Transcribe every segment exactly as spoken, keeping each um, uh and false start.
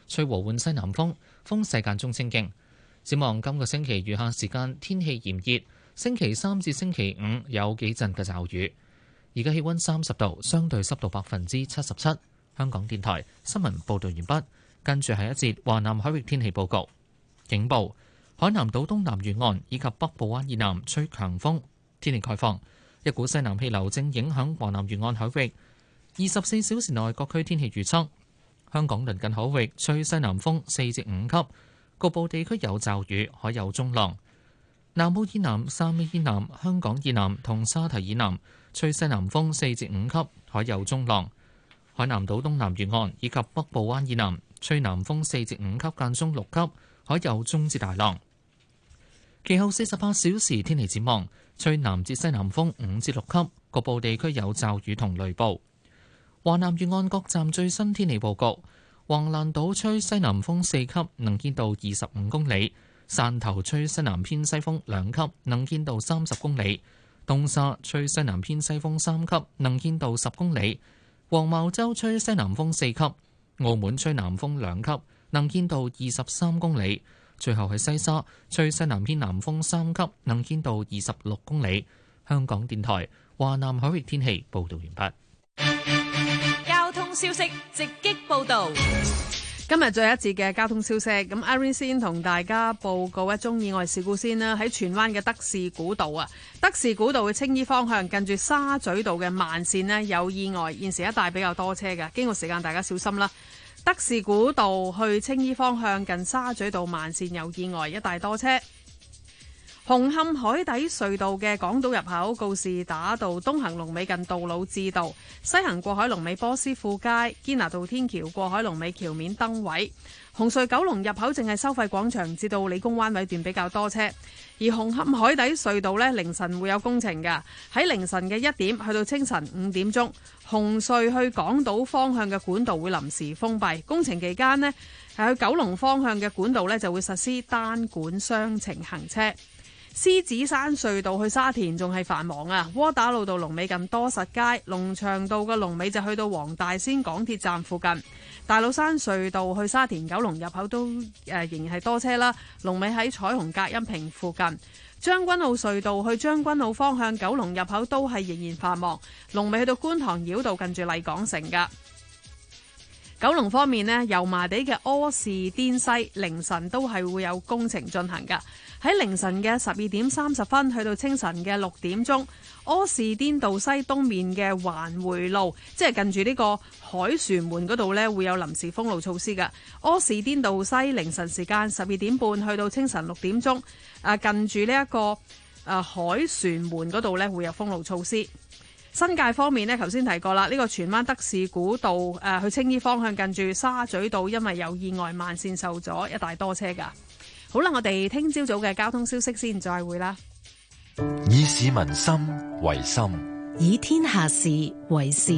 吹和緩西南風，風勢間中清勁。展望今個星期餘下時間天氣炎熱，星期三至星期五有幾陣嘅驟雨。而家氣溫三十度，相對濕度百分之七十七。香港電台新聞報道完畢，跟住係一節華南海域天氣報告。警報：海南島東南沿岸以及北部灣以南吹強風。天氣概況：一股西南氣流正影響華南沿岸海域。二十四小時內各區天氣預測：香港鄰近海域吹西南風四至五級，局部地區有驟雨，海有中浪。南澳以南、汕尾以南、香港以南同沙堤以南吹西南風四至五級，海有中浪。海南島東南沿岸以及北部灣以南吹南風四至五級，間中六級，海有中至大浪。其後四十八小時天氣展望，吹南至西南風五至六級，局部地區有驟雨同雷暴。華南沿岸各站最新天氣報告：橫瀾島吹西南風四級，能見度二十五公里；汕頭吹西南偏西風兩級，能見度三十公里；東沙吹西南偏西風三級，能見度十公里；黃茅洲吹西南風四級；澳門吹南風兩級，能見度二十三公里。最後係西沙吹西南偏南風三級，能見度二十六公里。香港電台華南海域天氣報道完畢。交通消息直擊報道。今日最後一節嘅交通消息，咁 Irene 先同大家報告一宗意外事故先啦。喺荃灣嘅德士古道啊，德士古道嘅青衣方向近住沙咀道嘅慢線呢有意外，現時一帶比較多車嘅，經過時間大家小心啦。德士古道去青衣方向近沙咀道慢線有意外，一帶多車。紅磡海底隧道嘅港島入口告士打道東行龍尾近杜老誌道，西行過海龍尾波斯富街，堅拿道天橋過海龍尾橋面燈位。紅隧九龍入口淨係收費廣場至到理工灣位段比較多車，而紅磡海底隧道呢，凌晨會有工程㗎，喺凌晨嘅一點去到清晨五點鐘，紅隧去港島方向嘅管道會臨時封閉，工程期間呢，係去九龍方向嘅管道呢就會實施單管雙程行車。獅子山隧道去沙田仲係繁忙啊，窩打老道龍尾近多實街，龍翔道嘅龍尾就去到黃大仙港鐵站附近。大老山隧道去沙田九龍入口都誒、呃、仍然係多車啦，龍尾喺彩虹隔音屏附近。將軍澳隧道去將軍澳方向九龍入口都係仍然繁忙，龍尾去到觀塘繞道近住麗港城噶。九龍方面呢，油麻地嘅柯士甸西凌晨都係會有工程進行噶。喺凌晨嘅十二點三十分去到清晨嘅六點鐘，柯士甸道西東面嘅環回路，即係近住呢個凱旋門嗰度呢，會有臨時封路措施嘅。柯士甸道西凌晨時間十二點半去到清晨六點鐘，啊近住呢一個啊凱旋門嗰度呢，會有封路措施。新界方面呢，頭先提過啦，呢、這個荃灣德士古道誒、呃、去青衣方向近住沙咀道，因為有意外慢線受阻，一大多車噶。好啦，我哋聽朝早嘅交通消息先，再會啦。 以市民心為心， 以天下事為事。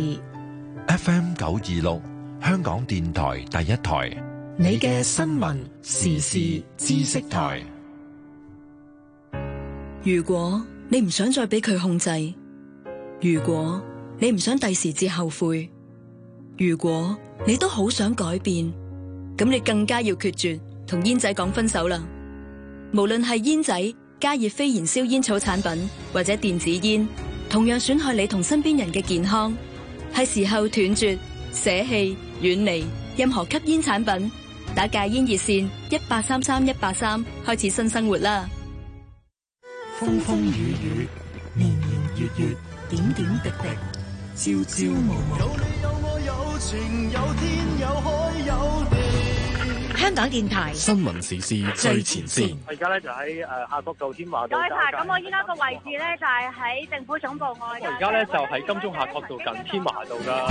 F M 九二六，香港電台第一台， 你嘅新聞時事知識台。如果你唔想再俾佢控制，如果你唔想第時至後悔，如果你都好想改變，咁你更加要決絕同煙仔講分手啦。無論係煙仔、加熱非燃燒煙草產品或者電子煙，同樣損害你同身邊人嘅健康。係時候斷絕、捨棄、遠離任何吸煙產品。打戒煙熱線一八三三一八三，開始新生活啦。 風風雨雨，年年月月，點點滴滴，朝朝暮暮。有你有我有情有天有海有地。 香港電台新聞時事最前線。 我而家咧就喺誒夏慤道天華道。 唔該晒，咁我依家個位置咧就係喺政府總部外。 我而家咧就喺金鐘夏慤道近天華道噶。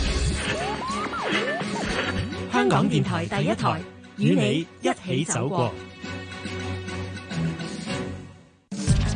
香港電台第一台，與你一起走過。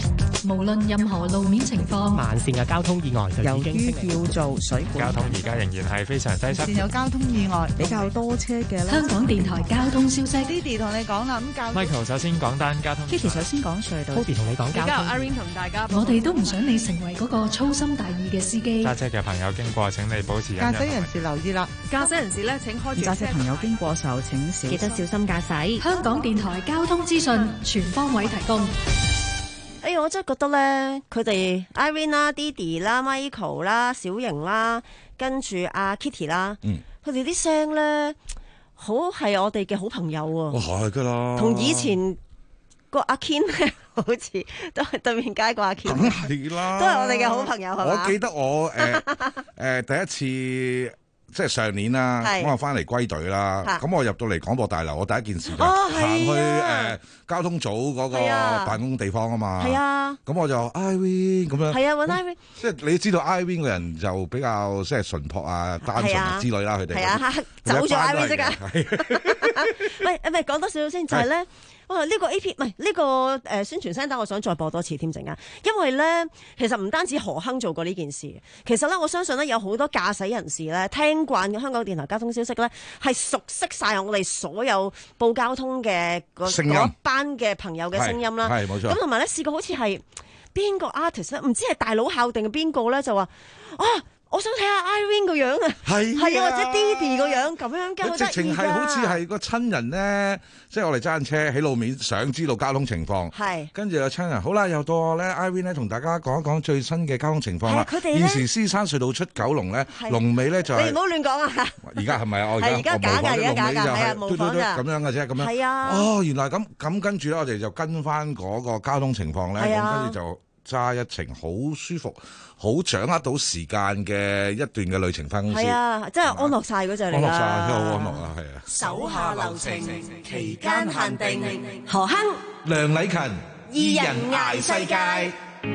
無論任何路面情況， 慢線嘅交通意外就已經由於叫做水管， 交通而家仍然係非常擠塞。 有交通意外比較多車嘅咧。 香港電台交通消息 ，Didi 同你講啦，咁教 Michael 首先講單交通 ，Kitty 首先講隧道 ，Toby 同你講交通。 而家 Irene 同大家， 我哋都唔想你成為嗰個粗心大意嘅司機。 揸車嘅朋友經過，請你保持忍讓。 駕駛人士留意啦， 駕駛人士咧請開住車。 駕駛朋友經過時候請小心， 記得小心駕駛。香港電台交通資訊全方位提供。 哎呀，我真係覺得咧，佢哋 Irene 啦、Didi 啦、Michael 啦、小瑩啦，跟住阿 Kitty 啦，佢哋啲聲咧，好係我哋嘅好朋友啊！ 哇，係噶啦， 同以前個阿 Ken 咧，好似都係對面街個阿 Ken， 梗係啦， 都係我哋嘅好朋友係嘛？ 我記得我誒誒第一次。即係上年啦，咁我翻嚟歸隊啦，咁我入到嚟廣播大樓，我第一件事就行去誒交通組嗰個辦公地方啊嘛， 係啊， 咁我就 Irene 咁樣， 係啊，揾 Irene，即係你知道 Irene 個人就比較即係純樸啊、單純啊之類啦，佢哋係啊，走咗 Irene 即刻，喂，誒咪講多少少先，就係咧。哇！呢、這個 A P 唔係呢個誒、呃、宣傳聲帶，我想再播多次添，陣間，因為咧其實唔單止何亨做過呢件事，其實咧我相信咧有好多駕駛人士咧聽慣嘅香港電台交通消息咧，係熟悉晒我哋所有報交通嘅嗰班嘅朋友嘅聲音啦。係冇錯。咁同埋咧試過好似係邊個 artist 咧，唔知係大佬校定係邊個咧，就話啊！我想睇下 Irene 個樣啊，係啊，或者 Didi 個樣咁樣嘅， 直情係好似係個親人咧，即係我哋揸緊車喺路面，想知道交通情況。係，跟住有親人，好啦，又到我咧 Irene 咧同大家講一講最新嘅交通情況啦。現時獅山隧道出九龍咧，龍尾咧就係、是、 你唔好亂講啊！ 而家係咪啊？我而家假㗎，而家假㗎，係啊， 模仿㗎，咁樣嘅啫，咁樣。係啊。哦，原來咁咁，跟住咧，我哋就跟翻嗰個交通情況咧，咁跟住就。揸一程好舒服，好掌握到時間嘅一段嘅旅程翻公司。係啊，真係安樂晒嗰隻嚟㗎。安樂晒，真係好安樂啊，係啊。 手下留情，期間限定。 何亨、 梁禮勤， 二人捱世界。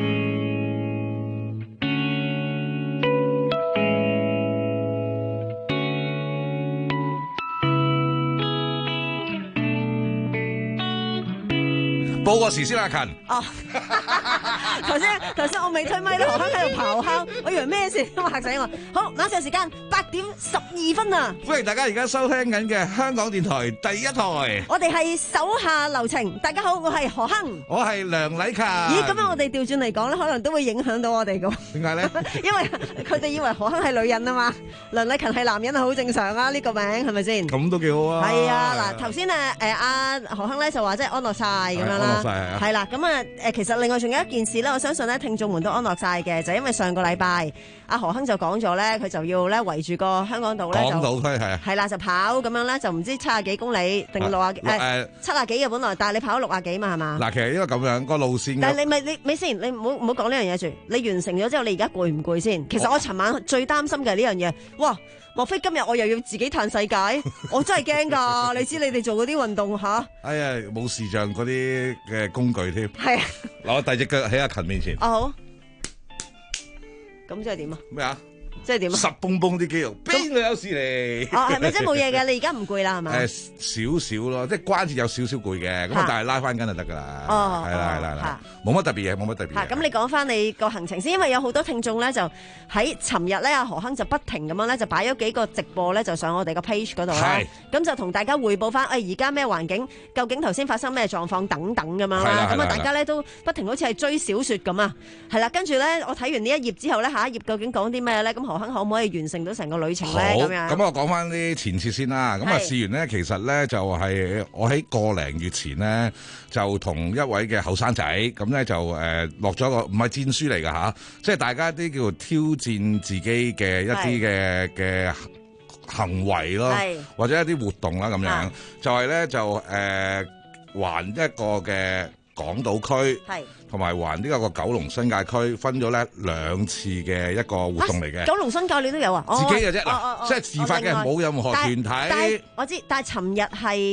報個時先啦，勤。 哦，頭先頭先我未推咪咧，何亨喺度咆哮，我以為咩事都嚇死我。好，馬上時間八點十二分啊！ 歡迎大家而家收聽緊嘅香港電台第一台。 我哋係手下留情，大家好，我係何亨， 我係梁禮勤。 咦，咁樣我哋調轉嚟講咧，可能都會影響到我哋噶。點解咧？因為佢哋以為何亨係女人啊嘛，梁禮勤係男人，係好正常啊，呢個名係咪先？ 咁都幾好啊！ 係啊，嗱，頭先誒誒阿何亨咧就話即係安樂晒咁樣啦。係啦，咁啊，誒，其實另外仲有一件事咧，我相信咧，聽眾們都安樂晒嘅，就因為上個禮拜阿何亨就講咗咧，佢就要咧圍住個香港島咧， 港島區係啊， 係啦，就跑咁樣咧，就唔知七十幾公里定六啊誒七啊幾嘅本來，但係你跑咗六啊幾嘛係嘛？嗱， 其實應該咁樣個路線， 但係你咪你咪先，你唔好唔好講呢樣嘢住，你完成咗之後，你而家攰唔攰先？其實我尋晚最擔心嘅係呢樣嘢，哇！莫非今日我又要自己嘆世界？我真係驚㗎！你知你哋做嗰啲運動嚇？哎呀，冇視像嗰啲嘅工具添。係啊，嗱，我第二隻腳喺阿勤面前。 哦好，咁即係點啊？ 咩啊？ 即係點啊？ 實蹦蹦啲肌肉，邊度有事嚟？ 哦，係咪真係冇嘢嘅？你而家唔攰啦，係咪？ 誒少少咯，即係關節有少少攰嘅，咁啊，但係拉翻筋就得㗎啦。哦，係啦係啦係啦，冇乜特別嘢，冇乜特別嘢。 咁你講翻你個行程先，因為有好多聽眾咧，就喺尋日咧，阿何亨就不停咁樣咧，就擺咗幾個直播咧，就上我哋個 page 嗰度啦。咁就同大家匯報翻，誒而家咩環境，究竟頭先發生咩狀況等等咁樣啦。咁啊，大家咧都不停好似係追小説咁啊。係啦，跟住咧，我睇完呢一頁之後咧，下一頁究竟講啲咩咧？咁何亨可唔可以完成到成個旅程咧？咁樣咁我講翻啲前設先啦。咁啊，試完咧，其實咧就係我喺個零月前咧，就同一位嘅後生仔咁咧就誒落咗個唔係戰書嚟㗎嚇，即係大家啲叫做挑戰自己嘅一啲嘅嘅行為咯，或者一啲活動啦咁樣，就係咧就誒環一個嘅港島區，同埋環呢個個九龍新界區，分咗咧兩次嘅一個活動嚟嘅。 九龍新界你都有啊？ 自己嘅啫，嗱，即係自發嘅，冇任何團體。 我知，但係尋日係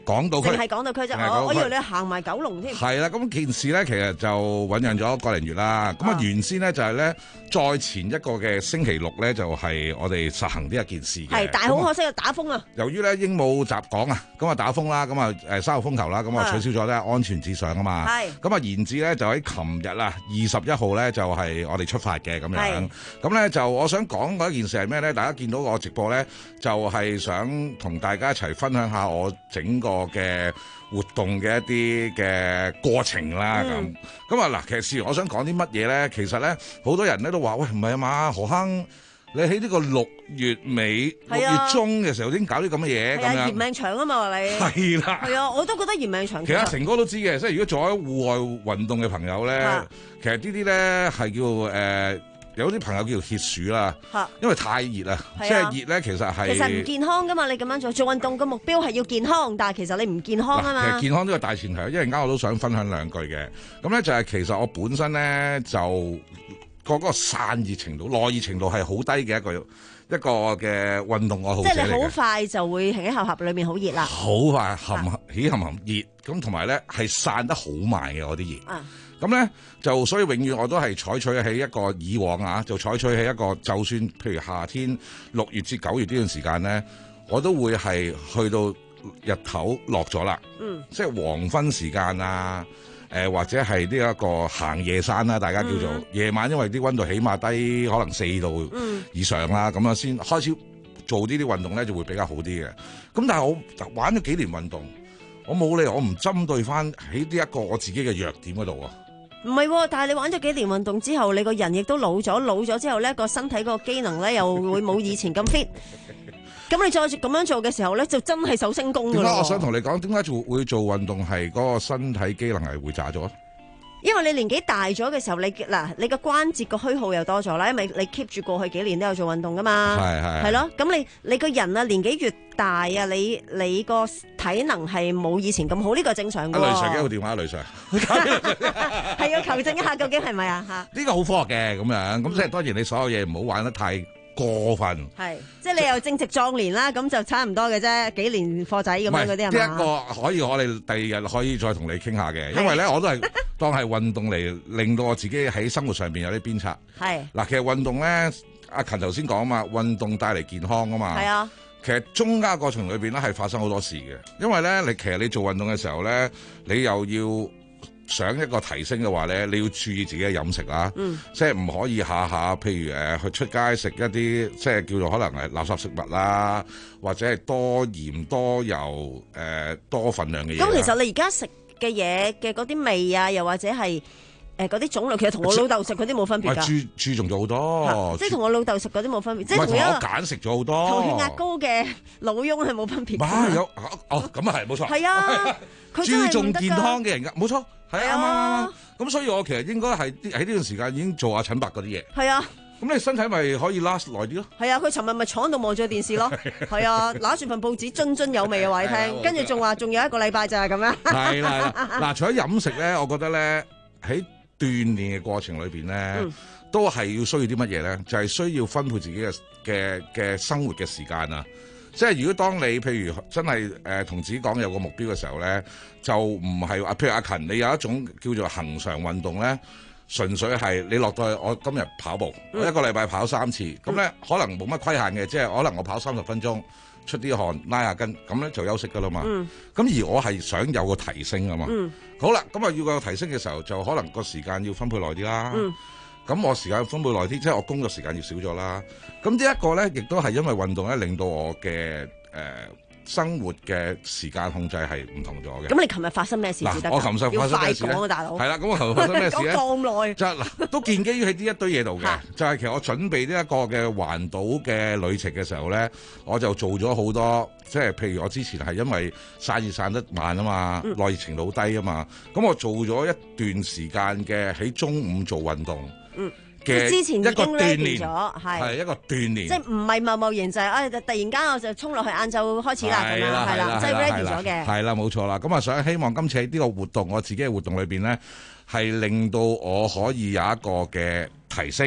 港島區， 淨係港島區啫。我我以為你行埋九龍添。 係啦，咁件事咧其實就醖釀咗個零月啦。咁啊原先咧就係咧再前一個嘅星期六咧就係我哋實行呢一件事嘅。 係，但係好可惜啊，打風啊。 由於咧鸚鵡襲港啊，咁啊打風啦，咁啊誒三號風球啦，咁啊取消咗咧安全至上啊嘛。係。咁啊延至咧就喺琴日啦，二十一號咧就係我哋出發嘅咁樣。咁咧就我想講嗰一件事係咩咧？大家見到我直播咧，就係想同大家一齊分享下我整個嘅活動嘅一啲嘅過程啦。咁咁啊嗱，其實事緣我想講啲乜嘢咧？其實咧好多人咧都話喂，唔係啊嘛，何坑你喺呢個六月尾六月中嘅時候已經搞啲咁嘅嘢咁樣， 延命長啊嘛話你係啦， 係啊，我都覺得延命長。 其實成哥都知嘅，即係如果做喺戶外運動嘅朋友咧，其實呢啲咧係叫誒。呃有啲朋友叫歇暑啦，因為太熱啦，即係熱咧，其實係其實唔健康噶嘛。你咁樣做做運動嘅目標係要健康，但係其實你唔健康啊嘛。 其實健康呢個大前提，因為而家我都想分享兩句嘅。咁咧就係其實我本身咧就個嗰個散熱程度、耐熱程度係好低嘅一個一個嘅運動愛好者嚟嘅。 即係你好快就會喺合合裏面好熱啦。 好快含起含含熱，咁同埋咧係散得好慢嘅嗰啲熱。啊咁咧就所以永遠我都係採取喺一個以往啊，就採取喺一個就算譬如夏天六月至九月呢段時間咧，我都會係去到日頭落咗啦，嗯，即係黃昏時間啊，誒、呃、或者係呢一個行夜山啦，大家叫做、嗯、夜晚，因為啲溫度起碼低可能四度以上啦，咁啊先開始做呢啲運動咧就會比較好啲嘅。咁但係我玩咗幾年運動，我冇理由我唔針對翻喺呢一個我自己嘅弱點嗰度啊。 唔係，但係你玩咗幾年運動之後，你個人亦都老咗，老咗之後咧，個身體個機能咧又會冇以前咁 fit。咁你再咁樣做嘅時候咧，就真係手升功㗎啦。點解我想同你講？點解做會做運動係嗰個身體機能係會差咗？ 因為你年紀大咗嘅時候，你嗱你個關節個虛耗又多咗啦，因為你 keep 住過去幾年都有做運動噶嘛，係係係咯。咁你你個人啊年紀越大啊，你你個體能係冇以前咁好，呢個正常嘅。 阿雷 Sir 幾號電話？阿雷 Sir 係要求證一下究竟係咪啊？嚇呢個好科學嘅咁樣，咁即係當然你所有嘢唔好玩得太過分。 係即係你又正值壯年啦，咁就差唔多嘅啫，幾年貨仔咁樣嗰啲係嘛？ 呢一個可以我哋第二日可以再同你傾下嘅，因為咧我都係當係運動嚟令到我自己喺生活上邊有啲鞭策。係嗱，其實運動咧，阿勤頭先講啊嘛，運動帶嚟健康啊嘛。係啊。其實中間過程裏邊咧係發生好多事嘅，因為咧你其實你做運動嘅時候咧，你又要想一個提升嘅話咧，你要注意自己嘅飲食啦，嗯、即係唔可以下下譬如誒去出街食一啲即係叫做可能係垃圾食物啦，或者係多鹽多油誒、呃、多份量嘅嘢。 咁其實你而家食嘅嘢嘅嗰啲味啊，又或者係誒嗰啲種類，其實同我老豆食嗰啲冇分別㗎。 注注重咗好多， 即係同我老豆食嗰啲冇分別。即係同我揀食咗好多。 同血壓高嘅老翁係冇分別。 哇！有哦，咁啊係冇錯。係啊， 注重健康嘅人㗎，冇錯。係啊，啱啱啱。咁所以我其實應該係喺呢段時間已經做阿陳伯嗰啲嘢。係啊。咁你身體咪可以 last 耐啲咯？係啊，佢尋日咪坐喺度望住電視咯。係啊，拿住份報紙津津有味嘅話你聽，跟住仲話仲有一個禮拜就係咁樣。係啦， 嗱，除咗飲食咧，我覺得咧喺鍛煉嘅過程裏邊咧，嗯、都係要需要啲乜嘢咧？就係、是、需要分配自己嘅嘅嘅生活嘅時間啊！即係如果當你譬如真係誒同自己講有個目標嘅時候咧，就唔係話譬如阿勤，你有一種叫做恆常運動咧，純粹係你落到去我今日跑步，嗯、我一個禮拜跑三次，咁咧、嗯、可能冇乜規限嘅，即係可能我跑三十分鐘，出啲汗拉下筋，咁咧就休息噶啦嘛。咁、嗯、而我係想有個提升啊嘛。嗯、好啦，咁啊要個提升嘅時候，就可能個時間要分配耐啲啦。咁、嗯、我時間分配耐啲，即係我工作時間要少咗啦。咁呢一個咧，亦都係因為運動咧，令到我嘅誒、呃、生活嘅時間控制係唔同咗嘅。咁你琴日發生咩事？ 嗱，我琴日發生咩事咧？ 要快講啊，大佬。係啦，咁我琴日發生咩事咧？ 講咁耐。 就嗱，都建基於喺呢一堆嘢度嘅。就係其實我準備呢一個嘅環島嘅旅程嘅時候咧，我就做咗好多，即係譬如我之前係因為散熱散得慢啊嘛，嗯、耐熱程度好低啊嘛，咁我做咗一段時間嘅喺中午做運動。嗯。 之前已經一個鍛鍊咗，係係一個鍛鍊， 即係唔係貿貿然就係、是、啊、哎！突然間我就衝落去晏晝開始啦咁樣，係啦，即係 ready 咗嘅。 係啦，冇錯啦。咁啊，想希望今次喺呢個活動，我自己嘅活動裏邊咧，係令到我可以有一個嘅提升，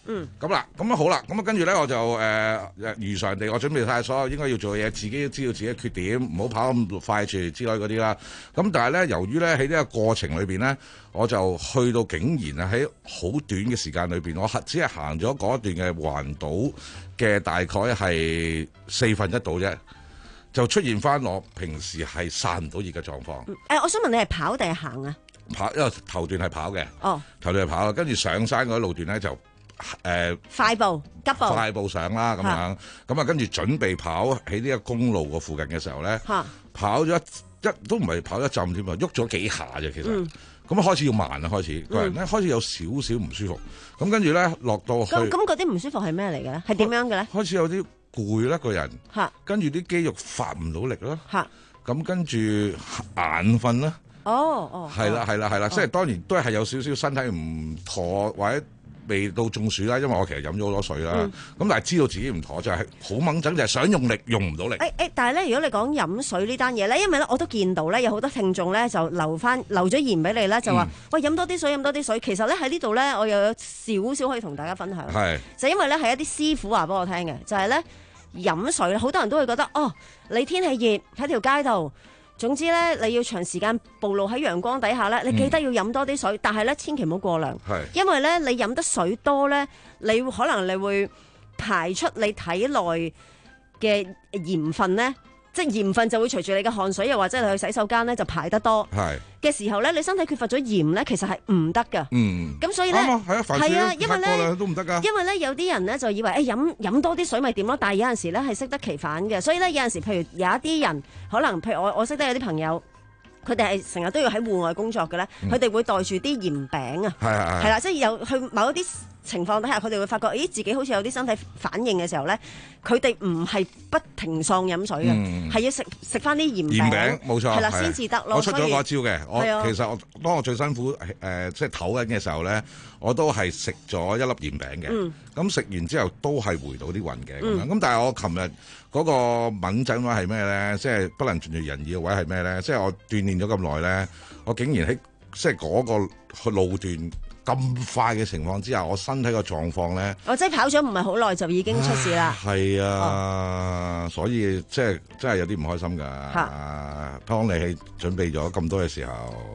嗯。 咁啦，咁啊好啦，咁啊跟住咧我就誒、呃、如常地，我準備晒所有應該要做嘅嘢，自己都知道自己嘅缺點，唔好跑咁快住之類嗰啲啦。咁但係咧，由於咧喺呢個過程裏邊咧，我就去到竟然啊喺好短嘅時間裏邊，我只係行咗嗰一段嘅環島嘅大概係四分一度啫。就出現翻我平時係散唔到熱嘅狀況。誒、 嗯，我想問你係跑定係行啊？ 跑，因為頭段係跑嘅。哦。頭段係跑，跟住上山嗰啲路段咧就誒、呃、 快步、急步。快步上啦，咁樣。咁啊，跟住準備跑喺呢個公路個附近嘅時候咧，跑咗一一都唔係跑一陣添啊，喐咗幾下啫，其實。嗯。咁開始要慢啦，開始個人咧開始有少少唔舒服。咁跟住咧落到去。咁咁嗰啲唔舒服係咩嚟嘅咧？係點樣嘅咧？開始有啲攰啦，個人，跟住啲肌肉發唔到力啦，咁跟住眼瞓啦，哦哦，係啦係啦係啦，即係當然都係有少少身體唔妥或者未到中暑啦，因為我其實飲咗好多水啦，咁、嗯、但係知道自己唔妥就係好掹整，就係、是、想用力用唔到力。誒、欸、誒、欸，但係咧，如果你講飲水呢單嘢咧，因為咧我都見到咧有好多聽眾咧就留翻留咗言俾你咧，就話、嗯、喂飲多啲水飲多啲水。其實咧喺呢度咧，我又有少少可以同大家分享，係就因為咧係一啲師傅話俾我聽嘅，就係、是、咧。飲水好多人都會覺得哦，你天氣熱喺條街度，總之咧你要長時間暴露喺陽光底下咧，你記得要飲多啲水，嗯、但係咧千祈唔好過量，因為咧你飲得水多咧，你可能你會排出你體內嘅鹽分咧。即係鹽分就會隨住你嘅汗水，又或者你去洗手間咧就排得多嘅時候咧，你身體缺乏咗鹽咧，其實係唔得㗎。嗯，咁所以咧係啊，因為咧都唔得㗎。因為咧有啲人咧就以為誒飲飲多啲水咪點咯，但係有陣時咧係適得其反嘅。所以咧有陣時，譬如有一啲人可能，譬如我我識得有啲朋友。佢哋係成日都要喺戶外工作嘅咧，佢、嗯、哋會帶住啲鹽餅啊，係啦，即係有去某一啲情況底下，佢哋會發覺，咦，自己好似有啲身體反應嘅時候咧，佢哋唔係不停喪飲水嘅，係、嗯、要食食翻啲鹽餅，鹽餅冇錯，係啦，先至得咯。我出咗嗰招嘅，我其實我當我最辛苦誒、呃，即係唞緊嘅時候咧，我都係食咗一粒鹽餅嘅，咁、嗯、食完之後都係回到啲暈嘅咁樣。咁、嗯、但係我琴日嗰個敏感位係咩咧？即係不能盡如人意嘅位係咩咧？即係我鍛鍊咗咁耐咧，我竟然喺即係嗰個路段咁快嘅情況之下，我身體個狀況咧，我即係跑咗唔係好耐就已經出事啦。係啊、哦，所以即係真係有啲唔開心㗎。啊，當你係準備咗咁多嘅時候，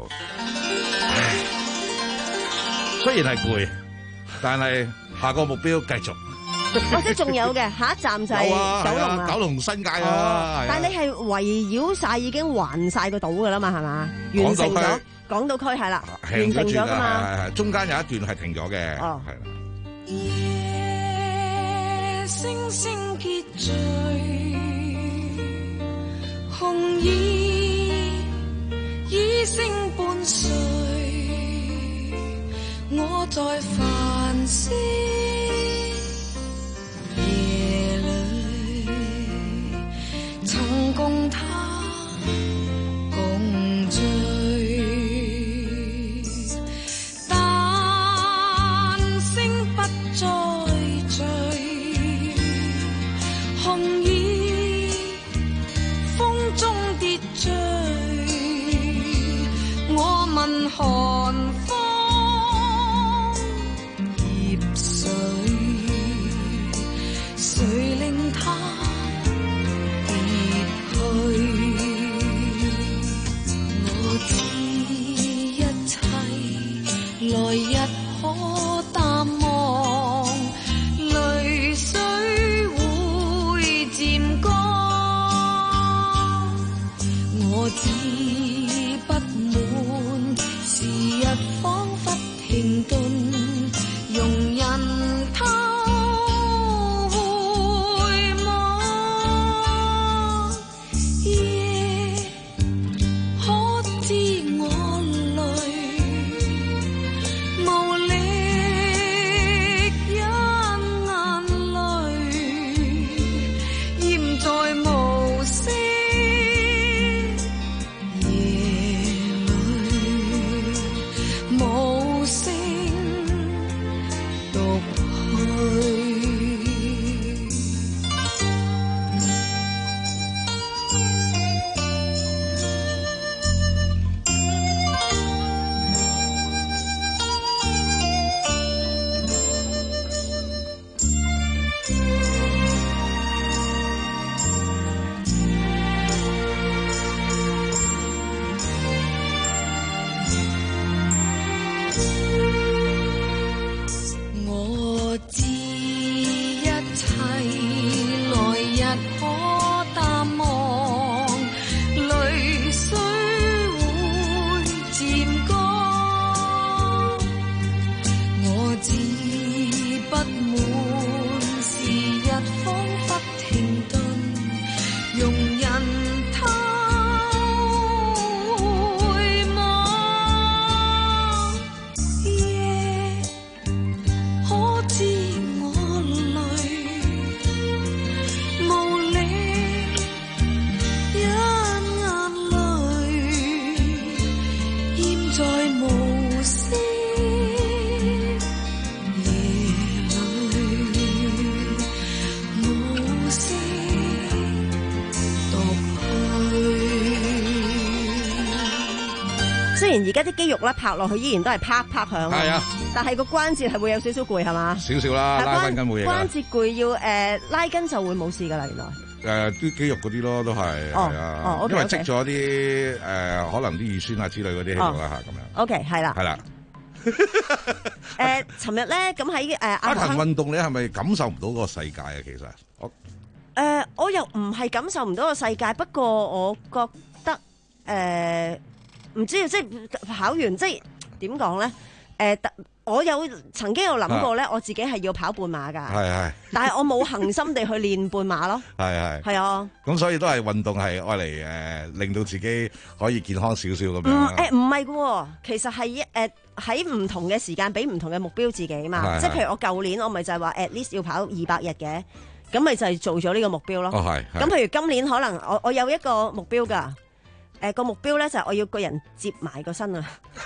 雖然係攰，但係下個目標繼續。或者仲有嘅下一站就係九龍啊，九龍新界啊。哦、但係你係圍繞晒已經環晒個島噶啦嘛，係嘛？完成咗港島區係啦，完成咗噶嘛。係係中間有一段係停咗嘅。哦，係啦。夜星星結聚，紅衣衣聲伴隨，我在繁星。夜裏曾共他共醉，但星不再聚，紅衣風中跌墜，我問寒風葉水，誰令他別去？我知一切來日可淡忘，淚水會漸乾。我只不滿時日彷彿停頓，容人他雖然而家啲肌肉咧拍落去依然都係啪啪響， 係啊， 但係個關節係會有少少攰係嘛？ 少少啦，拉筋冇嘢㗎。 關節攰要誒、呃、拉筋就會冇事㗎啦，原來。 誒啲、呃、肌肉嗰啲咯，都係係、哦、啊， 哦 okay, 因為積咗啲誒可能啲乳酸啊之類嗰啲喺度啦嚇，咁樣。 OK， 係啦， 係啦。 誒，尋日咧咁喺誒阿行運動，你係咪感受唔到嗰個世界啊？其實我誒、 呃，我又唔係感受唔到個世界，不過我覺得誒，唔、呃、知即係考完即係點講咧？誒、呃，我有曾經有諗過咧，我自己係要跑半馬㗎，係係，但係我冇恒心地去練半馬咯，係係係啊，咁所以都係運動係愛嚟誒，令到自己可以健康少少咁樣。誒唔係嘅，其實係誒喺唔同嘅時間俾唔同嘅目標自己嘛，即係譬如我舊年我咪就係話 at least 要跑二百日嘅，咁咪就係做咗呢個目標咯。哦係，咁譬如今年可能我我有一個目標㗎。誒、呃、個目標咧就係、是、我要個人接埋個身啊！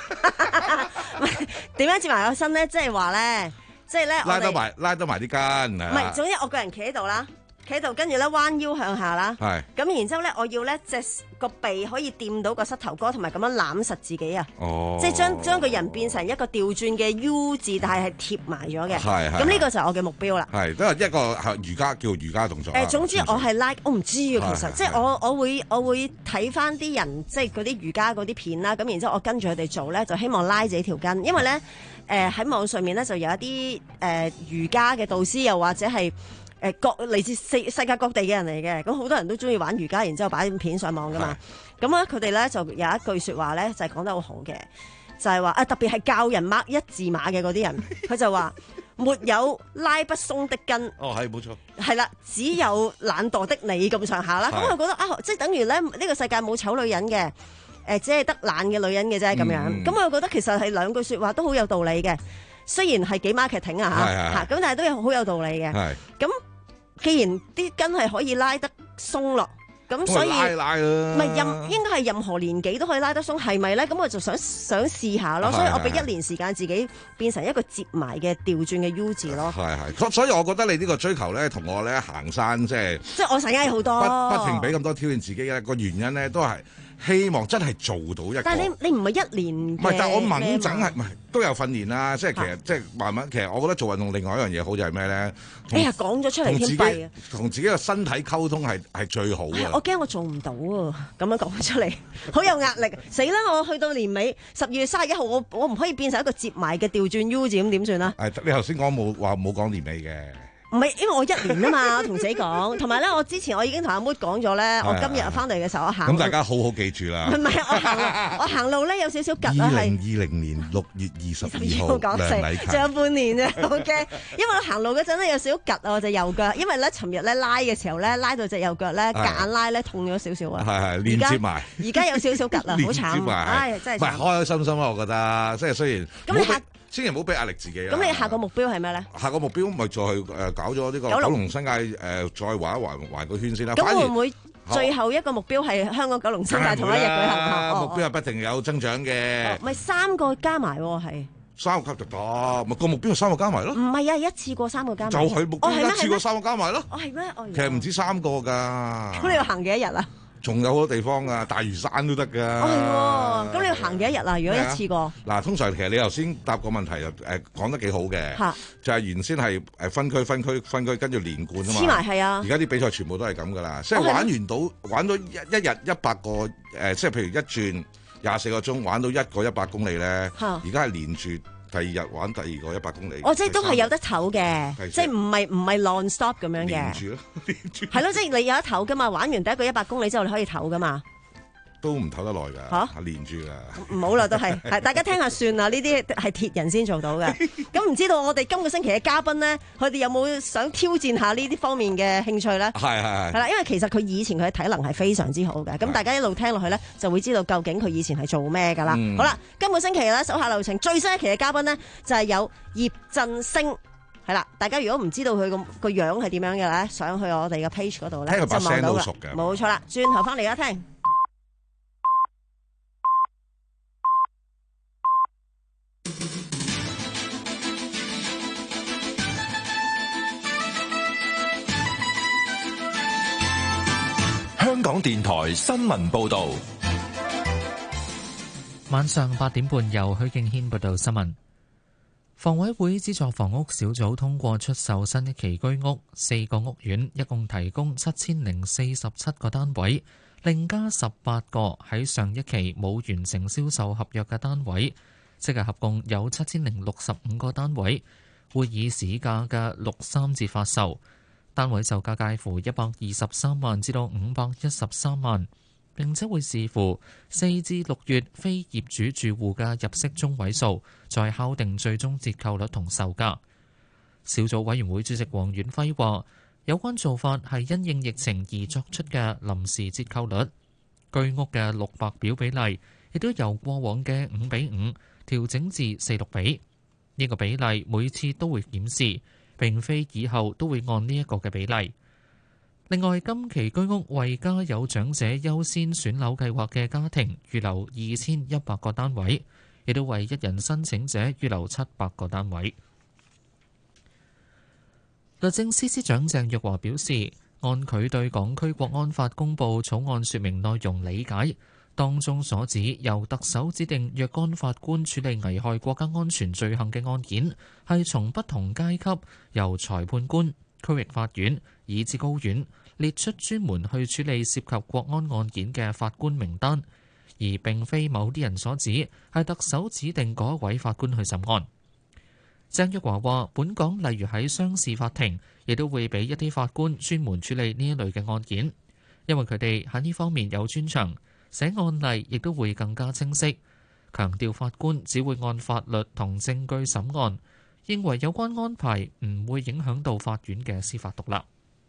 點樣接埋個身咧？即係話咧，即係咧，拉得埋拉得埋啲筋。唔係，總之我個人企喺度啦，企喺度，跟住咧彎腰向下啦。係。咁然之後咧，我要咧隻個鼻可以掂到個膝頭哥，同埋咁樣攬實自己啊！哦。即係將將個人變成一個調轉嘅 U 字，但係係貼埋咗嘅。係係。咁呢個就係我嘅目標啦。係，都係一個係瑜伽叫瑜伽動作。誒、呃，總之我係拉，我唔知啊，其實即係我我會我會睇翻啲人，即係嗰啲瑜伽嗰啲片啦。咁然之後我跟住佢哋做咧，就希望拉自己條筋，因為咧誒喺網上面咧就有一啲誒、呃、瑜伽嘅導師，又或者係。誒各嚟自世世界各地嘅人嚟嘅，咁好多人都中意玩瑜伽，然之後擺片上網噶嘛。咁咧佢哋咧就有一句説話咧，就係、是、講得好紅嘅，就係話啊，特別係教人擘一字馬嘅嗰啲人，佢就話沒有拉不鬆的筋。哦，係冇錯。係啦，只有懶惰的你咁上下啦。咁我覺得啊，即係等於咧呢、這個世界冇醜女人嘅，誒、呃、只係得懶嘅女人嘅啫咁樣。咁、嗯、我覺得其實係兩句説話都好有道理嘅。雖然係幾 marketing 啊嚇，咁但係都有好有道理嘅。咁既然啲筋係可以拉得鬆落，咁所以拉拉唔係任應該係任何年紀都可以拉得鬆，係咪咧？咁我就想想試下咯。所以我俾一年時間自己變成一個接埋嘅調轉嘅 U 字咯。係係，所以我覺得你呢個追求咧，同我咧行山即係即係我成日好多不不停俾咁多挑戰自己嘅個原因咧，都係。希望真係做到一個，但係你你唔係一年唔係，但係我猛整係唔係都有訓練啦，即係其實即係慢慢。其實我覺得做運動另外一樣嘢好就係咩咧？哎呀，講咗出嚟添弊啊！同自己嘅身體溝通係係最好嘅。我驚我做唔到啊！咁樣講出嚟，好有壓力。死啦！我去到年尾十二月三十一號，我我唔可以變成一個接埋嘅調轉 U 字咁點算啊？係你頭先講冇話冇講年尾嘅。唔係，因為我一年啊嘛，我同自己講，同埋咧，我之前我已經同阿 Mood 講咗咧，我今日翻嚟嘅時候我行。咁大家好好記住啦。唔係，我行路，我行路咧有少少趌啦，係。二零二零年六月二十二號，梁禮勤。仲有半年啫，OK。因為我行路嗰陣咧有少少趌啊，我隻右腳，因為咧尋日咧拉嘅時候咧拉到隻右腳咧夾硬拉咧痛咗少少啊。係係，連接埋。而家有少少趌啊，好慘。唉，真係。唔係開開心心啊，我覺得，即係雖然。咁你下？千祈唔好俾壓力自己啦。咁你下個目標係咩咧？下個目標咪再去誒搞咗呢個九龍新界誒，再環一環環個圈先啦。咁會唔會最後一個目標係香港九龍新界同一日舉行？目標係不停有增長嘅。咪三個加埋係。三個加就得，咪個目標係三個加埋咯。唔係啊，一次過三個加埋。就係目標一次過三個加埋咯。哦係咩？其實唔止三個㗎。咁你要行幾多日啊？仲有好多地方啊，大嶼山都得㗎。哦，係喎。咁你要行幾多日啊？如果一次過？嗱，通常其實你頭先答個問題就誒講得幾好嘅，就係原先係誒分區分區分區跟住連貫啊嘛。黐埋係啊！而家啲比賽全部都係咁㗎啦，即係玩完到玩到一一日一百個誒，即係譬如一轉廿四個鐘玩到一個一百公里咧，而家係連住。第二日玩第二個一百公里，哦，即係都係有得唞嘅，即係唔係唔係 non stop 咁樣嘅，連住咯，連住，係咯，即係你有得唞噶嘛，玩完第一個一百公里之後你可以唞噶嘛，都唔唞得耐㗎，嚇、啊，連住㗎，唔好啦，都係，係大家聽下算啦，呢啲係鐵人先做到嘅，咁唔知道我哋今個星期嘅嘉賓咧，佢哋有冇想挑戰下呢啲方面嘅興趣咧？係係係，係啦，因為其實佢以前佢嘅體能係非常之好嘅，咁大家一路聽落去咧，就會知道究竟佢以前係做咩㗎啦。嗯、好啦，今個星期咧手下留情最新一期嘅嘉賓咧，就係、是、有葉振聲。係啦，大家如果唔知道佢個個樣係點樣嘅咧，上去我哋嘅 page 嗰度咧就望到㗎。冇錯啦，轉頭翻嚟而家聽。 香港電台新聞報導。 晚上八點半由許敬軒報道新聞。房委會資助房屋小組通過出售新一期居屋，四個屋苑一共提供七千零四十七個單位，另加十八個喺上一期冇完成銷售合約嘅單位，即係合共有七千零六十五個單位，會以市價嘅六三折發售，單位售價介乎一百二十三萬至到五百一十三萬。並且會視乎四至六月非業主住戶嘅入息中位數，再敲定最終折扣率同售價。小組委員會主席黃遠輝話：有關做法係因應疫情而作出嘅臨時折扣率。居屋嘅綠白表比例亦都由過往嘅五比五調整至四六比。呢個比例每次都會檢視，並非以後都會按呢一個嘅比例。另外，今期居屋為家有長者優先選樓計劃嘅家庭預留二千一百個單位，亦都為一人申請者預留七百個單位。律政司司長鄭若驊表示，按佢對港區國安法公佈草案說明內容理解，當中所指由特首指定若干法官處理危害國家安全罪行嘅案件，係從不同階級由裁判官、區域法院以至高院列出專門去處理涉及國安案件嘅法官名單，而並非某啲人所指係特首指定嗰一位法官去審案。鄭若驊話：本港例如喺商事法庭，亦都會俾一啲法官專門處理呢一類嘅案件，因為佢哋喺呢方面有專長，寫案例亦都會更加清晰。強調法官只會按法律同證據審案，認為有關安排唔會影響到法院嘅司法獨立。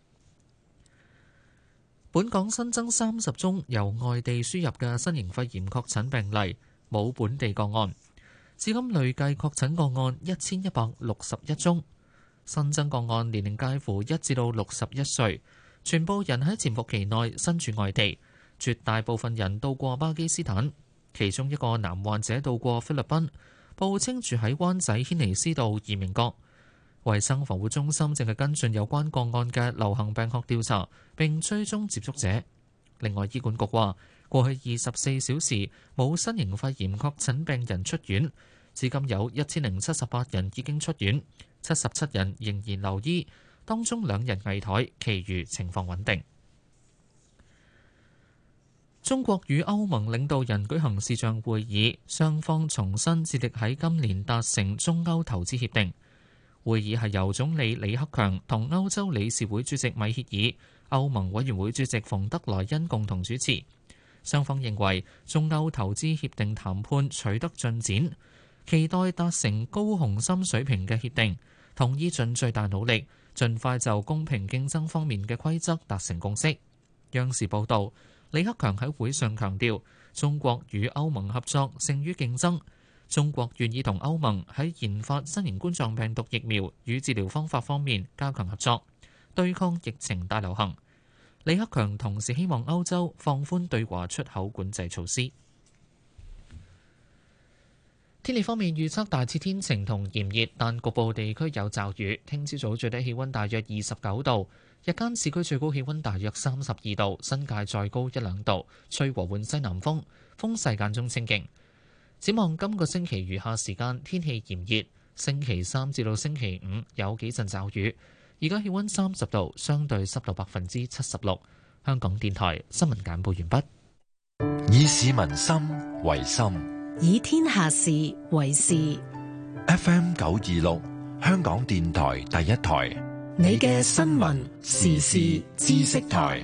本港新增三十宗由外地輸入嘅新型肺炎確診病例，冇本地個案。至今累計確診個案一千一百六十一宗，新增個案年齡介乎一至到六十一歲，全部人喺潛伏期內身處外地，絕大部分人到過巴基斯坦，其中一個男患者到過菲律賓，報稱住喺灣仔軒尼詩道移民閣。衛生防護中心正係跟進有關個案嘅流行病學調查，並追蹤接觸者。另外，醫管局話，過去二十四小時冇新型肺炎確診病人出院，至今有一千零七十八人已經出院，七十七人仍然留醫，當中兩人危殆，其餘情況穩定。中國與歐盟領導人舉行視像會議，雙方重新致力喺今年達成中歐投資協定。會議係由總理李克強同歐洲理事會主席米歇爾、歐盟委員會主席馮德萊恩共同主持。雙方認為中歐投資協定談判取得進展，期待達成高雄心水平嘅協定，同意盡最大努力，盡快就公平競爭方面嘅規則達成共識。央視報導，李克強喺會上強調，中國與歐盟合作勝於競爭。中國願意同歐盟喺研發新型冠狀病毒疫苗與治療方法方面加強合作，對抗疫情大流行。李克強同時希望歐洲放寬對華出口管制措施。天氣方面預測大致天晴同炎熱，但局部地區有驟雨。聽朝早最低氣溫大約二十九度，日間市區最高氣溫大約三十二度，新界再高一兩度，吹和緩西南風，風勢間中清勁。展望今個星期餘下時間天氣炎熱，星期三至到星期五有幾陣驟雨。而家氣溫三十度，相對濕度百分之七十六。香港電台新聞簡報完畢。 以市民心為心， 以天下事為事。 F M 九二六，香港電台第一台， 你嘅新聞時事知識台。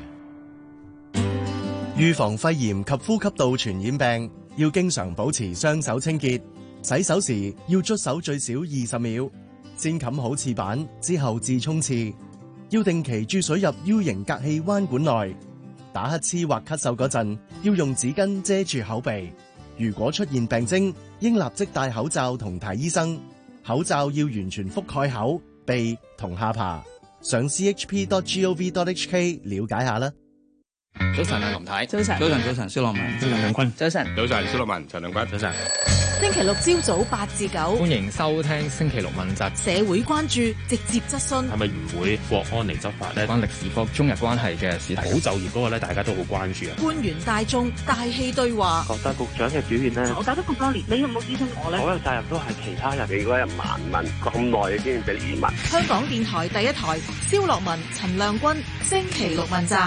預防肺炎及呼吸道傳染病，要經常保持雙手清潔，洗手時要捽手最少二十秒，先冚好廁板之後至沖廁。要定期注水入 U 型隔氣彎管內。打乞嗤或咳嗽嗰陣，要用紙巾遮住口鼻。如果出現病徵，應立即戴口罩同睇醫生。口罩要完全覆蓋口、鼻同下巴。上 c h p dot gov dot h k 了解下啦。 早晨啊，林太。 早晨。 早晨，早晨，蕭樂文。 早晨，梁坤。 早晨。 早晨，蕭樂文，陳亮君。 早晨。 星期六朝早八至九， 歡迎收聽星期六問責。 社會關注，直接質詢。 係咪唔會國安嚟執法呢？關歷史科中日關係嘅事題，保就業嗰個咧，大家都好關注啊。 官員大眾大氣對話。 覺得局長嘅表現呢， 我搞咗咁多年，你有冇諮詢我呢？ 所有責任都係其他人。你嗰日萬問咁耐，已經俾移民。 香港電台第一台，蕭樂文、陳亮君，星期六問責。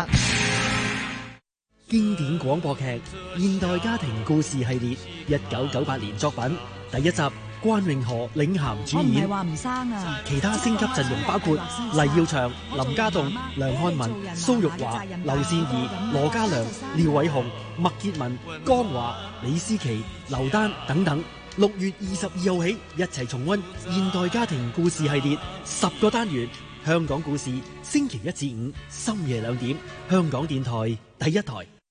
經典廣播劇《現代家庭故事》系列，一九九八年作品，第一集，關詠荷領銜主演。 我唔係話唔生啊！ 其他星級陣容包括黎耀祥、林家棟、梁漢文、蘇玉華、劉善儀、羅嘉良、廖偉雄、麥潔文、江華、李思琪、劉丹等等。六月二十二號起，一齊重溫《現代家庭故事》系列十個單元。香港故事，星期一至五深夜兩點，香港電台第一台。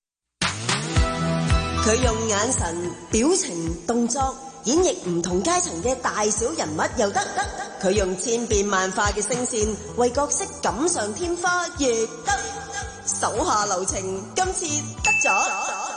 佢用眼神、表情、動作演繹唔同階層嘅大小人物又得，佢用千變萬化嘅聲線為角色錦上添花亦得。手下留情，今次得咗，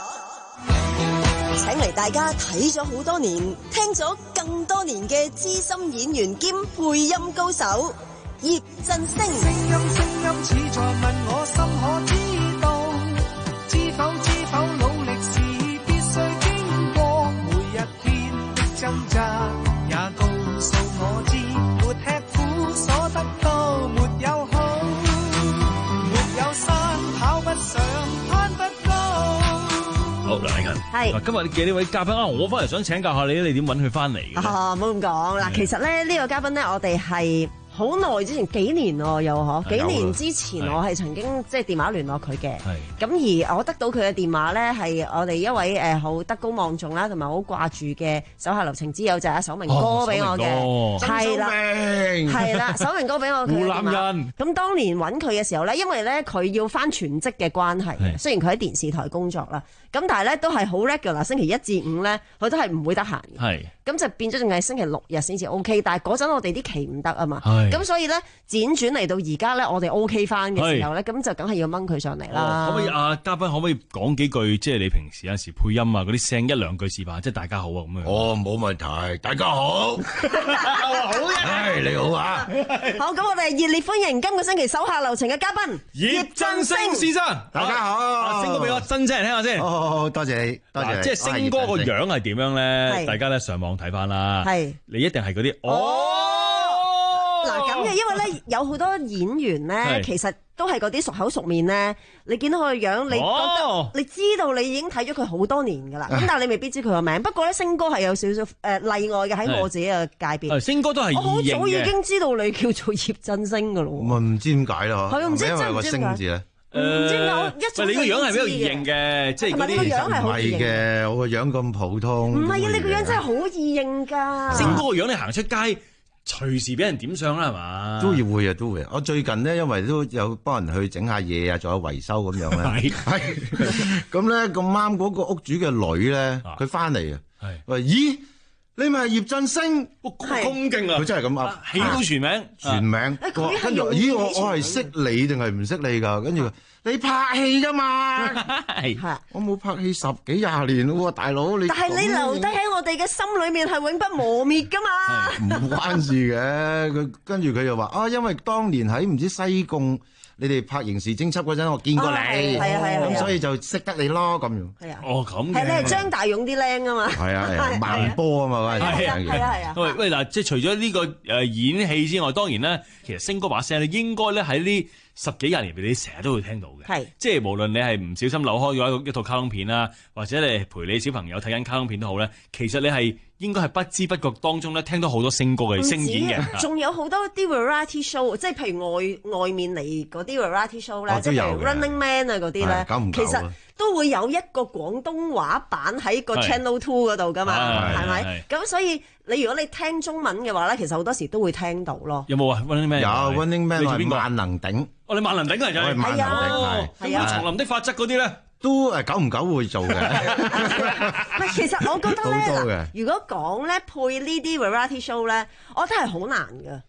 請嚟大家睇咗好多年、聽咗更多年嘅資深演員兼配音高手葉振聲。聲音聲音似在問我心可知道，知否知否努力是必須經過，每一天的掙扎也告訴我知，沒吃苦所得到沒有好，沒有山跑不上攀不高。 好，梁禮勤，係今日你嘅呢位嘉賓啊，我翻嚟想請教下你，你點揾佢翻嚟嘅？ 啊，唔好咁講嗱，其實咧呢個嘉賓咧，我哋係好耐之前幾年喎，又嗬幾年之前我係曾經即係電話聯絡佢嘅，咁而我得到佢嘅電話咧係我哋一位誒好德高望重啦，同埋好掛住嘅手下留情之友就係阿守明哥俾我嘅，係啦，係啦，守明哥俾我嘅男人。 咁當年揾佢嘅時候咧，因為咧佢要翻全職嘅關係，雖然佢喺電視台工作啦，咁但係咧都係好 regular，星期一至五咧佢都係唔會得閒嘅，咁就變咗仲係星期六日先至 OK， 但係嗰陣我哋啲期唔得啊嘛。咁所以咧，輾轉嚟到而家咧，我哋 O K 翻嘅時候咧，咁就梗係要掹佢上嚟啦。 可唔可以啊？嘉賓可唔可以講幾句？即係你平時有陣時配音啊，嗰啲聲一兩句示範，即係大家好啊咁樣。 哦，冇問題，大家好，好嘅，你好啊。 好，咁我哋熱烈歡迎今個星期手下留情嘅嘉賓葉振聲先生。 大家好， 聲哥俾我真聲嚟聽下先。 好，多謝你，多謝你。 即係聲哥個樣係點樣咧？大家咧上網睇翻啦。係，你一定係嗰啲哦。 嗱咁嘅，因為咧有好多演員咧，其實都係嗰啲熟口熟面咧。你見到佢個樣，你覺得你知道你已經睇咗佢好多年噶啦。咁但係你未必知佢個名。不過咧，星哥係有少少誒例外嘅喺我自己嘅界別。 星哥都係我好早已經知道你叫做葉振聲噶咯。 我唔知點解咯， 係唔知因為個聲字咧。 唔知點解我一早你個樣係比較易認嘅，即係嗰啲個樣係好易認嘅。我個樣咁普通。 唔係啊，你個樣真係好易認㗎。 星哥個樣你行出街，隨時俾人點上啦，係嘛？ 都要會啊，都會。我最近咧，因為都有幫人去整下嘢啊，仲有維修咁樣咧。係咁咧，咁啱嗰個屋主嘅女咧，佢翻嚟啊。係話咦，你咪係葉振聲？ 咁勁啊！ 佢真係咁噏， 起到全名， 全名。跟住咦，我我係識你定係唔識你㗎？跟住你拍戲㗎嘛？係，我冇拍戲十幾廿年咯喎，大佬你。 但係你留低喺我哋嘅心裏面係永不磨滅㗎嘛？ 唔關事嘅，佢跟住佢又話啊，因為當年喺唔知西貢你哋拍刑事偵緝嗰陣，我見過你， 係啊係啊， 咁所以就識得你咯咁樣。 係啊， 哦咁。 係你係張大勇啲靚啊嘛？ 係啊係啊，慢波啊嘛嗰陣時。 係啊係啊係啊。 喂喂嗱，即係除咗呢個誒演戲之外，當然咧，其實星哥把聲咧應該咧喺呢十幾廿年嚟，你成日都會聽到嘅。係，即係無論你係唔小心扭開咗一套卡通片啦，或者你陪你小朋友睇緊卡通片都好咧，其實你係應該係不知不覺當中咧聽到好多星哥嘅聲演嘅。 仲有好多啲 variety show， 即係譬如外外面嚟嗰啲 variety show 咧，即係譬如 Running Man 啊嗰啲咧，其實都會有一個廣東話版喺個 Channel Two 嗰度噶嘛，係咪？咁所以你如果你聽中文嘅話咧，其實好多時都會聽到咯。 有冇啊 Running Man？ 有 Running Man，我係萬能頂。 我哋萬能頂嚟就係萬能頂，係咁叢林的法則嗰啲咧， 都誒久唔久會做嘅。 唔係，其實我覺得咧，如果講咧配呢啲 variety show 咧，我覺得係好難㗎。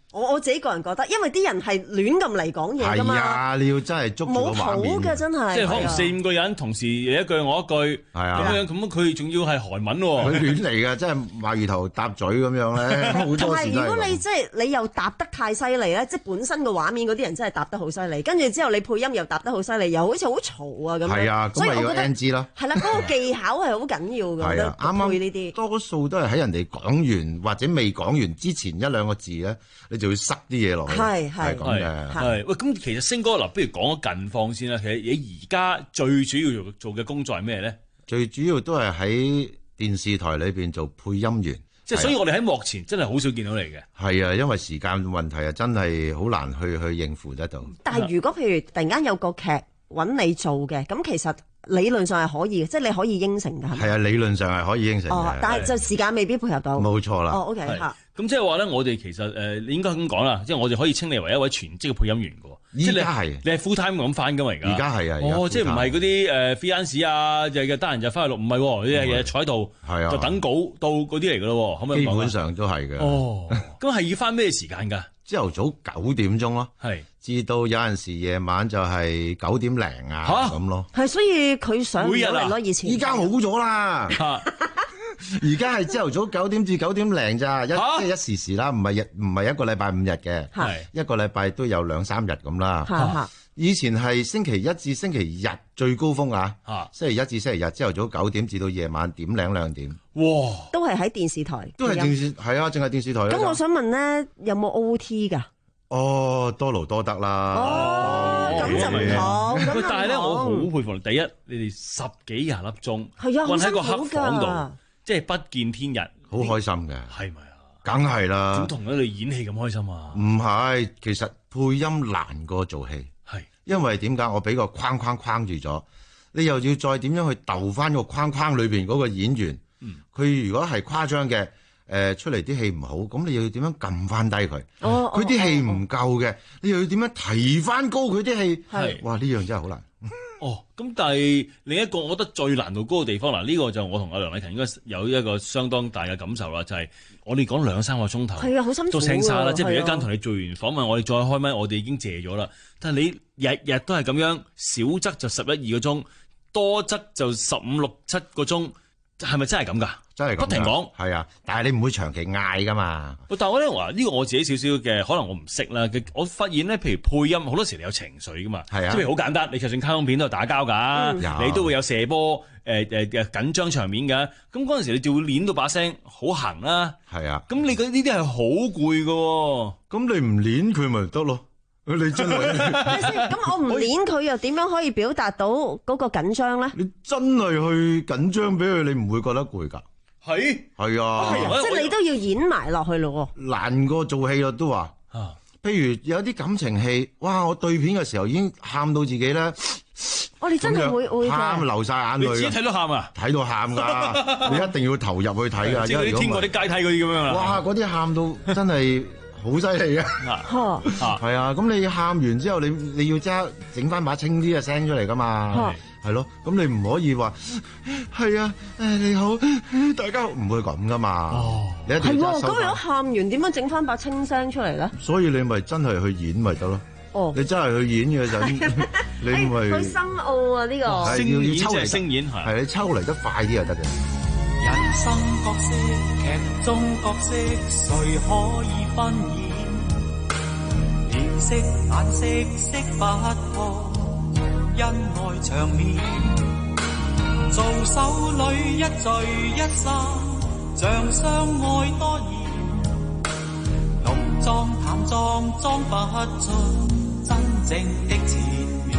我我自己個人覺得，因為啲人係亂咁嚟講嘢㗎嘛。 係啊，你要真係捉住個畫面。 冇譜嘅真係。 即係可能四五個人同時你一句我一句， 係啊， 咁樣咁佢仲要係韓文喎。 佢亂嚟嘅，即係馬魚頭搭嘴咁樣咧。好多時都係。 但係如果你即係你又答得太犀利咧，即係本身個畫面嗰啲人真係答得好犀利，跟住之後你配音又答得好犀利，又好似好嘈啊咁樣。 係啊，咁咪要 N G 啦。 係啦，嗰個技巧係好緊要嘅。 係啊，啱啱呢啲多數都係喺人哋講完或者未講完之前一兩個字咧，你就要塞啲嘢落去。 係係咁嘅。 係喂，咁其實星哥嗱，不如講咗近況先啦。其實你而家最主要做做嘅工作係咩咧？ 最主要都係喺電視台裏邊做配音員。 即係所以我哋喺幕前真係好少見到你嘅。係啊，因為時間問題啊，真係好難去去應付得到。 但係如果譬如突然間有個劇揾你做嘅，咁其實理論上係可以嘅，即係你可以應承㗎。係啊，理論上係可以應承嘅。 哦，但係就時間未必配合到。 冇錯啦。 哦 ，OK 嚇。 咁即係話咧，我哋其實誒、呃，你應該咁講啦，即係我哋可以稱你為一位全職嘅配音員嘅。 依家係你係 full time 咁翻㗎嘛？而家而家係啊。 哦，即係唔係嗰啲誒 freelance 啊，日日得閒就翻去錄，唔係，你日日坐喺度，就等稿到嗰啲嚟㗎咯。可唔可以講？基本上都係嘅。 哦，咁係要翻咩時間㗎？ 朝頭早九點鐘咯， 係至到有陣時夜晚就係九點零啊咁咯。 係，所以佢上每日嚟咯，以前依家好咗啦。而家係朝頭早九點至九點零咋，一即係一時時啦，唔係日唔係一個禮拜五日嘅，一個禮拜都有兩三日咁啦。以前係星期一至星期日最高峰啊，星期一至星期日朝頭早九點至到夜晚點零兩點。 哇！ 都係喺電視台， 都係電視，係啊，淨係電視台。 咁我想問咧，有冇 O T 㗎？ 哦，多勞多得啦。 哦，咁就唔好。 喂，但係咧，我好佩服你。第一，你哋十幾廿粒鐘， 係啊， 困喺個黑房度，即係不見天日， 好開心嘅。 係咪啊？ 梗係啦。 點同你演戲咁開心啊？ 唔係，其實配音難過做戲。 係。因為點解？我俾個框框框住咗，你又要再點樣去鬥翻個框框裏邊嗰個演員？嗯。佢如果係誇張嘅。誒出嚟啲戲唔好，咁你又要點樣撳翻低佢？ 哦， 佢啲戲唔夠嘅，你又要點樣提翻高佢啲戲？ 係， 哇！呢樣真係好難。 哦，咁但係另一個我覺得最難度高嘅地方嗱，呢個就我同阿梁禮勤應該有一個相當大嘅感受啦，就係我哋講兩三個鐘頭， 係啊，好辛苦都聲沙啦。即係譬如一間同你做完訪問，我哋再開咪，我哋已經謝咗啦。但係你日日都係咁樣，少則就十一二個鐘，多則就十五六七個鐘。係咪真係咁㗎？ 真係咁， 不停講係啊！但係你唔會長期嗌㗎嘛。 但係我咧話呢個我自己少少嘅，可能我唔識啦。我發現咧，譬如配音好多時你有情緒㗎嘛。係啊，即係譬如好簡單，你就算卡通片都係打交㗎，嗯、你都會有射波誒誒誒緊張場面㗎。咁嗰陣時你就會練到把聲好行啦。 係啊。 咁你覺得呢啲係好攰㗎。 咁你唔練佢咪得咯？你真係咁我唔捻佢又點樣可以表達到嗰個緊張咧？ 你真係去緊張俾佢，你唔會覺得攰㗎？ 係係啊， 即係你都要演埋落去咯。 難過做戲咯，都話。啊，譬如有啲感情戲，哇！我對片嘅時候已經喊到自己咧。 我哋真係會會喊流晒眼淚。 你自己睇到喊啊？ 睇到喊㗎，你一定要投入去睇㗎。 即係啲天國啲階梯嗰啲咁樣啦。 哇！嗰啲喊到真係〜好犀利啊！係啊，咁你喊完之後，你你要即刻整翻把清啲嘅聲出嚟噶嘛？係咯，咁你唔可以話係啊，誒你好，大家唔會咁噶嘛？哦，你一定要係喎，咁如果喊完點樣整翻把清聲出嚟咧？ 所以你咪真係去演咪得咯。哦，你真係去演嘅陣，你咪好深奧啊！呢個聲演即係聲演係， 係你抽嚟得快啲就得嘅。 人生角色，劇中角色，誰可以分演？臉色眼色識不破，恩愛場面。做手裏一聚一散，像相愛多年。濃妝淡妝裝不出真正的前面。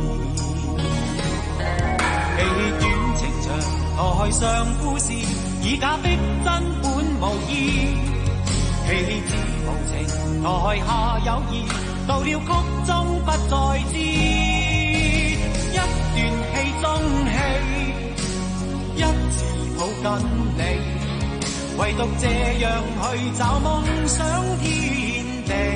戲短情長。台上故事以假逼真本無意，戲子無情，台下有意，到了曲中不再知。一段戲中戲，一字抱緊你，唯獨這樣去找夢想天地。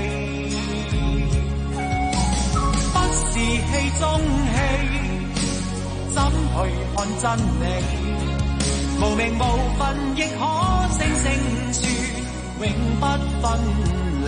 不是戲中戲，怎去看真理？無名無份亦可聲聲說永不分離。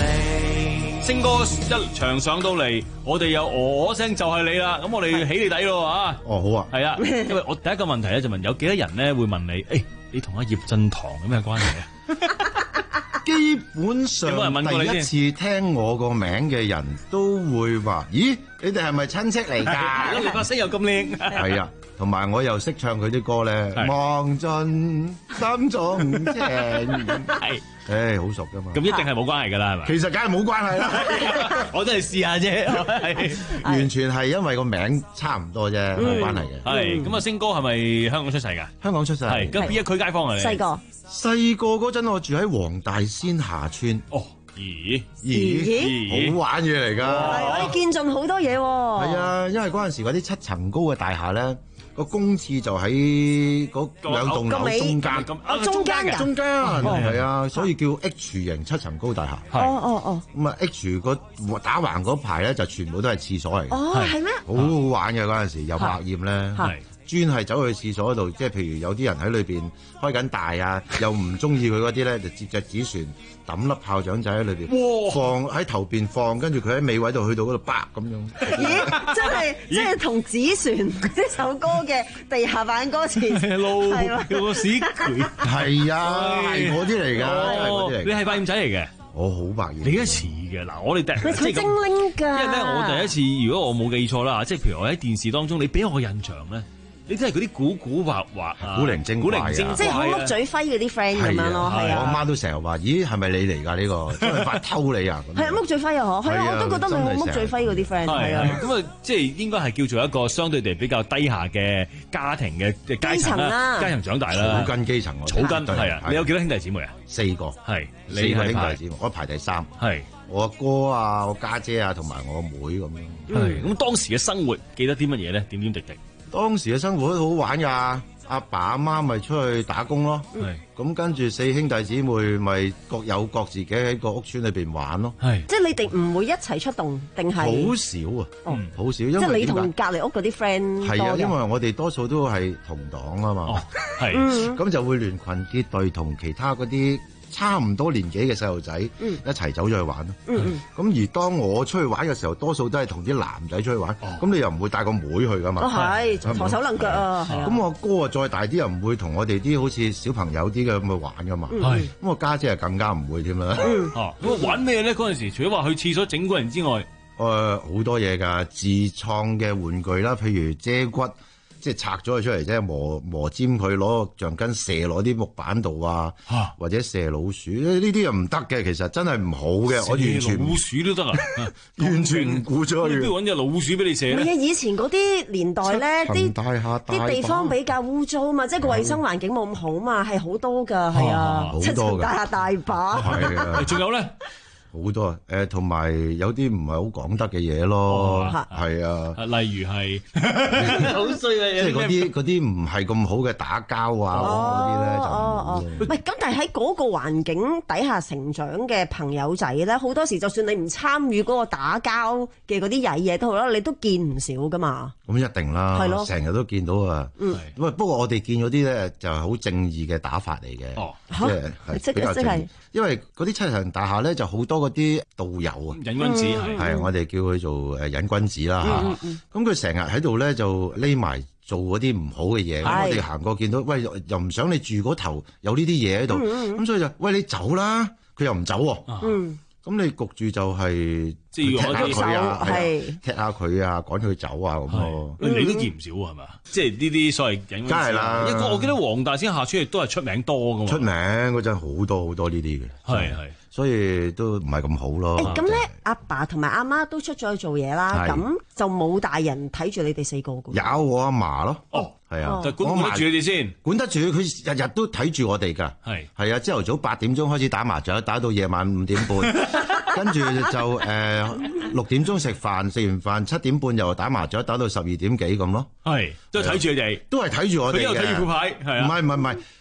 星哥一場上到嚟，我哋又哦聲就係你啦，咁我哋起你底咯嚇。 哦，好啊， 係啊，因為我第一個問題咧就問有幾多人咧會問你，誒、欸，你同阿葉振棠有咩關係啊？ 基本上有冇人問過你先？ 第一次聽我個名嘅人都會話：咦，你哋係咪親戚嚟㗎？ 你把聲又咁靚。 係啊。同埋我又識唱佢啲歌咧，望盡心中情，係，誒好熟噶嘛。 咁一定係冇關係㗎啦，係咪？ 其實梗係冇關係啦， 我都係試下啫， 完全係因為個名差唔多啫，冇關係嘅。 係咁啊，星哥係咪香港出世㗎？ 香港出世。 係咁邊一區街坊啊？你細個細個嗰陣，我住喺黃大仙下村。 哦，咦咦，好玩嘢嚟㗎。 係，可以見盡好多嘢喎。 係啊，因為嗰陣時嗰啲七層高嘅大廈咧。個公廁就喺嗰兩棟樓中間， 哦中間㗎， 中間係啊，所以叫 H 型七層高大廈。 哦哦哦。 咁啊 H 個打橫嗰排咧就全部都係廁所嚟嘅。 哦，係咩？ 好好玩嘅嗰陣時，又百厭咧，專係走去廁所度，即係譬如有啲人喺裏邊開緊大啊，又唔中意佢嗰啲咧，就接隻紙船抌粒炮仗仔喺裏邊，放喺頭邊放，跟住佢喺尾位度去到嗰度啪咁樣。 咦！真係即係同紙船呢首歌嘅地下版歌詞撈個屎渠。 係啊，係我啲嚟㗎，係我啲嚟。 你係百厭仔嚟嘅。 我好百厭。 你一似嘅嗱，我哋第佢精靈㗎。 因為咧，我第一次，如果我冇記錯啦，即係譬如我喺電視當中，你俾我個印象咧。你真係嗰啲古古惑惑啊， 古靈精怪啊， 即係好屋嘴輝嗰啲 friend 咁樣咯，係啊。 我媽都成日話：咦，係咪你嚟㗎呢個？真係發偷你啊！ 係啊，屋嘴輝啊，嗬，係啊，我都覺得你好屋嘴輝嗰啲 friend 係啊。 咁啊，即係應該係叫做一個相對地比較低下嘅家庭嘅嘅階層啦，階層長大啦， 草根基層， 草根係啊。你有幾多兄弟姊妹啊？ 四個， 係四個兄弟姊妹，我排第三，係我阿哥啊，我家姐啊，同埋我妹咁樣。 係咁當時嘅生活記得啲乜嘢咧？點點滴滴。 當時嘅生活都好玩㗎，阿爸阿媽咪出去打工咯，咁跟住四兄弟姊妹咪各有各自己喺個屋村裏邊玩咯。 係，即係你哋唔會一齊出動定係？好少啊，嗯，好少，因為即係你同隔離屋嗰啲 friend 係啊，因為我哋多數都係同黨啊嘛，係，咁就會聯群結隊同其他嗰啲差唔多年紀嘅細路仔一齊走咗去玩咯。咁、嗯、而當我出去玩嘅時候，多數都係同啲男仔出去玩。咁、哦、你又唔會帶個妹去噶嘛？都係抬手攆腳啊！ 咁我哥啊再大啲又唔會同我哋啲好似小朋友啲嘅咁去玩噶嘛。咁我家姐啊更加唔會添啦。 哦，咁玩咩咧？嗰陣時除咗話去廁所整蠱人之外， 誒好、呃、多嘢㗎，自創嘅玩具啦，譬如遮骨。即係拆咗佢出嚟啫，磨磨尖佢，攞個橡筋射落啲木板度啊，或者射老鼠，呢啲又唔得嘅，其實真係唔好嘅。我完全老鼠都得啊， 完全唔顧咗。 你邊度揾隻老鼠俾你射咧？ 唔係啊，以前嗰啲年代咧，啲啲地方比較污糟嘛，即係個衞生環境冇咁好嘛，係好多㗎，係啊， 好多㗎， 大廈大把。 係啊， 仲有咧？ 好多啊！誒，同埋有啲唔係好講得嘅嘢咯，係啊， 例如係好衰嘅嘢， 即係嗰啲嗰啲唔係咁好嘅打交啊嗰啲咧就唔係咁，但係喺嗰個環境底下成長嘅朋友仔咧，好多時就算你唔參與嗰個打交嘅嗰啲曳嘢都好啦，你都見唔少噶嘛。 咁一定啦，係咯，成日都見到啊。嗯，喂，不過我哋見嗰啲咧就係好正義嘅打法嚟嘅。哦，即係比較正義，因為嗰啲七層大廈咧就好多。嗰啲導遊啊， 癮君子係， 係我哋叫佢做誒癮君子啦嚇。咁佢成日喺度咧就匿埋做嗰啲唔好嘅嘢。咁我哋行過見到，喂又唔想你住嗰頭有呢啲嘢喺度，咁所以就喂你走啦，佢又唔走喎。嗯，咁你焗住就係踢下佢啊，係踢下佢啊，趕佢走啊咁咯。 你都見唔少係嘛？即係呢啲所謂癮君子。梗係啦，一個我記得黃大仙下村亦都係出名多噶嘛。 出名嗰陣好多好多呢啲嘅。係係。所以都唔係咁好咯。 咁咧，阿爸同埋阿媽都出咗去做嘢啦，咁就冇大人睇住你哋四個嘅。 有我阿嫲咯。 哦， 係啊， 就管得住你哋先， 管得住佢日日都睇住我哋㗎。係係啊，朝頭早八點鐘開始打麻雀，打到夜晚五點半，跟住就誒六點鐘食飯，食完飯七點半又打麻雀，打到十二點幾咁咯。 係，都係睇住你哋， 都係睇住我哋嘅。 佢又睇住副牌，係啊。 唔係唔係唔係。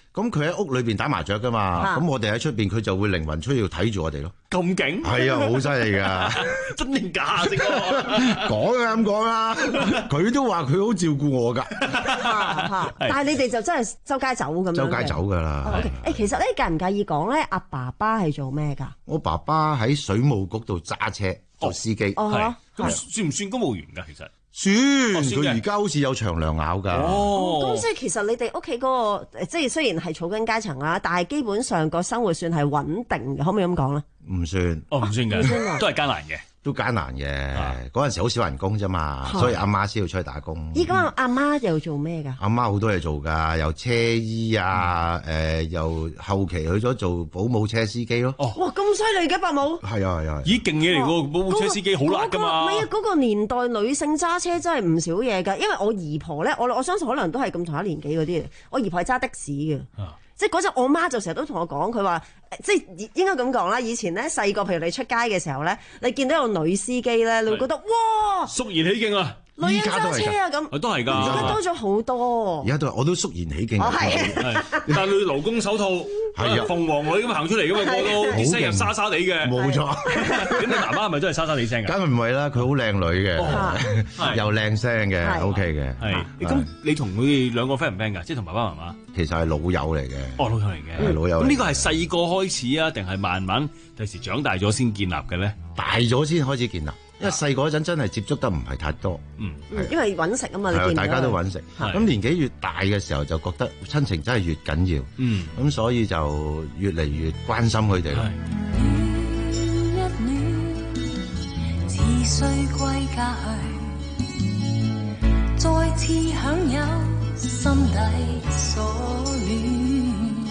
咁佢喺屋裏邊打麻雀噶嘛，咁我哋喺出邊佢就會靈魂出要睇住我哋咯。 咁勁？ 係啊，好犀利噶！ 真定假先？ 講啊咁講啦，佢都話佢好照顧我噶。 但係你哋就真係周街走咁樣。 周街走噶啦。 誒，其實咧介唔介意講咧？阿爸爸係做咩㗎？ 我爸爸喺水務局度揸車做司機。 哦， 咁算唔算公務員㗎？其實？ 算，佢而家好似有長糧咬㗎。 哦，咁即係其實你哋屋企嗰個，即係雖然係草根階層啦，但係基本上個生活算係穩定嘅，可唔可以咁講咧？ 唔算， 哦，唔算嘅，都係艱難嘅。 都艱難嘅，嗰陣時好少人工啫嘛，所以阿媽先要出去打工。 依家阿媽又做咩㗎？ 阿媽好多嘢做㗎，由車衣啊，誒，又後期去咗做保姆車司機咯。 哦， 哇，咁犀利嘅伯母！ 係啊係啊， 咦，勁嘢嚟㗎，保姆車司機好辣㗎嘛。 唔係啊，嗰個年代女性揸車真係唔少嘢㗎，因為我姨婆咧，我我相信可能都係咁同一年紀嗰啲，我姨婆係揸的士嘅。即係嗰陣，我媽就成日都同我講，佢話即係應該咁講啦。以前咧細個，譬如你出街嘅時候咧，你見到有女司機咧，你會覺得哇， 肅然起敬啊！ 女人揸車啊咁， 都係㗎， 而家多咗好多。 而家都我都肅然起敬。 哦係， 但係你勞工手套係啊，鳳凰女咁行出嚟㗎嘛，個都啲聲又沙沙地嘅。 冇錯。 咁你媽媽係咪都係沙沙地聲㗎？ 梗係唔係啦，佢好靚女嘅，又靚聲嘅 ，OK 嘅。 係。咁你同佢哋兩個 friend 唔 friend 㗎？即係同爸爸媽媽。 其實係老友嚟嘅。 哦，老友嚟嘅。 係老友。 咁呢個係細個開始啊，定係慢慢第時長大咗先建立嘅咧？ 大咗先開始建立。因為細個嗰陣真係接觸得唔係太多， 嗯， 因為揾食啊嘛，你見到大家都揾食，咁年紀越大嘅時候就覺得親情真係越緊要， 嗯， 咁所以就越嚟越關心佢哋咯。 暖一暖，似須歸家去，再次享有心底所戀。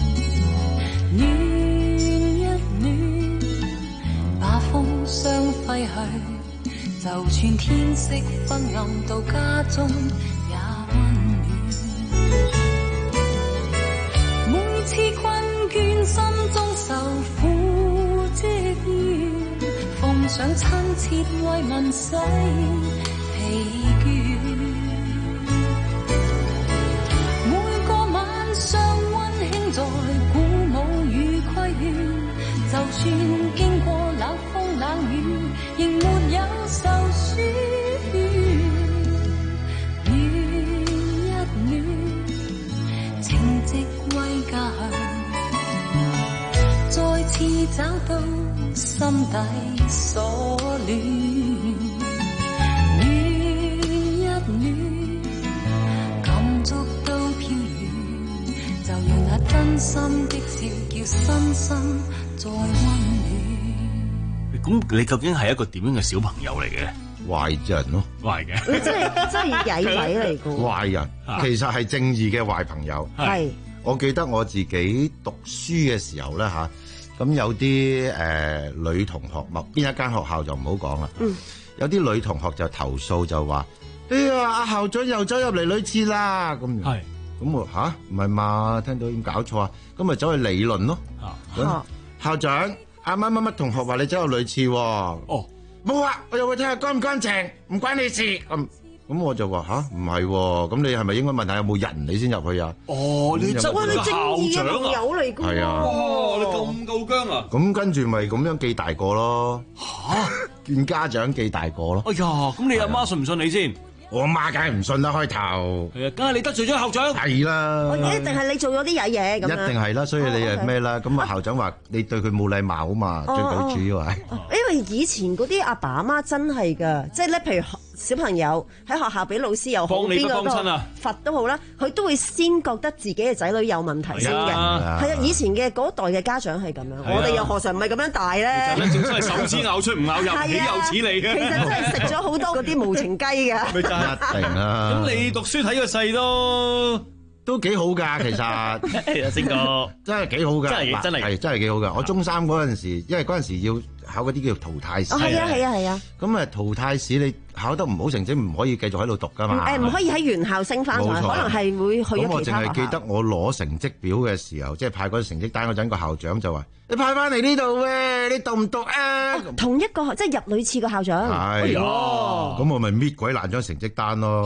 暖一暖，把風霜揮去。就算天色昏暗，到家中也溫暖。每次困倦，心中受苦積怨，奉上親切慰問洗疲倦。每個晚上溫馨在鼓舞與規勸，就算經過冷風冷雨，仍沒有受損。暖一暖，情直歸家鄉，再次找到心底所戀。暖一暖，感觸都飄遠，就讓那真心的笑叫身心再溫暖。 咁你究竟係一個點樣嘅小朋友嚟嘅？ 壞人咯， 壞嘅， 你真係真係曳仔嚟㗎。 壞人其實係正義嘅壞朋友。 係， 我記得我自己讀書嘅時候咧嚇，咁有啲誒、呃、女同學，某邊一間學校就唔好講啦。嗯，有啲女同學就投訴就話：哎呀，阿校長又走入嚟女廁啦咁樣。係，咁我吓？唔係嘛？聽到點搞錯啊？咁咪走去理論咯。啊，校長。阿乜乜乜同學話你走入女廁喎，哦，冇啊，我又會睇下乾唔乾淨，唔關你事咁，咁我就話吓唔係，咁你係咪應該問下有冇人你先入去啊？ 哦，你真係個校長啊， 友嚟㗎， 係啊， 哇，你咁夠姜啊！ 咁跟住咪咁樣記大個咯，吓見家長記大個咯。 哎呀，咁你阿媽信唔信你先？ 我阿媽梗係唔信啦，開頭係啊，梗係你得罪咗校長， 係啦， 一定係你做咗啲曳嘢咁樣， 一定係啦，所以你係咩啦？咁啊校長話你對佢冇禮貌啊嘛，最鬼主要係， 因為以前嗰啲阿爸阿媽真係噶，即係咧，譬如小朋友喺學校俾老師又好，邊個都罰都好啦，佢都會先覺得自己嘅仔女有問題先嘅，係啊，以前嘅嗰代嘅家長係咁樣，我哋又何嘗唔係咁樣大咧？ 正真係手指咬出唔咬入，豈有此理嘅？ 其實真係食咗好多嗰啲無情雞㗎。 一定啦！ 咁你讀書睇個勢都都幾好㗎，其實。 阿星哥真係幾好㗎， 真係真係係真係幾好㗎。我中三嗰陣時，因為嗰陣時要考嗰啲叫淘汰試。 哦，係啊，係啊，係啊。 咁啊，淘汰試你考得唔好成績，唔可以繼續喺度讀㗎嘛。 誒，唔可以喺原校升翻上去，可能係會去咗其他學校。 咁我淨係記得我攞成績表嘅時候，即係派嗰啲成績單嗰陣，個校長就話：你派翻嚟呢度嘅，你讀唔讀啊？ 同一個即係入女廁個校長。 係。咁我咪搣鬼爛張成績單咯。 嚇！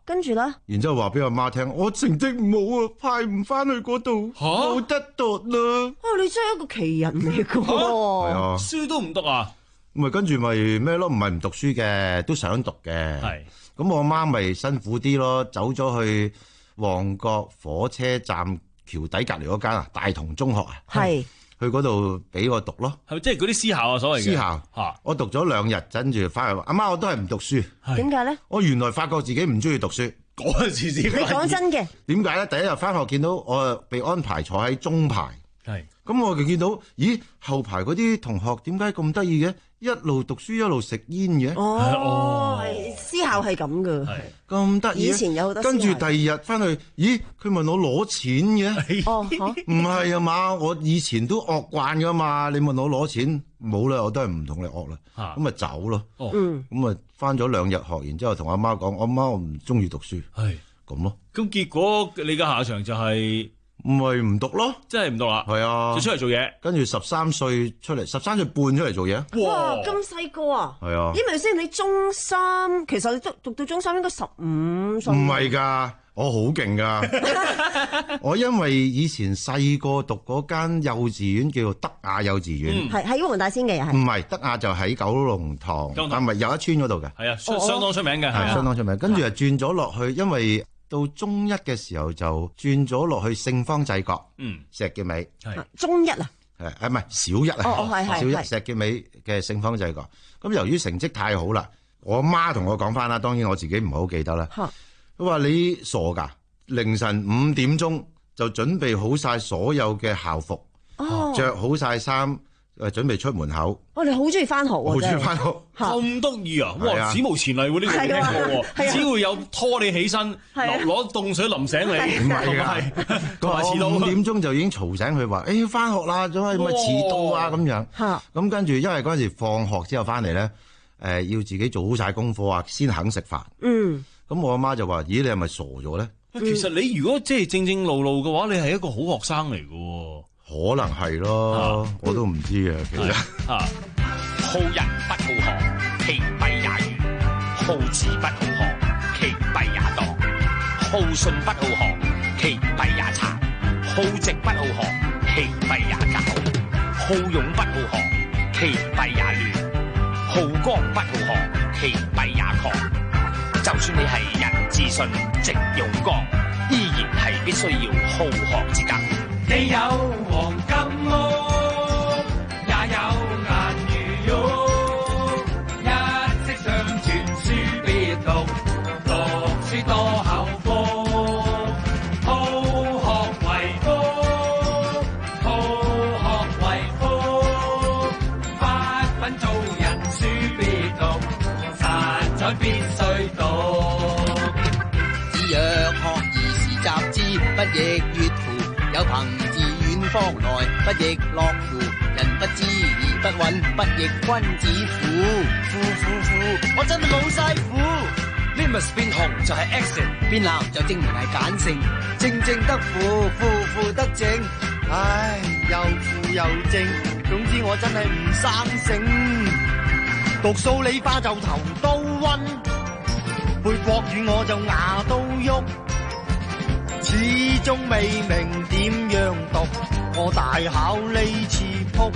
跟住咧， 然之後話俾阿媽聽，我成績唔好啊，派唔翻去嗰度，冇得讀啦。 啊，你真係一個奇人嚟噶， 係啊， 書都唔讀啊？ 咪跟住咪咩咯？唔係唔讀書嘅，都想讀嘅。係咁，我阿媽咪辛苦啲咯，走咗去旺角火車站橋底隔離嗰間啊，大同中學啊。係。去嗰度俾我讀咯， 係咪即係嗰啲私校啊？所謂嘅私校嚇， 我讀咗兩日，跟住翻去話：阿媽，我都係唔讀書。 點解咧？ 我原來發覺自己唔中意讀書。 嗰陣時先。 你講真嘅？ 點解咧？第一日翻學見到我被安排坐喺中排， 係咁我就見到，咦後排嗰啲同學點解咁得意嘅？一路讀書一路食煙嘅。 哦，私校係咁噶， 咁得意。 以前有好多。 跟住第二日翻去，咦佢問我攞錢嘅。 哦， 唔係啊嘛，我以前都惡慣噶嘛，你問我攞錢，冇啦，我都係唔同你惡啦，咁咪走咯。 嗯， 咁啊翻咗兩日學，然之後同阿媽講，阿媽我唔中意讀書， 係咁咯。 咁結果你嘅下場就係。 唔係唔讀咯， 真係唔讀啦。 係啊， 就出嚟做嘢， 跟住十三歲出嚟，十三歲半出嚟做嘢。 哇，咁細個啊！ 係啊， 咦咪先？你中三，其實你讀讀到中三應該十五歲。 唔係㗎，我好勁㗎。我因為以前細個讀嗰間幼稚園叫做德雅幼稚園， 係喺黃大仙嘅又係。 唔係德雅就喺九龍塘，但係又一村嗰度嘅。 係啊，相相當出名嘅，係相當出名。跟住就轉咗落去，因為。到中一嘅時候就轉咗落去聖方濟各，嗯，石硤尾， 係中一啊， 係啊唔係小一啊， 哦係係小一石硤尾嘅聖方濟各。咁由於成績太好啦，我媽同我講翻啦，當然我自己唔係好記得啦。佢話你傻㗎，凌晨五點鐘就準備好晒所有嘅校服，哦，著好晒衫。誒，準備出門口。 我哋好中意翻學喎， 好中意翻學， 咁得意啊！哇，史無前例喎，呢個未聽過喎。只會有拖你起身，攞攞凍水淋醒你， 唔係㗎。佢話遲到五點鐘就已經嘈醒佢話：誒，要翻學啦，做咩咪遲到啊？咁樣。嚇。咁跟住，因為嗰陣時放學之後翻嚟咧，誒要自己做好晒功課啊，先肯食飯。嗯。咁我阿媽就話：咦，你係咪傻咗咧？ 其實你如果即係正正路路嘅話，你係一個好學生嚟㗎喎。 可能係咯，啊、我都唔知啊。其實， 啊、好人不好學，其弊也愚；好智不好學，其弊也惰；好信不好學，其弊也殘；好直不好學，其弊也狡；好勇不好學，其弊也亂；好剛不好學，其弊也狂。就算你係人自信、直用剛，依然係必須要好學之格。 你有黃金屋，也有顏如玉，一息尚存，書必讀，讀書多口福，好學為福，好學為福，發奮做人書必讀，實在必須讀。 子曰：學而時習之，不亦說乎？有朋自遠方來，不亦樂乎？人不知而不愠，不亦君子乎？乎乎乎！我真係冇晒符。Limus 變紅就係 accent， 變藍就證明係簡姓。正正得負，負負得正。唉，又負又正，總之我真係唔生性。讀數理化就頭都暈，背國語我就牙都喐。始終未明點樣讀，我大考呢次撲，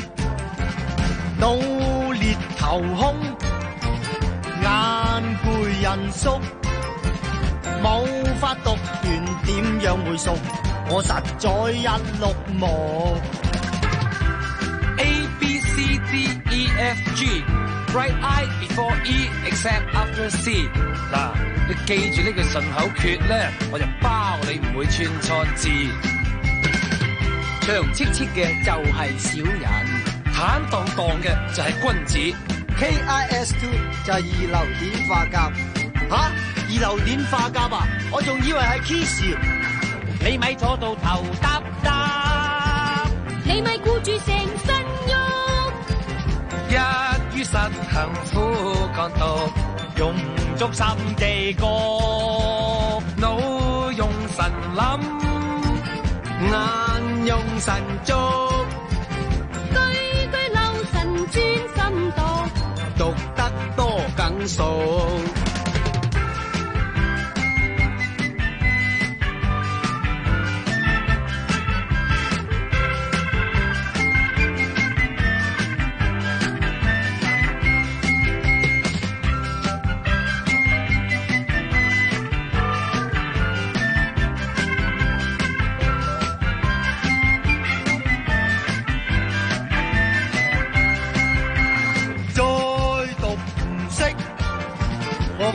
腦裂頭空，眼攰人縮，冇法讀完點樣會熟，我實在一碌木。 A B C D E F G Write I before E except after C 嗱。你記住呢句順口訣咧，我就包你唔會串錯字。長戚戚嘅就係小人，坦蕩蕩嘅就係君子。 K I S two 就係二流碘化鉀。吓、啊，二流碘化鉀啊！我仲以為係 kiss。 你咪坐到頭耷耷， 你咪顧住成身喐。 一於實行苦幹讀， 用足心機過， 腦用神諗， 眼用神捉， 句句留神專心讀， 讀得多更熟。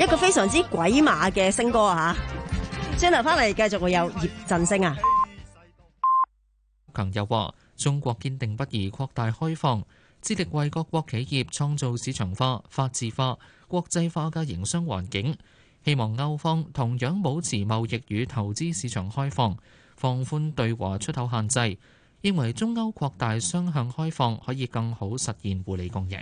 一個非常之鬼馬嘅星歌啊！轉頭翻嚟繼續會有葉振聲啊！ 強又話：中國堅定不移擴大開放，致力為各國企業創造市場化、法治化、國際化嘅營商環境。希望歐方同樣保持貿易與投資市場開放，放寬對華出口限制。認為中歐擴大雙向開放可以更好實現互利共贏。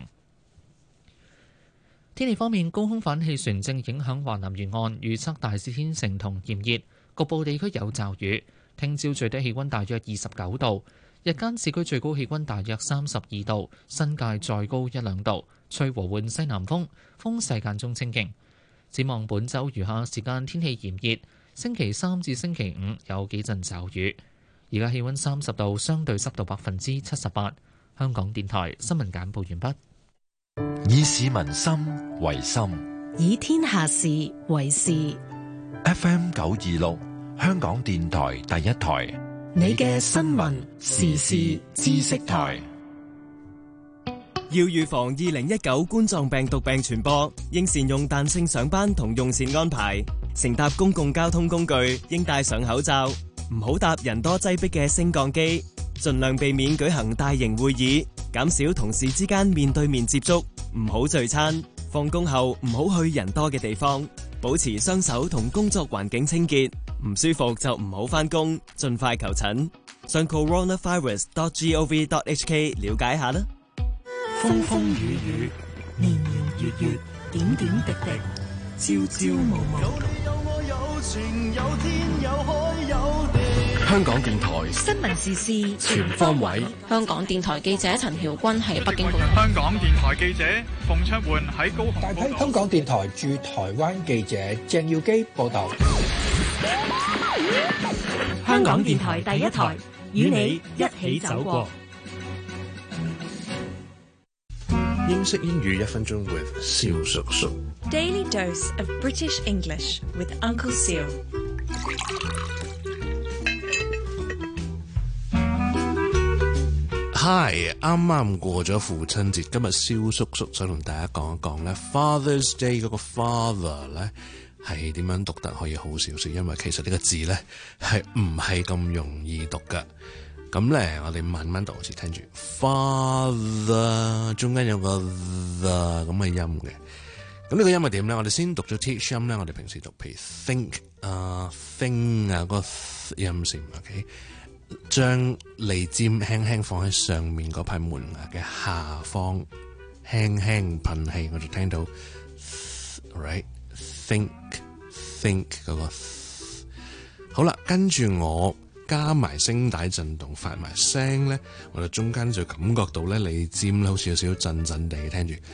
天氣方面，高空反氣旋正影響華南沿岸，預測大致天晴同炎熱，局部地區有驟雨。聽朝最低氣溫大約二十九度，日間市區最高氣溫大約三十二度，新界再高一兩度，吹和緩西南風，風勢間中清勁。展望本週餘下時間天氣炎熱，星期三至星期五有幾陣驟雨。而家氣溫三十度，相對濕度百分之七十八。香港電台新聞簡報完畢。 以市民心為心， 以天下事為事。 F M 九二六，香港電台第一台， 你嘅新聞時事知識台。 要預防二零一九冠狀病毒病傳播，應善用彈性上班同用膳安排。乘搭公共交通工具應戴上口罩，唔好搭人多擠迫嘅升降機，盡量避免舉行大型會議，減少同事之間面對面接觸，唔好聚餐。放工後唔好去人多嘅地方，保持雙手同工作環境清潔。唔舒服就唔好返工，盡快求診。上 coronavirus dot gov dot hk 了解下啦。 風風雨雨，年年月月，點點滴滴，朝朝暮暮。有你有我有情有天有海有地。 香港電台新聞時事全方位。 香港電台記者陳曉君喺北京報道。 香港電台記者馮卓媛喺高雄。 大批香港電台駐台灣記者鄭耀基報道。 香港電台第一台，與你一起走過。 英式英語一分鐘 with 蕭叔叔。 Daily dose of British English with Uncle Seal。 Hi， 啱啱過咗父親節，今日蕭叔叔想同大家講一講咧 Father's Day 嗰個 father 咧係點樣讀得可以好少少，因為其實呢個字咧係唔係咁容易讀噶。咁咧，我哋慢慢讀，好似聽住 father 中間有個 the 咁嘅音嘅。咁呢個音係點咧？我哋先讀咗 teach 音咧，我哋平時讀譬如 think 啊、uh, thing 啊嗰個音先 ，OK。將脷尖輕輕放喺上面嗰排門牙嘅下方，輕輕噴氣，我就聽到 right think think 嗰個。好啦，跟住我加埋聲帶震動，發埋聲咧，我就中間就感覺到咧脷尖咧好似有少少震震地，聽住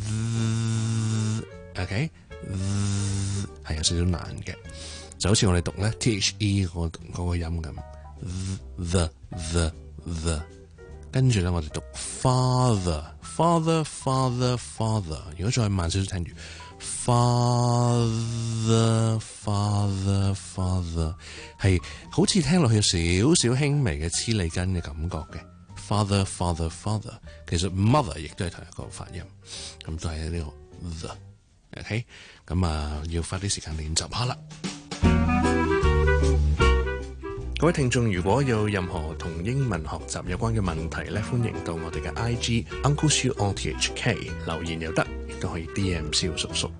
，OK，係有少少難嘅，就好似我哋讀咧 T H E 嗰嗰個音咁。The the the， 跟住咧我哋讀 father father father father， 如果再慢少少聽住 father father father， 係好似聽落去有少少輕微嘅黐脷根嘅感覺嘅 father father father， 其實 mother 亦都係同一個發音，咁都係呢個 the，OK， 咁啊要花啲時間練習下啦。各位聽眾，如果有任何同英文學習有關嘅問題咧，歡迎到我哋嘅 I G Uncle Siu on T H K 留言又得，亦都可以 D M 蕭叔叔。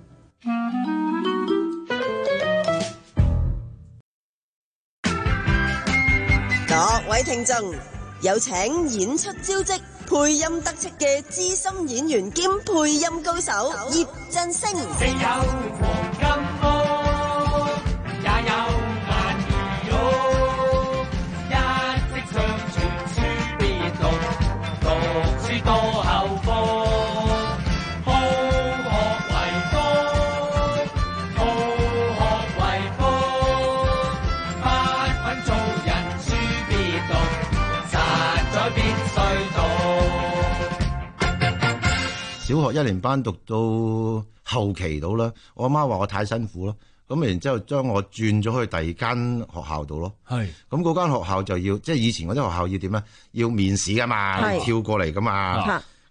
各位聽眾，有請演出招積、配音得戚嘅資深演員兼配音高手葉振聲。 只有黃金屋，也有多口福，好學為福，好學為福，不肯做人書必讀，實在必須讀。 小學一年班讀到後期到啦，我阿媽話我太辛苦咯，咁然之後將我轉咗去第二間學校度咯。係，咁嗰間學校就要，即係以前嗰啲學校要點咧？要面試噶嘛，跳過嚟噶嘛。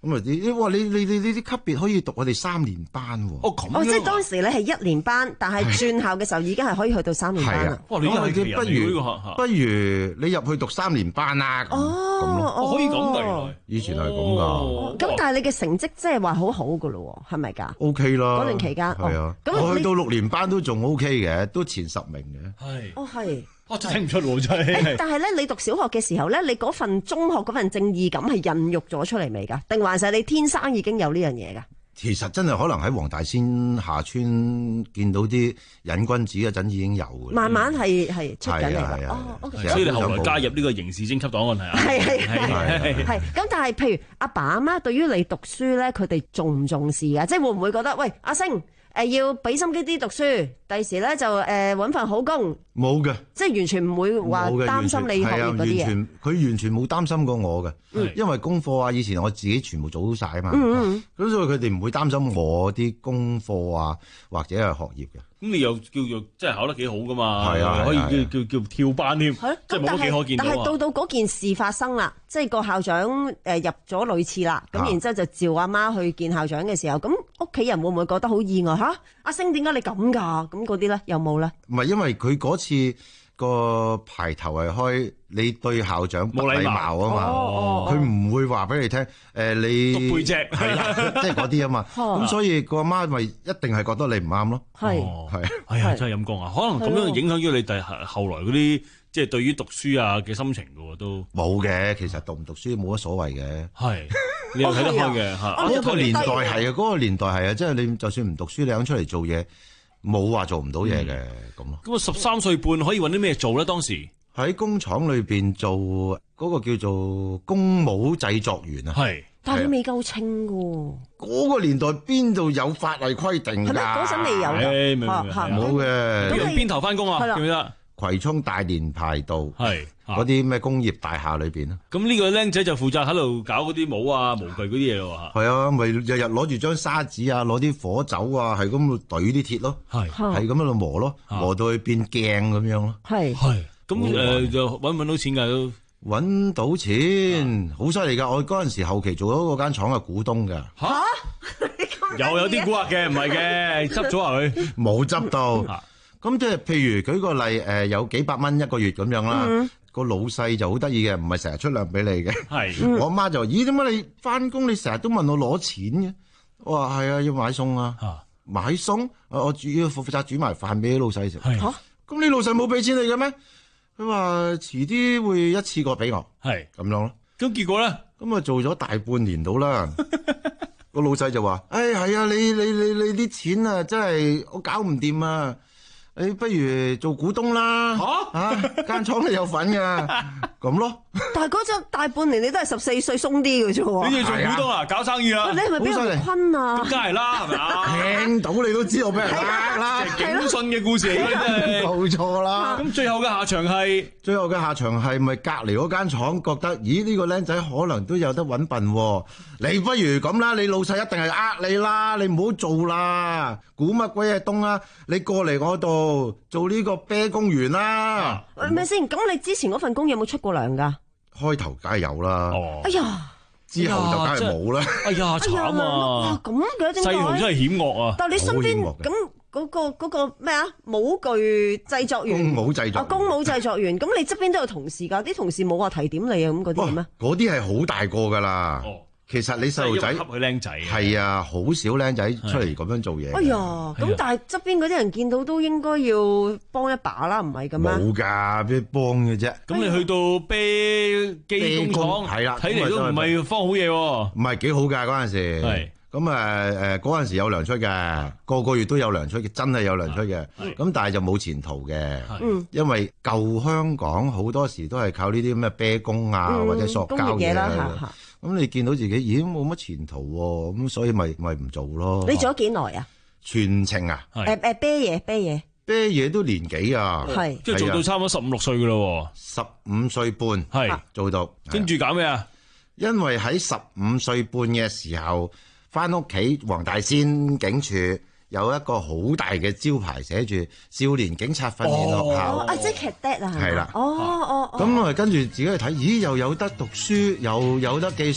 咁啊啲哇！你你你你啲級別可以讀我哋三年班喎。 哦咁哦，即係當時你係一年班，但係轉校嘅時候已經係可以去到三年班啦。 哇！你係不如不如你入去讀三年班啦。 哦， 哦，可以咁㗎原來。 以前係咁㗎。 咁但係你嘅成績即係話好好㗎咯喎，係咪㗎 ？O K 啦。 嗰段期間係啊。 咁我去到六年班都仲 O K 嘅，都前十名嘅。 係。 哦，係。 我真係聽唔出喎，真係。 但係咧，你讀小學嘅時候咧，你嗰份中學嗰份正義感係孕育咗出嚟未㗎？定還是你天生已經有呢樣嘢㗎？ 其實真係可能喺黃大仙下村見到啲癮君子嗰陣已經有嘅。 慢慢係係出緊嚟㗎。 哦 ，OK。 所以你後來加入呢個刑事偵緝檔案係啊？ 係係係係。咁但係譬如阿爸阿媽對於你讀書咧，佢哋重唔重視啊？即係會唔會覺得喂阿星？誒要俾心機啲讀書，第時咧就誒揾份好工。冇嘅，即係完全唔會話擔心你學業嗰啲嘢。 佢完全冇擔心過我嘅， 嗯、 因為功課啊，以前我自己全部做好晒啊嘛。咁、 嗯嗯、 所以佢哋唔會擔心我啲功課啊，或者係學業嘅。 咁你又叫做即係考得幾好噶嘛？ 係啊， 可以叫叫叫跳班添，即係冇乜幾可見到啊！ 但係到到嗰件事發生啦，即係個校長誒入咗女廁啦，咁然之後就召阿媽去見校長嘅時候，咁屋企人會唔會覺得好意外嚇？阿星點解你咁㗎？咁嗰啲咧有冇咧？ 唔係因為佢嗰次個牌頭係開，你對校長不禮貌啊嘛，佢唔會話俾你聽誒你讀背脊係啦，即係嗰啲啊嘛，咁所以個阿媽咪一定係覺得你唔啱咯。 係係， 哎呀真係陰公啊！可能咁樣影響咗你第後來嗰啲即係對於讀書啊嘅心情㗎喎，都冇嘅。其實讀唔讀書冇乜所謂嘅。 係你又睇得開嘅嚇。 嗰個年代係啊，嗰個年代係啊，即係你就算唔讀書，你肯出嚟做嘢，冇話做唔到嘢嘅咁咯。 咁啊，十三歲半可以揾啲咩做咧？當時喺工廠裏邊做嗰個叫做工務製作員啊。 係， 但係你未夠稱㗎。 嗰個年代邊度有法例規定㗎？ 係咩？嗰陣未有㗎。 冇嘅。 用邊頭翻工啊？記唔記得？ 葵涌大連排道係嗰啲咩工業大廈裏邊啊。 咁呢個僆仔就負責喺度搞嗰啲帽啊、模具嗰啲嘢咯嚇。 係啊，咪日日攞住張砂紙啊，攞啲火酒啊，係咁去懟啲鐵咯。係係咁喺度磨咯，磨到去變鏡咁樣咯。 係係咁誒，就揾唔揾到錢㗎都？ 揾到錢，好犀利㗎！我嗰陣時後期做咗嗰間廠嘅股東㗎。 嚇！又有啲蠱惑嘅，唔係嘅，執咗啊佢。 冇執到。咁即係譬如舉個例，誒有幾百蚊一個月咁樣啦，個、嗯、老細就好得意嘅，唔係成日出糧俾你嘅。係、嗯，我媽就話：咦，點解你翻工你成日都問我攞錢嘅？我話係啊，要買餸啊，啊買餸，我主要負責煮埋飯俾啲老細食。嚇，咁你老細冇俾錢你嘅咩？佢話遲啲會一次過俾我。係咁樣咯。 咁結果咧， 咁啊做咗大半年到啦。個老細就話：誒係啊，你你你你啲錢啊，真係我搞唔掂啊！你不如做股東啦，嚇嚇間廠你有份噶，咁咯。 但係嗰陣大半年你都係十四歲鬆啲嘅啫喎。 你要做股東啊，搞生意啊？ 你係咪俾人坤啊？ 咁梗係啦，係咪啊？ 聽到你都知我俾人呃啦， 即係警訊嘅故事嚟嘅真係。 冇錯啦。 咁最後嘅下場係， 最後嘅下場係咪隔離嗰間廠覺得，咦呢個僆仔可能都有得揾笨喎？你不如咁啦，你老細一定係呃你啦，你唔好做啦，估乜鬼嘢東啊？你過嚟我度做呢個啤工員啦。 係咪先？咁你之前嗰份工有冇出過糧㗎？ 開頭梗係有啦。哦。 哎呀！ 之後就梗係冇啦。 哎呀，慘啊！ 哇，咁嘅點解？ 世途真係險惡啊！ 但係你身邊咁嗰個嗰個咩啊？模具製作員。 工務製作。啊， 工務製作員。咁你側邊都有同事㗎？啲同事冇話提點你啊？咁嗰啲點啊？ 嗰啲係好大個㗎啦。哦。其實你細路仔， 佢僆仔係啊，好少僆仔出嚟咁樣做嘢。 哎呀，咁但係側邊嗰啲人見到都應該要幫一把啦，唔係咁咩？ 冇㗎，邊幫嘅啫？ 咁你去到啤機工廠，係啦，睇嚟都唔係方好嘢喎。 唔係幾好㗎嗰陣時。係咁誒誒，嗰陣時有糧出嘅，個個月都有糧出嘅，真係有糧出嘅。咁但係就冇前途嘅，因為舊香港好多時都係靠呢啲咩啤工啊或者塑膠嘢啦。咁你見到自己已經冇乜前途喎，咁所以咪咪唔做咯。 你做咗幾耐啊？ 全程啊？ 誒誒，啤嘢啤嘢， 啤嘢都年幾啊？ 係即係做到差唔多十五六歲噶咯。 十五歲半係做到， 跟住搞咩啊？ 因為喺十五歲半嘅時候，翻屋企黃大仙警署有一個好大嘅招牌，寫住少年警察訓練學校。 啊，即係 cadet 啊， 係啦。 哦哦。 咁我跟住自己去睇，咦，又有得讀書，又有得寄宿，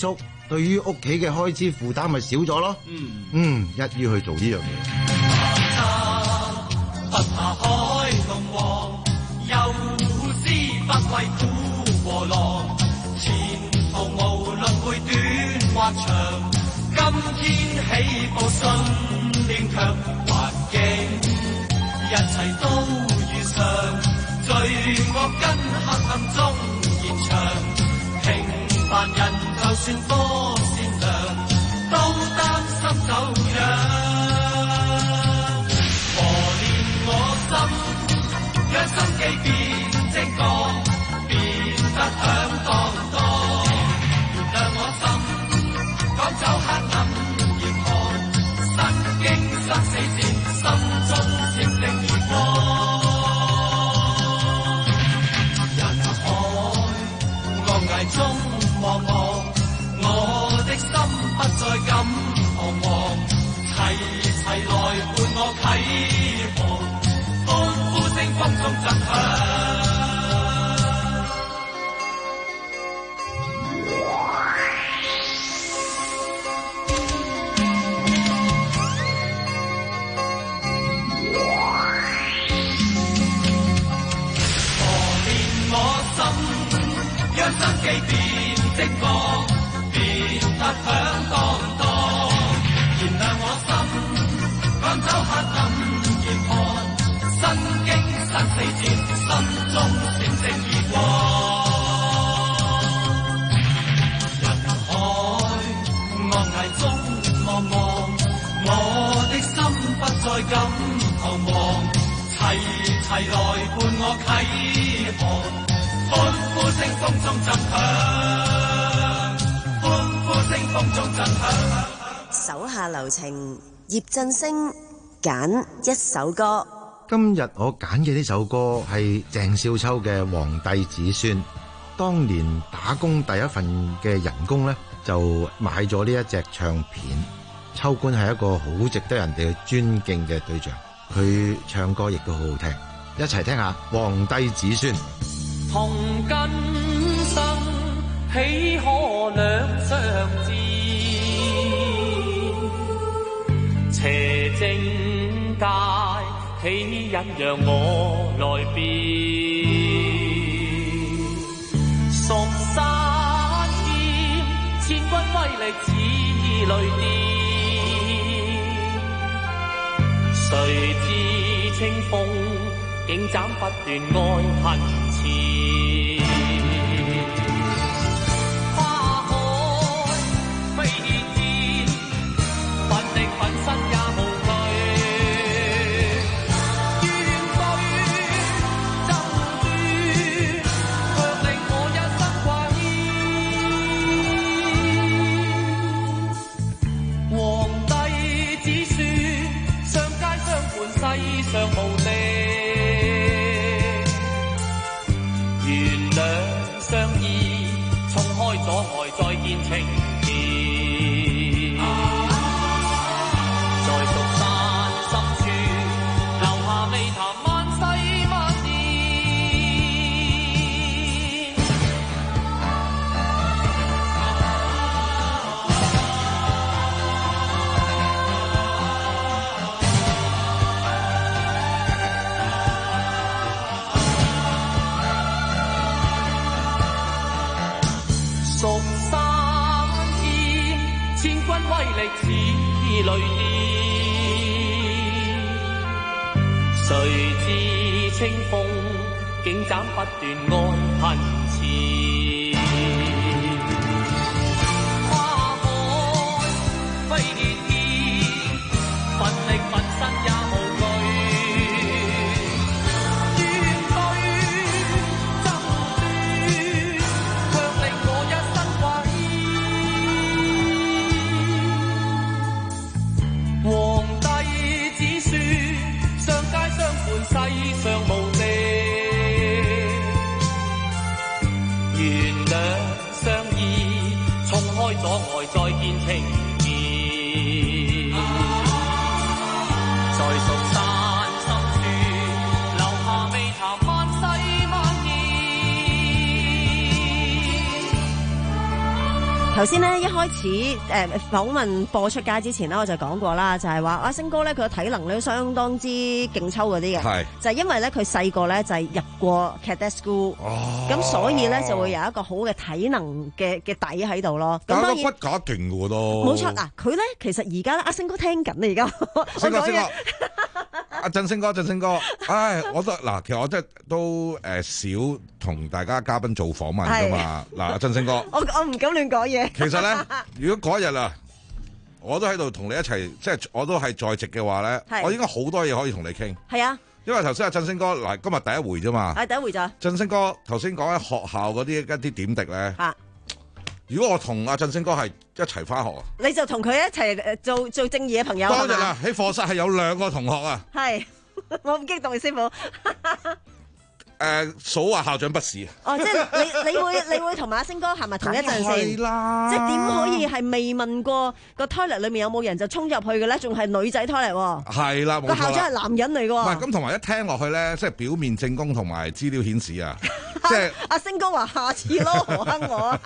對於屋企嘅開支負擔咪少咗咯。 嗯嗯，一於去做呢樣嘢。 不怕海龍王，有詩不畏苦和浪，前途無論會短或長，今天起步信念強，環境一切都如常，罪惡跟黑暗中延長，平凡人就算多善良，都擔心走樣。讓心機變精光，變得響當當。原諒我心，趕走黑暗嚴寒，身經生死戰，心中閃亮熱光。人海惡崖中茫茫，我的心不再敢彷徨，齊齊來伴我啟航。風中震響，磨練我心，讓真機變精光，變得響當當。燃亮我心，趕走黑暗嚴寒。身經生死戰，心中閃閃熱光。人海惡崖中茫茫，我的心不再敢彷徨，齊齊來伴我啟航，歡呼聲風中震響，歡呼聲風中震響。 手下留情，葉振聲揀一首歌。 今日我揀嘅呢首歌係鄭少秋嘅《皇帝子孫》。當年打工第一份嘅人工呢，就買咗呢一隻唱片。秋官係一個好值得人哋去尊敬嘅對象，佢唱歌亦都好好聽。一齊聽下《皇帝子孫》。 同根生，豈可兩相知？邪正界。豈因讓我來變？蜀山劍，千軍威力似雷電。誰知清風，竟斬不斷愛恨纏。花海飛箭，奮力奮身也無。世上無敵，原諒相依，衝開阻礙，再見情結。在蜀山深處，留下未談萬世萬年。蜀山劍，千軍威力似雷電。誰知清風，竟斬不斷愛恨纏。跨海飛天，奮力奮身也無懼。皇帝子孫，上街相伴，世上無敵。 頭先咧一開始誒、呃、訪問播出街之前咧，我就講過啦，就係話阿星哥咧佢嘅體能咧相當之勁抽嗰啲嘅， 係就係因為咧佢細個咧就係入過 cadet school，咁、哦、所以咧就會有一個好嘅體能嘅嘅底喺度咯。咁當然骨架勁嘅喎都。 冇錯嗱，佢咧其實而家阿星哥聽緊啊，而家星哥星哥，阿振星哥振星哥，唉，我都嗱，其實我真係都誒少同大家嘉賓做訪問㗎嘛。嗱，阿振星哥， 我我唔敢亂講嘢。 其實咧，如果嗰日啊，我都喺度同你一齊，即係我都係在席嘅話咧，我應該好多嘢可以同你傾。 係啊，因為頭先阿振星哥嗱，今日第一回啫嘛。 係第一回咋。 振星哥頭先講喺學校嗰啲一啲點滴咧。嚇！如果我同阿振星哥係一齊翻學啊， 你就同佢一齊做做正義嘅朋友。 當日啊，喺課室係有兩個同學啊。 係，我唔激動，師傅。 誒，數話校長不是。 哦，即係你你會你會同阿星哥行埋同一陣線， 係啦。 即係點可以係未問過個 toilet 裏面有冇人就衝入去嘅咧？仲係女仔 toilet 喎。 係啦，冇錯啦。 個校長係男人嚟嘅喎。 唔係咁，同埋一聽落去咧，即係表面證供同埋資料顯示啊，即係阿星哥話下次咯，何坑我。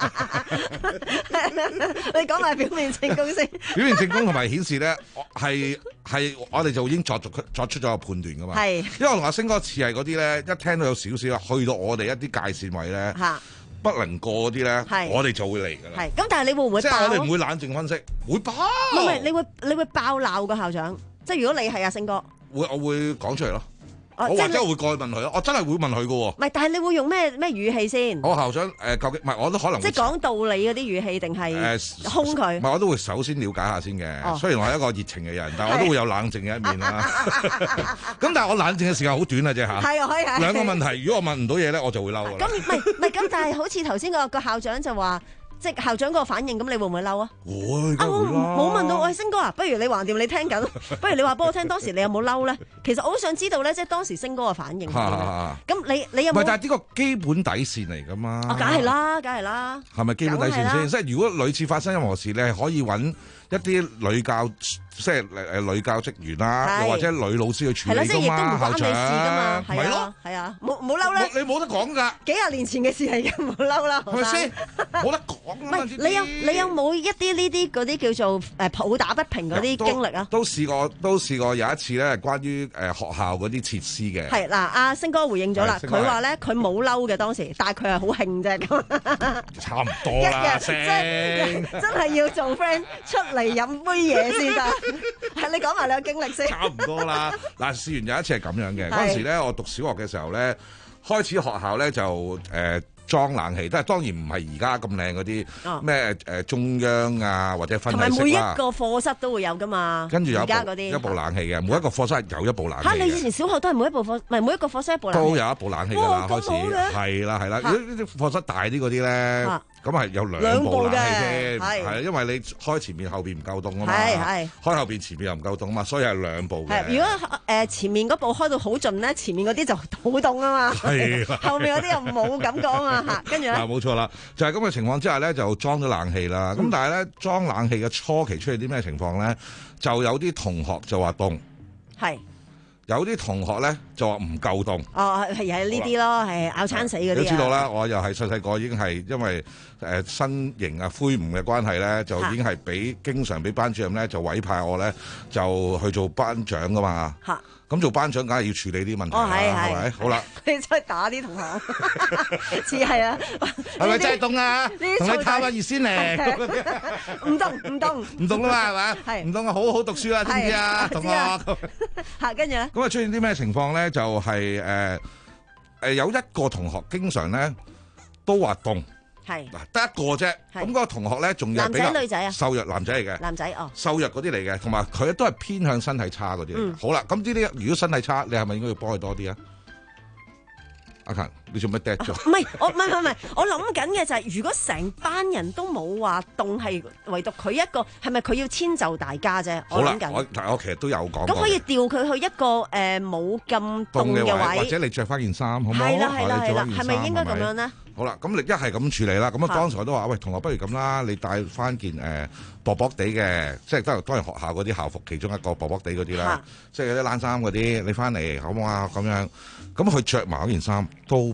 你講埋表面證供先。 表面證供同埋顯示咧，係係我哋就已經作作作出咗個判斷噶嘛。係。因為我同阿星哥似係嗰啲咧，一聽到有少少去到我哋一啲界線位咧，不能過嗰啲咧，我哋就會嚟㗎啦。係， 咁但係你會唔會爆？ 即係我哋唔會冷靜分析，會爆。 唔係，你會你會爆鬧個校長，即係如果你係阿星哥， 會我會講出嚟咯。 哦、 我或者會過去問佢咯，我真係會問佢㗎喎。 唔係，但係你會用咩咩語氣先？ 我校長誒、呃，究竟唔係我都可能即係講道理嗰啲語氣定係兇佢？唔、 呃、係，我都會首先了解下先嘅。哦、雖然我係一個熱情嘅人，但係我都會有冷靜嘅一面啦。咁但係我冷靜嘅時間好短嘅啫嚇。係啊，可以係。兩個問題，如果我問唔到嘢咧，我就會嬲㗎啦。咁唔係唔係咁，但係好似頭先個個校長就話。即係校長嗰個反應，咁你會唔會嬲啊？會， 啊我冇問到，喂星哥啊，不如你橫掂你聽緊，不如你話俾我聽，當時你有冇嬲咧？其實我好想知道咧，即係當時星哥嘅反應。咁你你有冇？ 唔係，但係呢個基本底線嚟㗎嘛。 啊，梗係啦，梗係啦。 係咪基本底線先？即係如果類似發生任何事，你係可以揾一啲女教，即係誒女教職員啦，又或者女老師去處理㗎嘛，校長。係咯，係啊，冇冇嬲咧？ 你冇得講㗎。 幾廿年前嘅事嚟嘅，冇嬲啦。 係咪先？冇得講。 唔係，你有你有冇一啲呢啲嗰啲叫做誒抱打不平嗰啲經歷啊？ 都試過，都試過有一次咧，關於誒學校嗰啲設施嘅。係嗱，阿星哥回應咗啦，佢話咧佢冇嬲嘅當時，但係佢係好興啫咁。 差唔多啦，星真係要做 friend 出嚟飲杯嘢先得。係你講埋你嘅經歷先。 差唔多啦，嗱，試完有一次係咁樣嘅，嗰陣時咧我讀小學嘅時候咧，開始學校咧就誒。呃裝冷氣，但係當然唔係而家咁靚嗰啲咩誒中央啊或者分體式啦。同埋每一個課室都會有噶嘛。 跟住有而家嗰啲一部冷氣嘅，每一個課室有一部冷氣。 嚇！你以前小學都係每一部課，唔係每一個課室一部冷氣。 都有一部冷氣㗎啦，開始係啦係啦。如果呢啲課室大啲嗰啲咧，咁係有兩部冷氣添，係啊，因為你開前面後邊唔夠凍啊嘛，係係開後邊前面又唔夠凍啊嘛，所以係兩部嘅。 如果誒前面嗰部開到好盡咧，前面嗰啲就好凍啊嘛，係後面嗰啲又冇感覺啊嘛嚇，跟住咧。 冇錯啦，就係咁嘅情況之下咧，就裝咗冷氣啦。咁、嗯、但係咧，裝冷氣嘅初期出現啲咩情況咧？就有啲同學就話凍，係有啲同學咧就話唔夠凍。 哦，係係呢啲咯，係拗餐死嗰啲。 你知道啦，我又係細細個已經係因為誒身形啊魁梧嘅關係咧，就已經係俾經常俾班主任咧就委派我咧就去做班長噶嘛。嚇！咁做班長梗係要處理啲問題啦，係咪？好啦， 你真係打啲同學，似係啊？ 係咪真係凍啊？同你探下熱先嚟， 唔凍唔凍唔凍啊嘛，係咪？係唔凍啊！好好讀書啦，知唔知啊？同學嚇，跟住咧， 咁啊出現啲咩情況咧？就係誒誒有一個同學經常咧都話凍。係嗱，得一個啫。咁嗰個同學咧，仲有比較男仔女仔啊？ 瘦弱男仔嚟嘅。 男仔哦。 瘦弱嗰啲嚟嘅，同埋佢都係偏向身體差嗰啲。嗯。好啦，咁呢啲如果身體差，你係咪應該要幫佢多啲啊？阿勤，你做乜 dead 咗？ 唔係，我唔係唔係，我諗緊嘅就係、是，如果成班人都冇話凍，係唯獨佢一個，係咪佢要遷就大家啫？我諗緊。 我我其實都有講。 咁可以調佢去一個誒冇咁凍嘅位， 或者你着翻件衫，好唔好？ 係啦係啦係啦，係咪應該咁樣咧？ 好啦，咁你一係咁處理啦。咁啊，當時我都話：喂，同學，不如咁啦，你帶翻件誒、呃、薄薄地嘅，即係都係當然學校嗰啲校服其中一個薄薄地嗰啲啦，即係嗰啲冷衫嗰啲，你翻嚟好唔好啊？咁樣，咁佢着埋嗰件衫都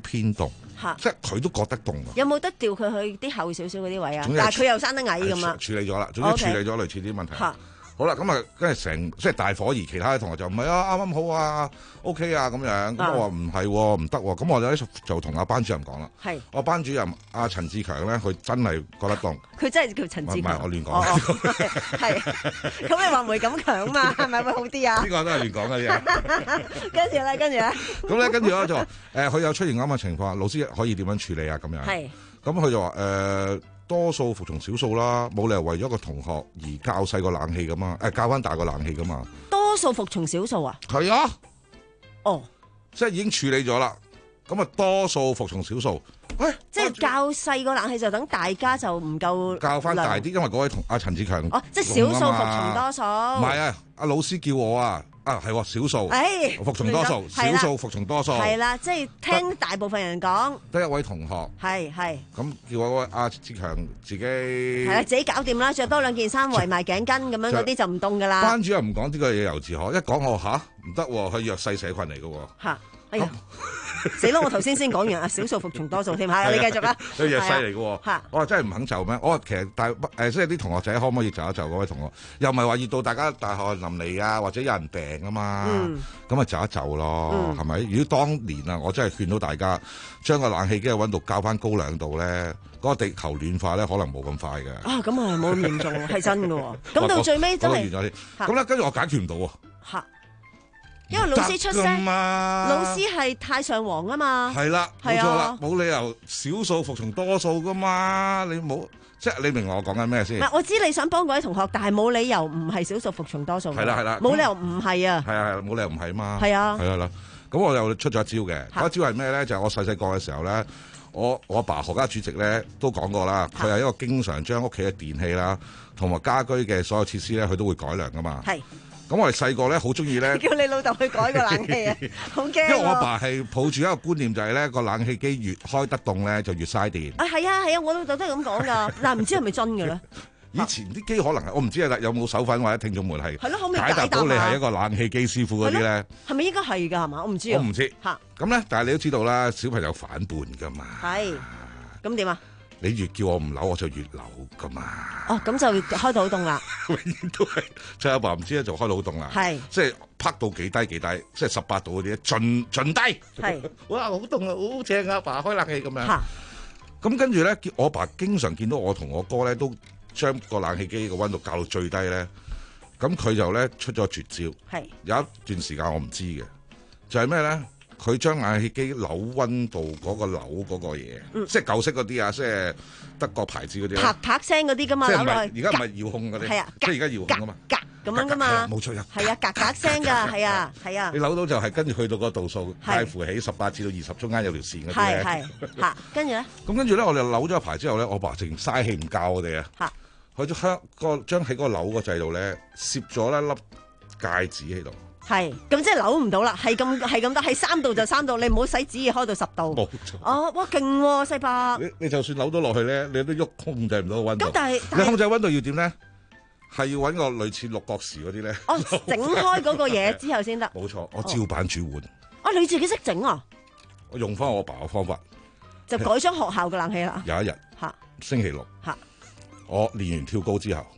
偏凍，即係佢都覺得凍啊。 有冇得調佢去啲後少少嗰啲位啊？但係佢又生得矮咁啊。 處理咗啦，總之處理咗類似啲問題。好啦，咁啊，跟住成即係大伙兒，其他嘅同學就唔係啊，啱啱好啊 ，OK 啊咁樣。咁我話唔係喎，唔得喎。咁我就咧就同阿班主任講啦。係。我班主任阿陳志強咧，佢真係覺得凍。佢真係叫陳志強。唔係我亂講。係。咁你話梅錦強嘛？係咪會好啲啊？呢個都係亂講嘅啫。跟住咧，跟住咧。咁咧，跟住咧就話誒，佢有出現咁嘅情況，老師可以點樣處理啊？咁樣。係。咁佢就話誒。多數服從少數啦，冇理由為咗個同學而較細個冷氣噶嘛，誒較翻大個冷氣噶嘛。多數服從少數啊？係啊。哦，即係已經處理咗啦。咁啊，多數服從少數。喂，即係較細個冷氣就等大家就唔夠。較翻大啲，因為嗰位同阿陳志強。哦，即係少數服從多數。唔係啊，阿老師叫我啊。啊，係喎，少數，哎、服從多數，少數服從多數，係啦，即係聽大部分人講，得一位同學，係係，咁叫我阿志強自己，係啦，自己搞掂啦，着多兩件衫圍埋頸巾咁樣嗰啲就唔凍噶啦。班主任唔講呢個嘢由自可，一講我吓唔得，佢弱勢社群嚟噶喎。吓，哎呀！死咯！我頭先先講完啊，少數服從多數添嚇，你繼續啦。佢弱勢嚟嘅喎，我話真係唔肯就咩？我話其實大誒，即係啲同學仔可唔可以就一就嗰位同學？又唔係話熱到大家大汗淋漓啊，或者有人病啊嘛？咁啊就一就咯，係咪？如果當年啊，我真係勸到大家將個冷氣機嘅溫度校翻高兩度咧，嗰個地球暖化咧可能冇咁快嘅。啊，咁啊冇咁嚴重喎，係真嘅喎。咁到最尾真係咁咧，跟住我解決唔到喎。嚇！因為老師出聲，老師係太上皇啊嘛，係啦，冇錯啦，冇理由少數服從多數噶嘛，你冇即係你明我講緊咩先？唔係，我知你想幫嗰位同學，但係冇理由唔係少數服從多數。係啦係啦，冇理由唔係啊。係啊係，冇理由唔係啊嘛。係啊係啦，咁我又出咗一招嘅，嗰一招係咩咧？就係我細細個嘅時候咧，我我阿爸學家主席咧都講過啦，佢係一個經常將屋企嘅電器啦同埋家居嘅所有設施咧，佢都會改良噶嘛。係。咁我哋細個咧好中意咧，叫你老豆去改個冷氣啊，好驚！因為我阿爸係抱住一個觀念，就係咧個冷氣機越開得凍咧就越嘥電。啊，係啊係啊，我老豆都係咁講噶，但係唔知係咪真嘅咧？以前啲機可能係我唔知啊，有冇手粉或者聽眾們係係咯，可唔可以解答到你係一個冷氣機師傅嗰啲咧？係咪應該係㗎？係嘛？我唔知啊。我唔知嚇。咁咧，但係你都知道啦，小朋友反叛㗎嘛。係。咁點啊？你越叫我唔扭，我就越扭噶嘛。哦，咁就開到好凍啦。永遠都係，即係阿爸唔知咧，就開到好凍啦。係，即係拍到幾低幾低，即係十八度嗰啲，盡盡低。係，哇，好凍啊，好正啊，阿爸開冷氣咁樣。嚇，咁跟住咧，我阿爸經常見到我同我哥咧，都將個冷氣機個溫度校到最低咧。咁佢就咧出咗絕招。係，有一段時間我唔知嘅，就係咩咧？佢將冷氣機扭溫度嗰個扭嗰個嘢，嗯、即係舊式嗰啲啊，即係德國牌子嗰啲，啪啪聲嗰啲噶嘛，扭落去。而家唔係遙控嗰啲，係啊，即係而家遙控啊嘛，格咁樣噶嘛，冇錯啊，係啊，格格聲㗎，係啊，係啊。你扭到就係跟住去到個度數，介乎喺十八至到二十中間有條線嗰啲咧。係係嚇，跟住咧。咁跟住咧，我哋扭咗一排之後咧，我爸淨嘥氣唔教我哋啊。嚇！佢將個將喺嗰個扭個掣度咧，攝咗一粒戒指喺度。係，咁即係扭唔到啦，係咁係咁得，係三度就三度，你唔好使旨意開到十度。冇錯。哦，哇，勁喎，細伯。你你就算扭到落去咧，你都喐控制唔到個溫度。咁但係你控制溫度要點咧？係要揾個類似六角匙嗰啲咧。哦，整開嗰個嘢之後先得。冇錯，我照板煮碗。啊，你自己識整啊？我用翻我爸嘅方法，就改裝學校嘅冷氣啦。有一日，嚇，星期六，嚇，我練完跳高之後，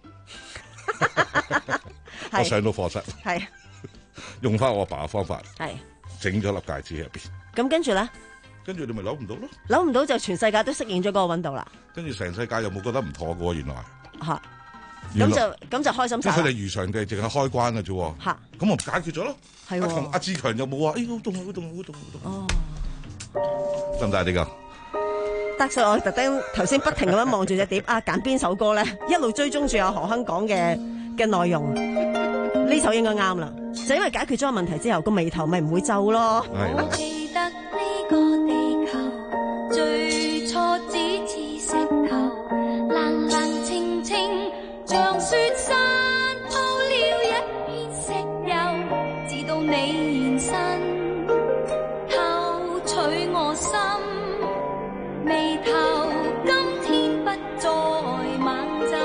我上到課室，係。用翻我阿爸嘅方法，係整咗粒戒指喺入邊。咁跟住咧，跟住你咪扭唔到咯。扭唔到就全世界都適應咗嗰個溫度啦。跟住成世界又冇覺得唔妥嘅喎，原來嚇。咁就咁就開心晒。即係佢哋如常地淨係開關嘅啫。嚇。咁我解決咗咯。係喎。同阿志強又冇話，哎好凍好凍好凍好凍。哦。得唔得呢個？得，所以我特登頭先不停咁樣望住隻碟啊，揀邊首歌咧，一路追蹤住阿何亨講嘅嘅內容。呢首應該啱啦，就因為解決咗個問題之後，個眉頭咪唔會皺咯。我記得呢個地球最初只似石頭，冷冷清清，像雪山鋪了一片石油，直到你現身，偷取我心，眉頭今天不再晚皺。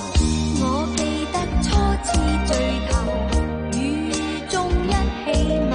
似聚頭，雨中一起。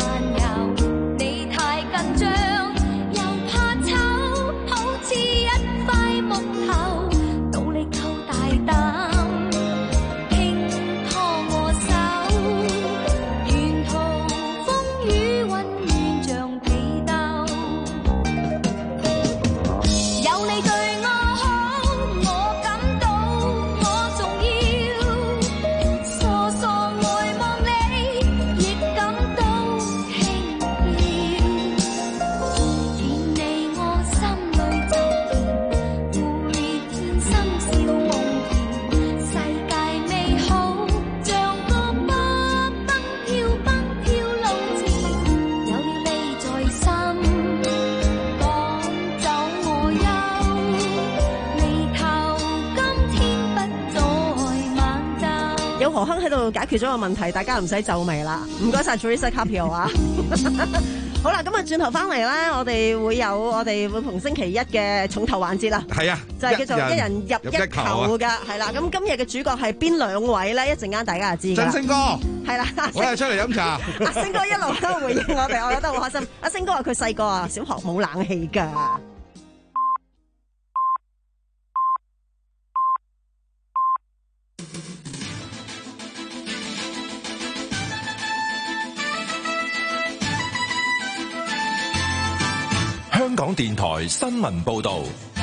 何亨喺度解決咗個問題，大家唔使皺眉啦。唔該晒 Teresa Carpio 啊！好啦，咁啊轉頭翻嚟咧，我哋會有我哋會逢星期一嘅重頭環節啦。 係啊， 就係叫做一人入一球㗎，係啦。咁今日嘅主角係邊兩位咧？一陣間大家就知㗎。 振聲哥係啦， 我係出嚟飲茶。 阿星哥一路都回應我哋，我覺得好開心。阿星哥話佢細個啊，小學冇冷氣㗎。 香港電台新聞報導，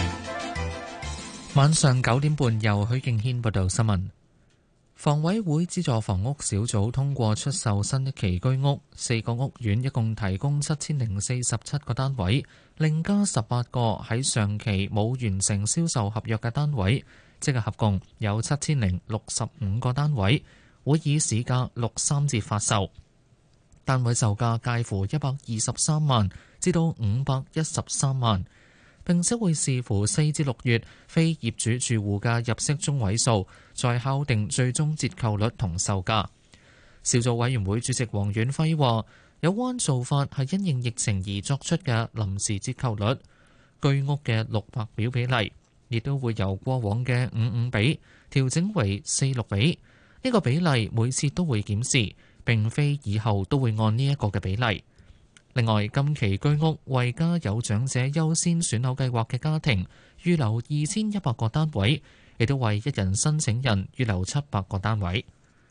晚上九點半由許敬軒報道新聞。房委會資助房屋小組通過出售新一期居屋，四個屋苑一共提供七千零四十七個單位，另加十八個喺上期冇完成銷售合約嘅單位，即係合共有七千零六十五個單位，會以市價六三折發售。單位售價介乎一百二十三萬至到五百一十三萬，並且會視乎四至六月非業主住戶嘅入息中位數，再敲定最終折扣率同售價。小組委員會主席黃遠輝話：有關做法係因應疫情而作出嘅臨時折扣率，居屋嘅六百表比例亦都會由過往嘅五五比調整為四六比。呢個比例每次都會檢視，並非以後都會按呢一個嘅比例。另外，今期居屋為家有長者優先選樓計劃嘅家庭預留二千一百個單位，亦都為一人申請人預留七百個單位。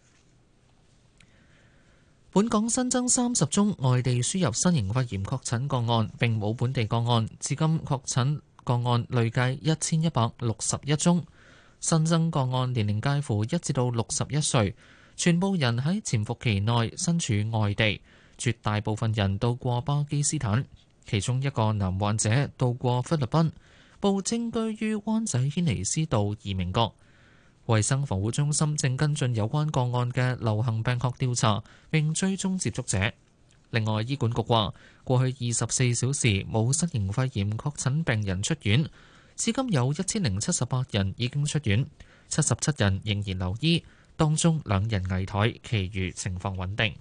本港新增三十宗外地輸入新型肺炎確診個案，並冇本地個案，至今確診個案累計一千一百六十一宗。新增個案年齡介乎一至到六十一歲，全部人喺潛伏期內身處外地。絕大部分人到過巴基斯坦，其中一個男患者到過菲律賓，報稱居於灣仔軒尼詩道移明閣。衛生防護中心正跟進有關個案嘅流行病學調查，並追蹤接觸者。另外，醫管局話，過去二十四小時冇新型肺炎確診病人出院，至今有一千零七十八人已經出院，七十七人仍然留醫，當中兩人危殆，其餘情況穩定。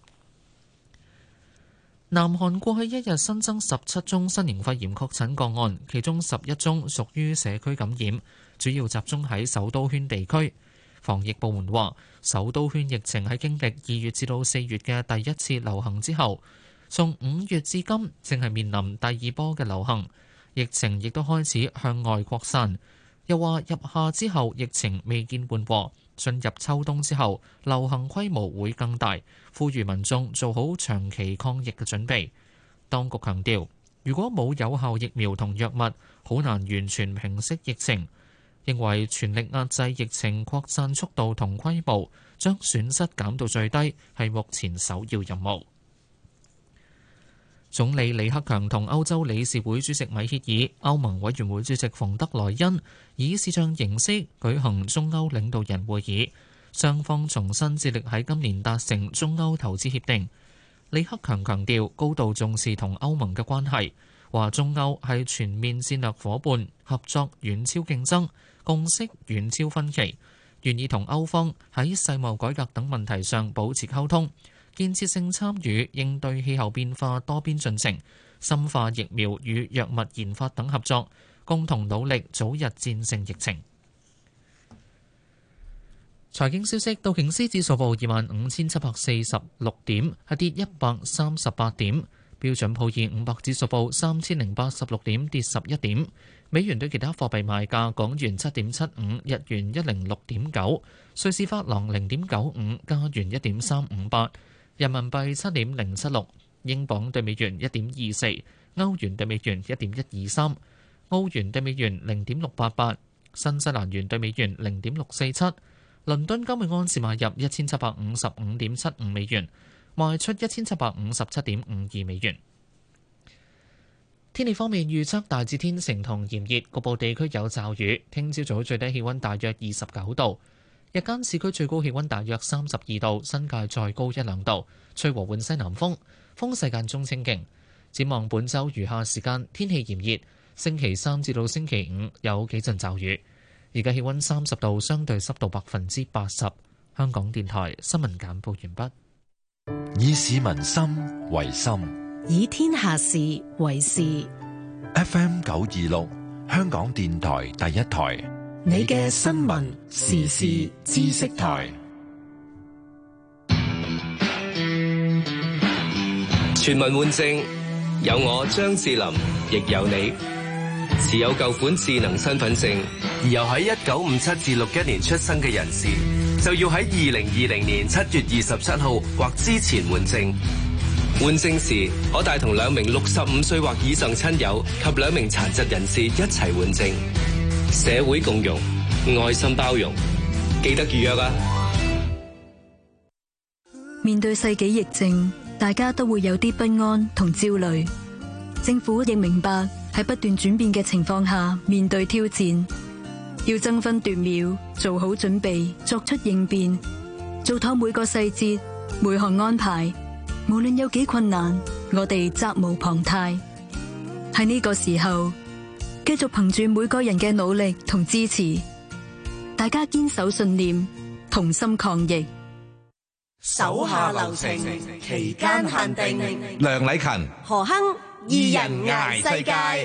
南韓過去一日新增十七宗新型肺炎確診個案，其中十一宗屬於社區感染，主要集中喺首都圈地區。防疫部門話，首都圈疫情喺經歷二月至到四月嘅第一次流行之後，從五月至今正係面臨第二波嘅流行，疫情亦都開始向外擴散。又話入夏之後疫情未見緩和，進入秋冬之後流行規模會更大，呼籲民眾做好長期抗疫嘅準備。當局強調，如果冇有效疫苗同藥物，好難完全平息疫情，認為全力壓制疫情擴散速度同規模，將損失減到最低，係目前首要任務。總理李克強同歐洲理事會主席米歇爾、歐盟委員會主席馮德萊恩以視像形式舉行中歐領導人會議，雙方重新致力喺今年達成中歐投資協定。李克強強調高度重視同歐盟嘅關係，話中歐係全面戰略夥伴，合作遠超競爭，共識遠超分歧，願意同歐方喺世貿改革等問題上保持溝通，建設性參與應對氣候變化多邊進程，深化疫苗與藥物研發等合作，共同努力早日戰勝疫情。財經消息，道瓊斯指數報二萬五千七百四十六點，係跌一百三十八點。標準普爾五百指數報三千零八十六點，跌十一點。美元對其他貨幣賣價：港元七點七五，日元一零六點九，瑞士法郎零點九五，加元一點三五八，人民幣七點零七六，英鎊對美元一點二四，歐元對美元一點一二三，澳元對美元零點六八八，新西蘭元對美元零點六四七。倫敦金每盎司買入一千七百五十五點七五美元，賣出一千七百五十七點五二美元。天氣方面預測大致天晴同炎熱，局部地區有驟雨。聽朝早最低氣溫大約二十九度，日間市區最高氣溫大約三十二度，新界再高一兩度。吹和緩西南風，風勢間中清勁。展望本週餘下時間天氣炎熱，星期三至到星期五有幾陣驟雨。而家氣溫三十度，相對濕度百分之八十。 香港電台新聞簡報完畢。 以市民心為心， 以天下事為事。 F M 九二六，香港電台第一台， 你嘅新聞時事知識台。 全民換證，有我張智霖，亦有你。持有舊款智能身份證而又喺一九五七至六一年出生嘅人士，就要喺二零二零年七月二十七號或之前換證。換證時可帶同兩名六十五歲或以上親友及兩名殘疾人士一齊換證。社會共融，愛心包容，記得預約啊！ 面對世紀疫症，大家都會有啲不安同焦慮。政府亦明白喺不斷轉變嘅情況下面對挑戰，要爭分奪秒做好準備，作出應變，做妥每個細節每項安排。無論有幾困難，我哋責無旁貸。喺呢個時候，繼續憑住每個人嘅努力同支持，大家堅守信念，同心抗疫。 手下留情，期間限定。 梁禮勤、 何亨，二人捱世界。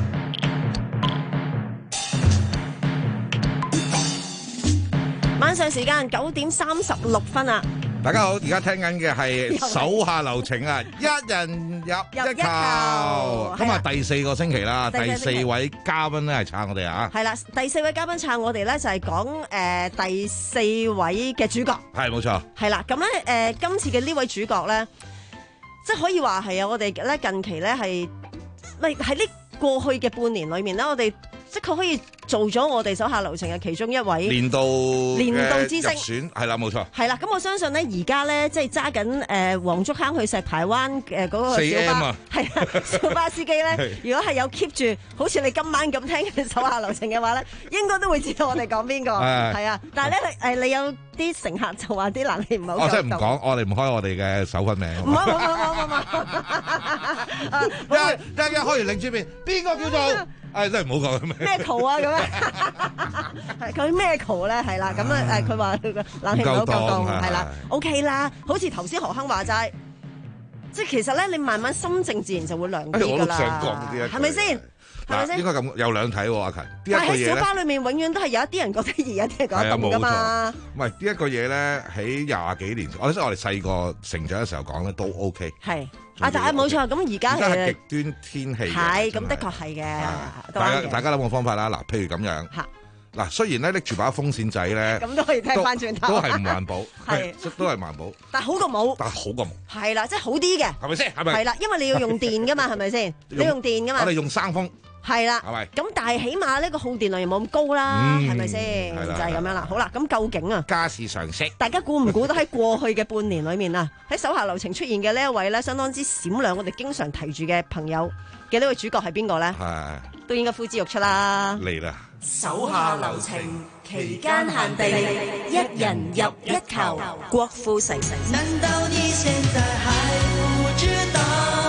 晚上時間九點三十六分啊！ 大家好，而家聽緊嘅係手下留情啊，一人入一球。咁啊，第四個星期啦，第四位嘉賓咧係撐我哋啊。 係啦，第四位嘉賓撐我哋咧就係講誒第四位嘅主角。係冇錯。係啦，咁咧誒今次嘅呢位主角咧，即係可以話係啊，我哋咧近期咧係，咪喺呢過去嘅半年裏面咧，我哋即係佢可以做咗我哋手下留情嘅其中一位年度年度之星， 選係啦，冇錯。 係啦，咁我相信咧，而家咧即係揸緊誒黃竹坑去石排灣誒嗰個小巴，係啊，小巴司機咧，如果係有 keep 住，好似你今晚咁聽嘅手下留情嘅話咧，應該都會知道我哋講邊個，係啊。但係咧誒，你有啲乘客就話啲冷氣唔係好夠。我真係唔講，我哋唔開我哋嘅手分名。唔好唔好唔好唔好，因為一一開完領主面，邊個叫做？誒真係唔好講咩？咩圖啊咁啊？係佢咩圖咧？係啦，咁啊誒，佢話冷氣唔好夠凍，係啦 ，OK 啦。好似頭先何亨話齋，即係其實咧，你慢慢心靜自然就會涼啲噶啦。係咪先？係咪先？應該咁有兩睇喎，阿勤。但係喺小巴裏面，永遠都係有一啲人覺得熱，有啲人覺得凍噶嘛。唔係呢一個嘢咧，喺廿幾年，我覺得我哋細個成長嘅時候講咧都 OK。係。啊！但係冇錯，咁而家係極端天氣，係咁的確係嘅。大家大家諗個方法啦，嗱，譬如咁樣，嗱，雖然咧拎住把風扇仔咧，咁都可以聽翻轉頭，都係唔環保，係都係環保，但係好過冇，但係好過冇，係啦，即係好啲嘅，係咪先？係咪？係啦，因為你要用電噶嘛，係咪先？你用電噶嘛，我哋用生風。係啦，係咪？咁但係起碼呢個耗電量又冇咁高啦，係咪先？就係咁樣啦。好啦，咁究竟啊，家事常識，大家估唔估到喺過去嘅半年裏面啊，喺手下留情出現嘅呢一位咧，相當之閃亮，我哋經常提住嘅朋友嘅呢位主角係邊個咧？係都應該呼之欲出啦。嚟啦！手下留情，期間限定，一人入一球，郭富城。難道你現在還不知道？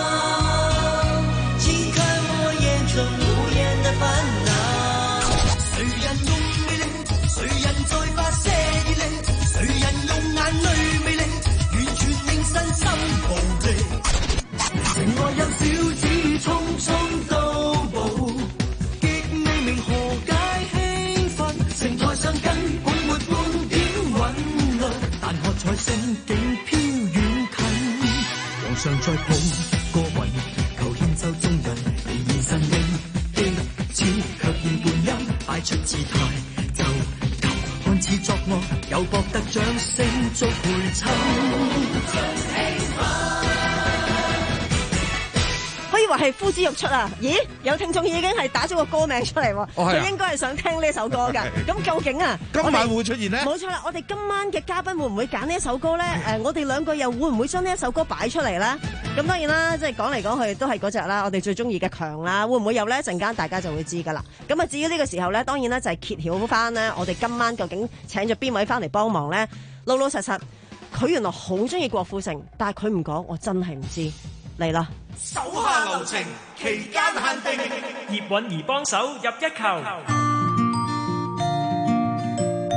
無言的煩惱，誰人用魅力，誰人在發射熱力，誰人用眼淚魅力，完全令身心暴力。城外有小子匆匆到步，極未明何解興奮，城台上根本沒半點韻律，但喝彩聲境飄遠近，皇上在抱過雲，求獻奏眾人。神靈的似卻現半音，擺出姿態就頭看似作惡，又博得掌聲做陪襯。可以話係呼之欲出啊！咦，有聽眾已經係打咗個歌名出嚟喎，佢、哦啊、應該係想聽呢首歌㗎。咁究竟啊，今晚會出現呢？冇錯啦，我哋今晚嘅嘉賓會唔會揀呢一首歌咧？誒、呃，我哋兩個又會唔會將呢一首歌擺出嚟咧？咁當然啦，即係講嚟講去都係嗰隻啦，我哋最中意嘅強啦，會唔會有呢？一陣間大家就會知噶啦。咁啊，至於呢個時候咧，當然咧就係揭曉翻咧，我哋今晚究竟請咗邊位翻嚟幫忙咧？老老實實，佢原來好中意郭富城，但係佢唔講，我真係唔知。嚟啦！手下留情，期間限定，葉韻儀幫手入一球。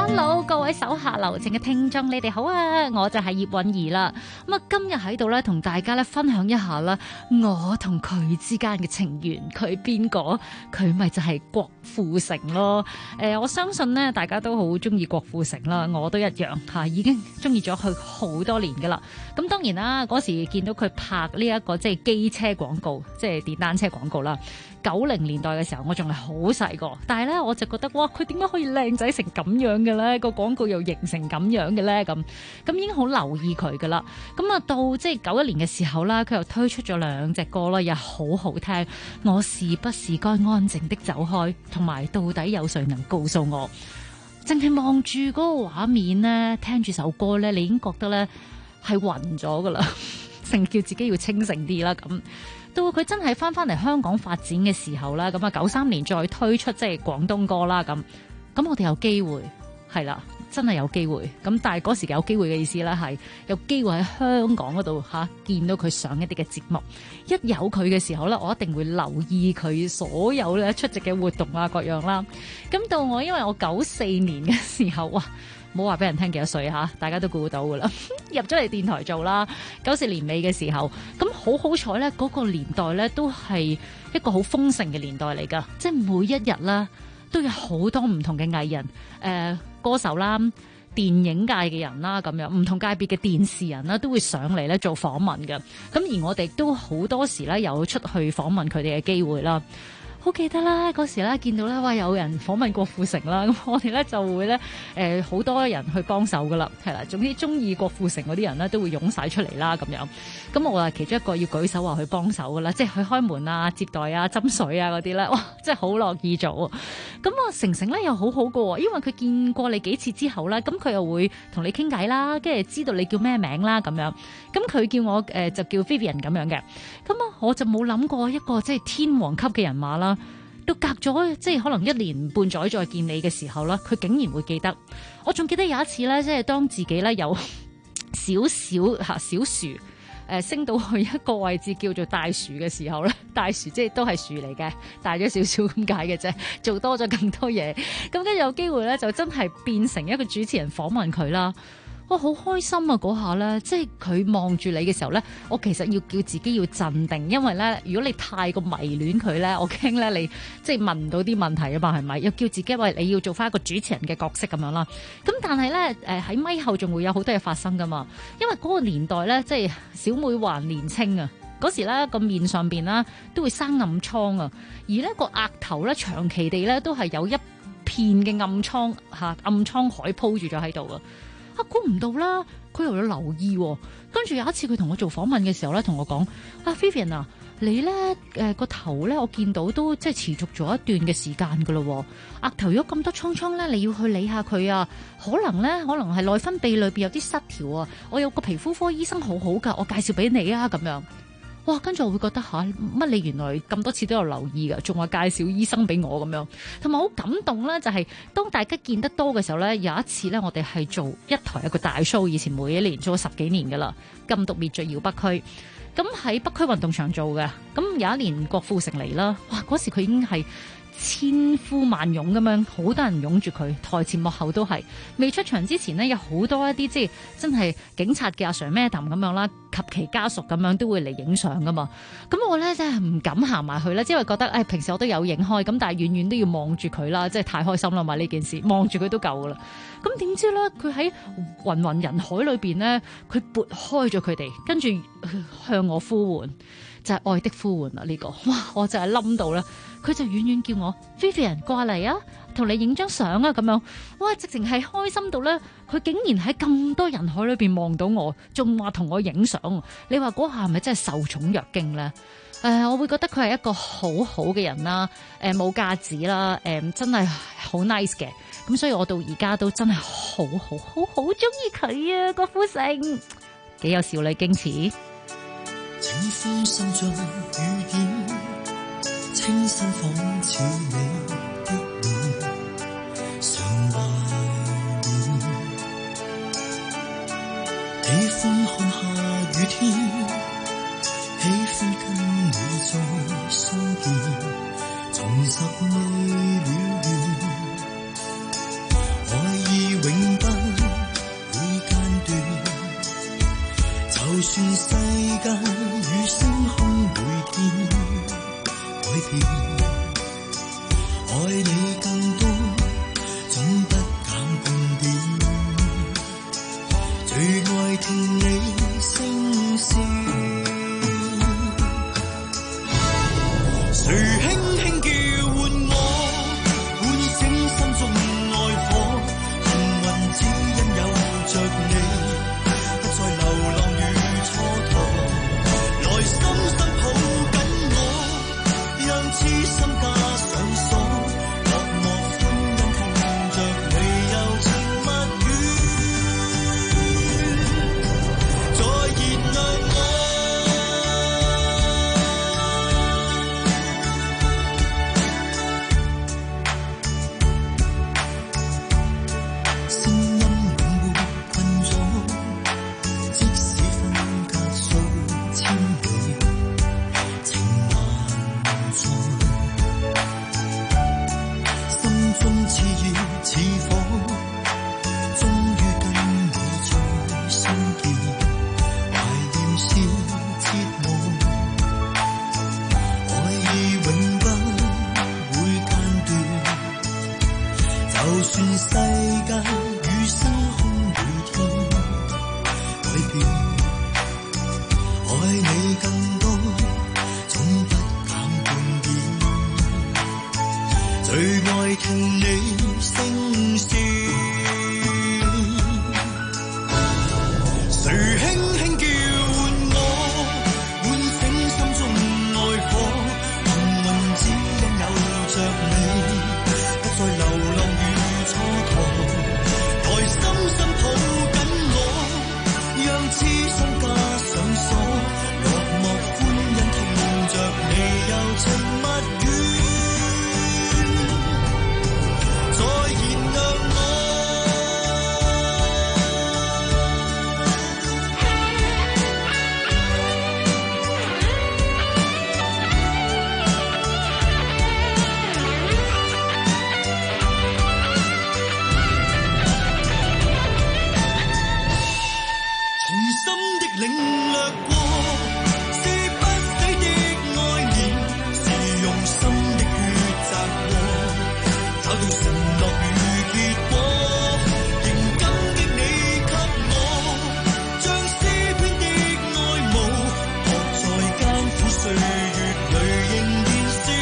Hello， 各位手下留情嘅聽眾，你哋好啊！我就係葉韻儀啦。咁啊，今日喺度咧，同大家咧分享一下啦，我同佢之間嘅情緣。佢邊個？佢咪就係郭富城咯。誒、呃，我相信呢，大家都好中意郭富城啦，我都一樣吓，已經中意咗佢好多年噶啦。咁當然啦，嗰時見到佢拍呢一個即係機車廣告，即係電單車廣告啦。九零年代嘅時候，我仲係好細個，但係咧我就覺得哇，佢點解可以靚仔成咁樣嘅咧？個廣告又型成咁樣嘅咧？咁咁已經好留意佢噶啦。咁啊到即係九一年嘅時候啦，佢又推出咗兩隻歌啦，又好好聽。我是不是該安靜的走開，同埋到底有誰能告訴我？淨係望住嗰個畫面咧，聽住首歌咧，你已經覺得咧係暈咗噶啦，成叫自己要清醒啲啦咁。到佢真係翻翻嚟香港發展嘅時候啦，咁啊九三年再推出即係廣東歌啦，咁咁我哋有機會係啦，真係有機會。咁但係嗰時嘅有機會嘅意思咧，係有機會喺香港嗰度吓見到佢上一啲嘅節目。一有佢嘅時候咧，我一定會留意佢所有咧出席嘅活動啊各樣啦。咁到我因為我九四年嘅時候，哇！冇話俾人聽幾多歲嚇，大家都估到噶啦。入咗嚟電台做啦，九四年尾嘅時候，咁好好彩咧，嗰個年代咧都係一個好豐盛嘅年代嚟噶，即係每一日啦都有好多唔同嘅藝人、誒、呃、歌手啦、電影界嘅人啦，咁樣唔同界別嘅電視人啦都會上嚟咧做訪問嘅。咁而我哋都好多時咧有出去訪問佢哋嘅機會啦。好記得啦，嗰時咧見到咧，哇有人訪問郭富城啦，咁我哋咧就會咧誒好多人去幫手噶啦，係啦，總之中意郭富城嗰啲人咧都會湧晒出嚟啦咁樣。咁我話其中一個要舉手話去幫手噶啦，即係去開門啊、接待啊、斟水啊嗰啲咧，哇真係好樂意做。咁啊成成咧又好好噶，因為佢見過你幾次之後咧，咁佢又會同你傾偈啦，跟住知道你叫咩名啦咁樣。咁佢叫我誒、呃、就叫 Vivian 咁樣嘅，咁啊我就冇諗過一個即係天王級嘅人馬啦。都隔咗即係可能一年半載再見你嘅時候啦，佢竟然會記得。我仲記得有一次咧，即係當自己咧有少少嚇小樹誒、呃、升到去一個位置叫做大樹嘅時候咧，大樹即係都係樹嚟嘅，大咗少少咁解嘅啫，做多咗更多嘢。咁跟住有機會咧，就真係變成一個主持人訪問佢啦。哇，好開心啊！嗰下咧，即係佢望住你嘅時候咧，我其實要叫自己要鎮定，因為咧，如果你太過迷戀佢咧，我驚咧你即係問唔到啲問題啊嘛，係咪？要叫自己喂，你要做翻一個主持人嘅角色咁樣啦。咁但係咧，誒喺咪後仲會有好多嘢發生噶嘛，因為嗰個年代咧，即係小妹還年青啊，嗰時咧個面上邊啦都會生暗瘡啊，而呢個額頭咧長期地咧都係有一片嘅暗瘡嚇，暗瘡海鋪住咗喺度啊。估唔到啦，佢又有留意，跟住有一次佢同我做訪問嘅時候咧，同我講：啊 Vivian 啊，你咧誒個頭咧，我見到都即係持續咗一段嘅時間噶咯，額頭有咁多瘡瘡咧，你要去理下佢啊，可能咧可能係內分泌裏邊有啲失調啊，我有個皮膚科醫生好好噶，我介紹俾你啊，咁樣。哇！跟住我會覺得吓乜、啊、你原來咁多次都有留意㗎，仲話介紹醫生俾我咁樣，同埋好感動啦！就係、是、當大家見得多嘅時候咧，有一次咧，我哋係做一台一個大 show，以前每一年做咗十幾年噶啦，禁毒滅罪搖北區，咁喺北區運動場做嘅，咁有一年郭富城嚟啦，哇！嗰時佢已經係千呼萬擁咁樣，好多人擁住佢，台前幕後都係。未出場之前呢，有好多一啲即係真係警察嘅阿 Sir Madam 咁樣啦，及其家屬咁樣都會嚟影相噶嘛。咁我咧真係唔敢行埋去咧，因為覺得誒、哎、平時我都有影開，咁但係遠遠都要望住佢啦，即係太開心啦嘛呢件事，望住佢都夠噶啦。咁點知咧，佢喺芸芸人海裏邊咧，佢撥開咗佢哋，跟住向我呼喚。就係、是、愛的呼喚啦呢個，哇！我就係冧到啦，佢就遠遠叫我 Vivian 過嚟啊，同你影張相啊咁樣，哇！直情係開心到咧，佢竟然喺咁多人海裏邊望到我，仲話同我影相。你話嗰下係咪真係受寵若驚咧？誒、呃，我會覺得佢係一個好好嘅人啦，誒、呃、冇架子啦，誒、呃、真係好 nice 嘅。咁所以我到而家都真係好好好好中意佢啊，郭富城幾有少女矜持。 清風滲進雨點，清新仿似你的臉，常懷念。喜歡看下雨天，喜歡跟你再相見，重拾未了緣，愛意永就算世界與生空與痛改變，愛你更多，總不減半點。最愛聽你聲線，誰輕輕叫喚我，喚醒心中愛火。幸運只因有着你，不再流浪與蹉跎。來深深抱緊我，讓痴心加上鎖。落寞歡欣聽着你柔情蜜語，再燃亮我。從心的領略過，是不死的愛念，是用心的血砸過，找到承諾與結果，仍感激你給我，將詩篇的愛慕，學在艱苦歲月裏，仍然是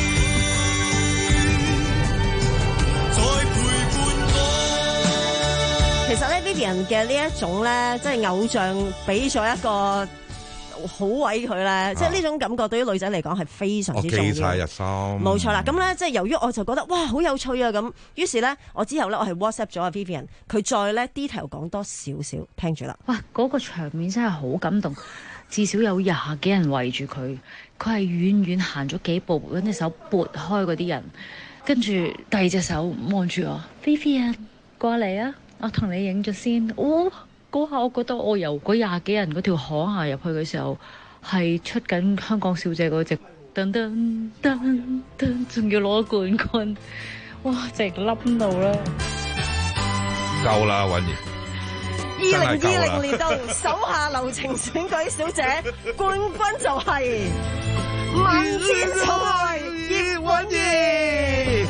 你在陪伴我。 其實咧 Vivian 嘅呢一種咧，即係偶像俾咗一個好位佢咧，即係呢種感覺對於女仔嚟講係非常我之重要。 記晒日心， 冇錯啦，咁咧即係由於我就覺得哇好有趣啊咁，於是咧我之後咧我係 WhatsApp 咗阿 Vivian，佢再咧 detail 講多少少，聽住啦。 哇！嗰、那個場面真係好感動，至少有廿幾人圍住佢，佢係遠遠行咗幾步，揾隻手撥開嗰啲人，跟住第二隻手望住我 ，Vivian 過嚟啊！我同你影咗先。哦，嗰下我覺得我由嗰廿幾人嗰條巷行入去嘅時候，係出緊香港小姐嗰隻噔噔噔噔，仲要攞冠軍，哇！直冧到啦！ 夠啦，允兒。 二零二零年度手下留情選舉小姐冠軍就係萬千寵愛葉允兒。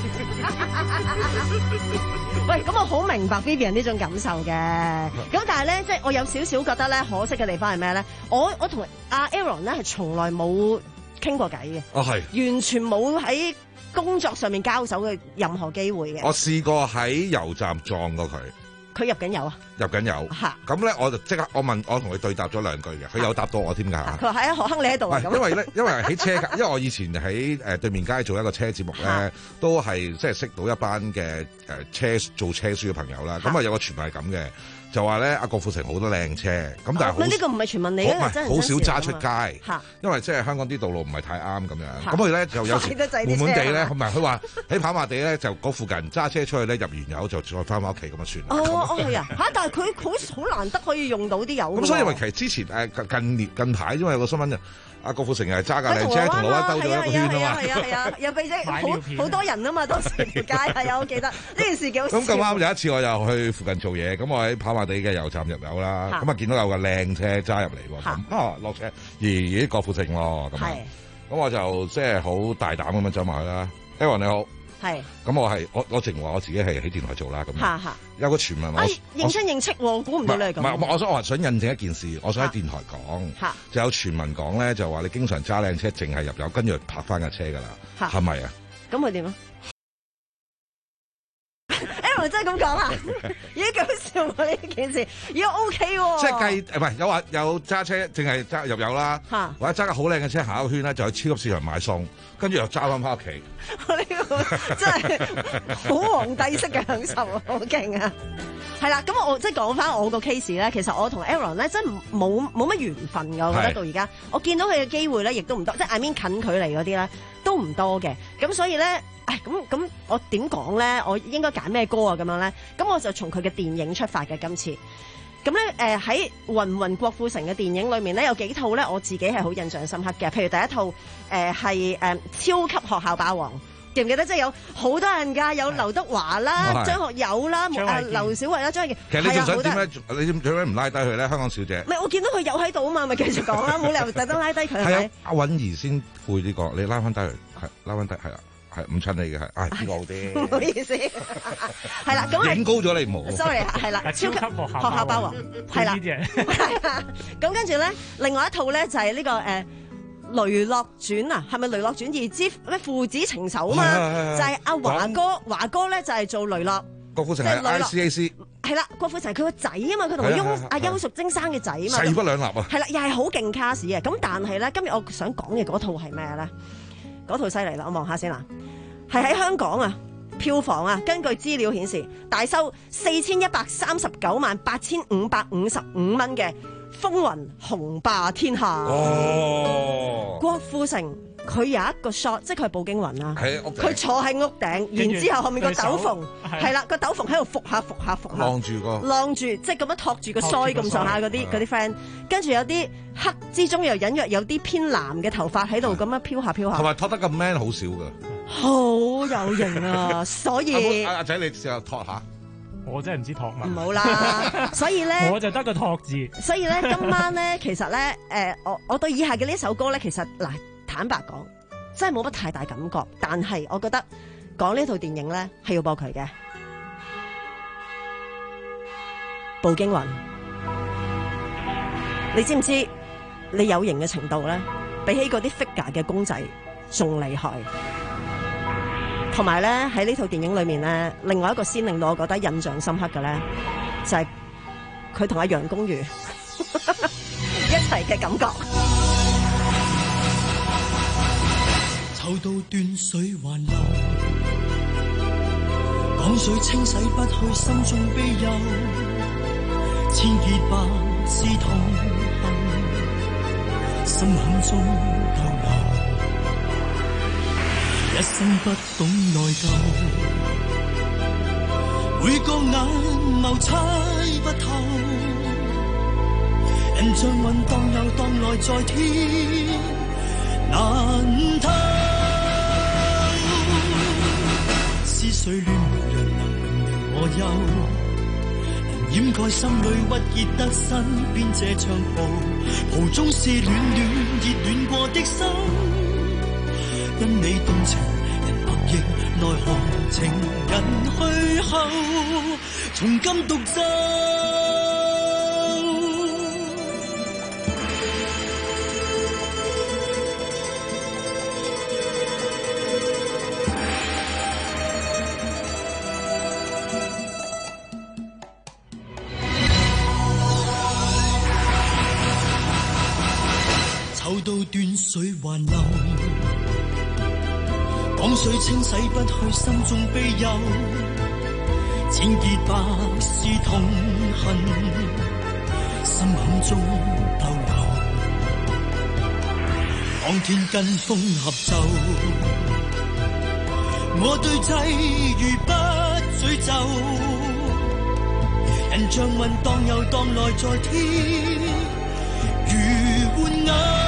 喂，咁我好明白 Vivian 呢種感受嘅，咁但係咧，即係我有少少覺得咧，可惜嘅地方係咩咧？我我同阿 Aaron 咧係從來冇傾過偈嘅， 哦係， 完全冇喺工作上面交手嘅任何機會嘅。 我試過喺油站撞過佢。 佢入緊油啊！ 入緊油，咁咧我就即刻我問我同佢對答咗兩句嘅，佢有答到我添㗎。佢話係啊，何亨你喺度啊？ 因為咧，因為喺車，因為我以前喺誒對面街做一個車節目咧，都係即係識到一班嘅誒車做車書嘅朋友啦。咁啊有個傳聞係咁嘅，就話咧阿郭富城好多靚車，咁但係呢個唔係傳聞嚟嘅，真係好少揸出街，因為即係香港啲道路唔係太啱咁樣。咁佢咧就有時悶悶地咧，唔係佢話喺跑馬地咧就嗰附近揸車出去咧入完油就再翻返屋企咁啊算啦。 哦係啊，嚇！但係佢好好難得可以用到啲油。 咁所以因為其實之前誒近年近排因為有個新聞就阿郭富城係揸架靚車銅鑼灣兜咗一個圈啊嘛。 係啊係啊，又俾咗好好多人啊嘛，當時條街係啊，我記得呢件事幾好笑。 咁咁啱有一次我又去附近做嘢，咁我喺跑馬地嘅油站入油啦，咁啊見到有個靚車揸入嚟喎，咁啊落車，咦咦郭富城喎，咁啊，咁我就即係好大膽咁樣走埋去啦。Aaron 你好。係，咁我係我我淨話我自己係喺電台做啦，咁樣有個傳聞，我認親認戚喎，估唔到你係咁。 唔係，我想我係想印證一件事，我想喺電台講，就有傳聞講咧，就話你經常揸靚車，淨係入油，跟住拍翻架車㗎啦，係咪啊？ 咁佢點啊？Aaron 真係咁講啊？咦，幾好笑喎呢件事，咦 OK 喎。 即係計唔係有話有揸車，淨係揸入油啦，或者揸架好靚嘅車行一個圈咧，就去超級市場買餸，跟住又揸翻翻屋企。 呢個真係好皇帝式嘅享受啊，好勁啊！係啦，咁我即係講翻我個 case 咧，其實我同 Aaron 咧真係冇冇乜緣分㗎，我覺得到而家，我見到佢嘅機會咧，亦都唔多，即係 I mean 近距離嗰啲咧都唔多嘅，咁所以咧。唉，咁咁我點講咧？我應該揀咩歌啊？咁樣咧，咁我就從佢嘅電影出發嘅今次。咁咧誒喺芸芸郭富城嘅電影裏面咧，有幾套咧我自己係好印象深刻嘅。譬如第一套誒係誒超級學校霸王，記唔記得？即係有好多人㗎，有劉德華啦、張學友啦、誒劉小慧啦、張藝傑。 其實你仲想點咧？你點解唔拉低佢咧？香港小姐。 唔係，我見到佢有喺度啊嘛，咪繼續講啦，冇理由特登拉低佢。 係啊，阿允兒先配呢個，你拉翻低佢，係拉翻低，係啦。 係唔襯你嘅係，唉邊個好啲？ 唔好意思，係啦，咁影高咗你冇 ？sorry， 係啦，超級學校霸王，係啦，咁跟住咧，另外一套咧就係呢個誒。雷洛傳啊，係咪雷洛傳二之咩父子情仇啊嘛？就係阿華哥，華哥咧就係做雷洛， 郭富城係 I C A C， 係啦，郭富城係佢個仔啊嘛，佢同邱阿邱淑貞生嘅仔啊嘛， 勢不兩立啊！ 係啦，又係好勁卡士嘅，咁但係咧，今日我想講嘅嗰套係咩咧？嗰套犀利啦，我望下先啦，係喺香港啊，票房啊，根據資料顯示，大收四千一百三十九萬八千五百五十五蚊嘅。風雲雄霸天下，哦，郭富城佢有一個 shot， 即係佢係步驚雲啦，佢坐喺屋頂，然之後後面個斗篷係啦，個斗篷喺度伏下伏下伏下，晾住個晾住，即係咁樣托住個腮咁上下嗰啲嗰啲 friend， 跟住有啲黑之中又隱約有啲偏藍嘅頭髮喺度咁樣飄下飄下， 同埋托得咁 man 好少噶， 好有型啊！所以阿仔你試下托下。 我真係唔知托乜， 唔好啦。所以咧， 我就得個托字。 所以咧，今晚咧，其實咧，誒、呃，我我對以下嘅呢首歌咧，其實嗱，坦白講，真係冇乜太大感覺。但係我覺得講呢套電影咧，係要播佢嘅《步驚雲》。你知唔知你有型嘅程度咧，比起嗰啲 figure 嘅公仔仲厲害？同埋咧，喺呢套電影裏面咧，另外一個先令到我覺得印象深刻嘅咧，就係佢同阿楊恭如一齊嘅感覺。 抽到斷水還流，港水清洗不去心中悲憂，千結百絲痛恨，心坎中逗留。一生不懂內疚，每個眼眸猜不透，人像雲蕩又蕩來在天難透，思緒亂無人能明明我憂，能掩蓋心裏鬱結得身邊這場蒲，蒲中是暖暖熱暖過的心，因你動情，人默認奈何情人去後，從今獨奏。抽到斷水還流，港水清洗不去心中悲憂，千結百絲痛恨，心坎中逗留，當天跟風合奏，我對際遇不詛咒，人像雲蕩又蕩來在天如玩偶，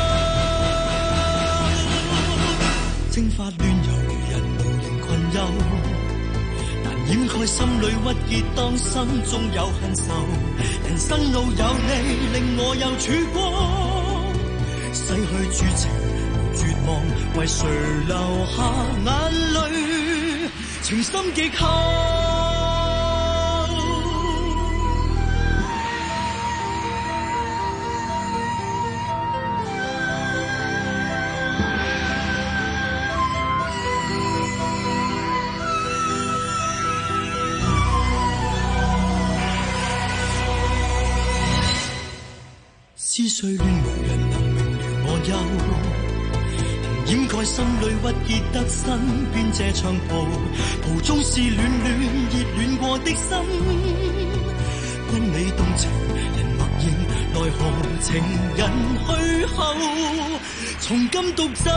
蒸發亂遊如人無形困憂，難掩蓋心裏鬱結，當心中有恨愁，人生路有你令我有曙光，逝去諸情無絕望，為誰流下眼淚，情深極厚。思緒亂無人能明了我憂，能掩蓋心裏鬱結得身邊這場蒲，蒲中是暖暖熱暖過的心，因你動情人默認奈何情人去後，從今獨奏。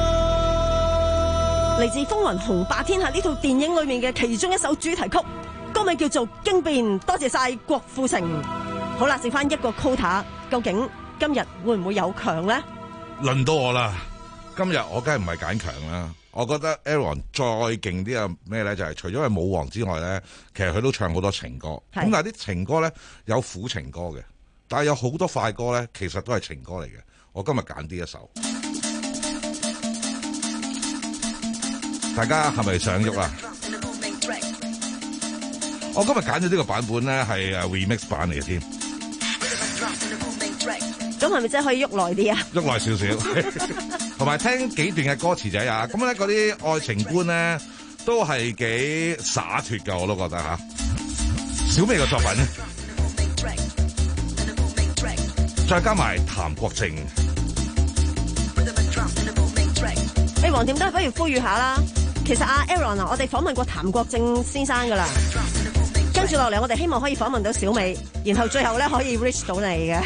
嚟自《風雲雄霸天下》呢套電影裏面嘅其中一首主題曲，歌名叫做《驚變》，多謝晒郭富城。好啦，剩翻一個 quota， 究竟今日會唔會有強咧？ 輪到我啦！今日我梗係唔係揀強啦，我覺得 Aaron 再勁啲啊咩咧？就係、是、除咗係舞王之外咧，其實佢都唱好多情歌。咁但係啲情歌咧有苦情歌嘅，但係有好多快歌咧，其實都係情歌嚟嘅。我今日揀呢一首。 大家係咪想喐啊？我今日揀咗呢個版本咧係誒 remix 版嚟嘅添。 咁係咪真係可以喐耐啲啊？喐耐少少，同埋聽幾段嘅歌詞仔啊！咁咧嗰啲愛情觀咧都係幾灑脫㗎，我都覺得嚇。小美嘅作品，再加埋譚國正。 誒，黃點都不如呼籲下啦。其實阿 Aaron 啊，我哋訪問過譚國正先生㗎啦。跟住落嚟，我哋希望可以訪問到小美，然後最後咧可以 reach 到你嘅。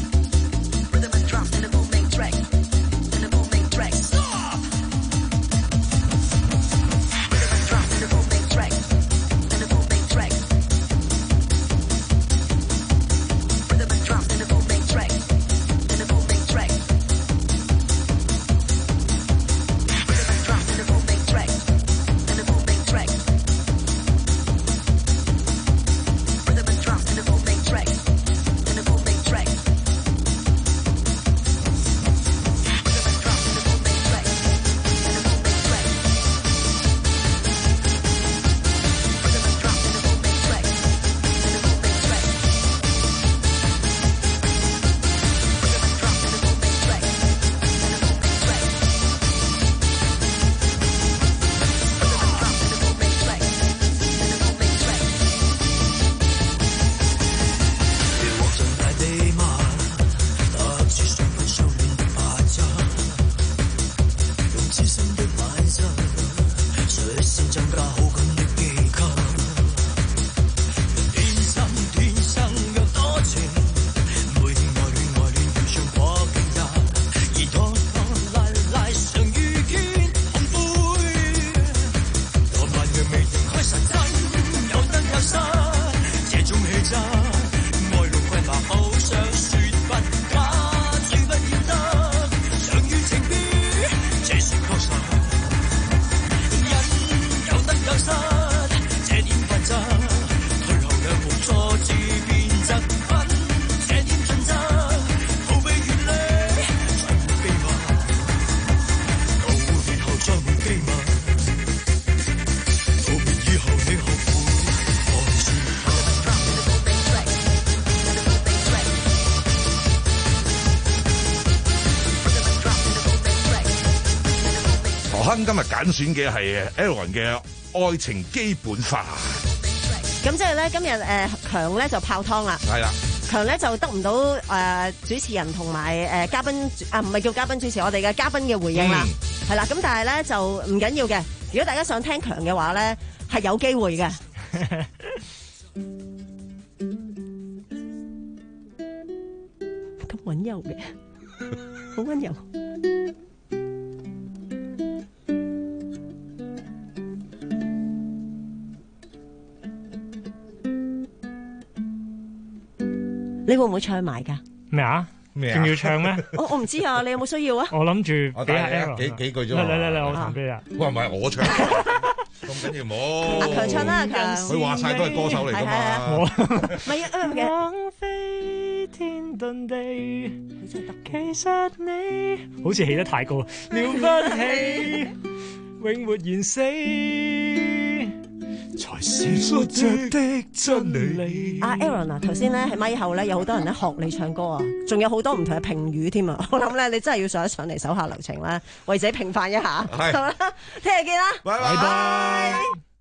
今日揀選嘅係 Aaron 嘅愛情基本法。 咁即係咧，今日誒強咧就泡湯啦。 係啦， 強咧就得唔到誒、呃、主持人同埋誒嘉賓啊，唔係叫嘉賓主持，我哋嘅嘉賓嘅回應啦。係、嗯、啦，咁但係咧就唔緊要嘅。如果大家想聽強嘅話咧，係有機會嘅。咁溫柔嘅，好溫柔。你會唔會唱埋㗎？ 咩啊？咩啊？仲要唱咩？ 我我唔知啊，你有冇需要啊？ 我諗住俾下 Aaron 幾幾句啫。 嚟嚟嚟，我彈俾你啊！ 哇，唔係我唱，咁緊要冇。阿強唱啦，阿強。 佢話晒都係歌手嚟㗎嘛。 唔係啊， 嘅。飛天遁地，其實你好似起得太高，了不起，永沒言死。才是活着的真理。 阿 Aaron 啊，頭先咧喺咪後咧有好多人咧學你唱歌啊，仲有好多唔同嘅評語添啊！我諗咧你真係要上一上嚟手下留情啦，為自己平反一下。係，聽日見啦， 拜拜。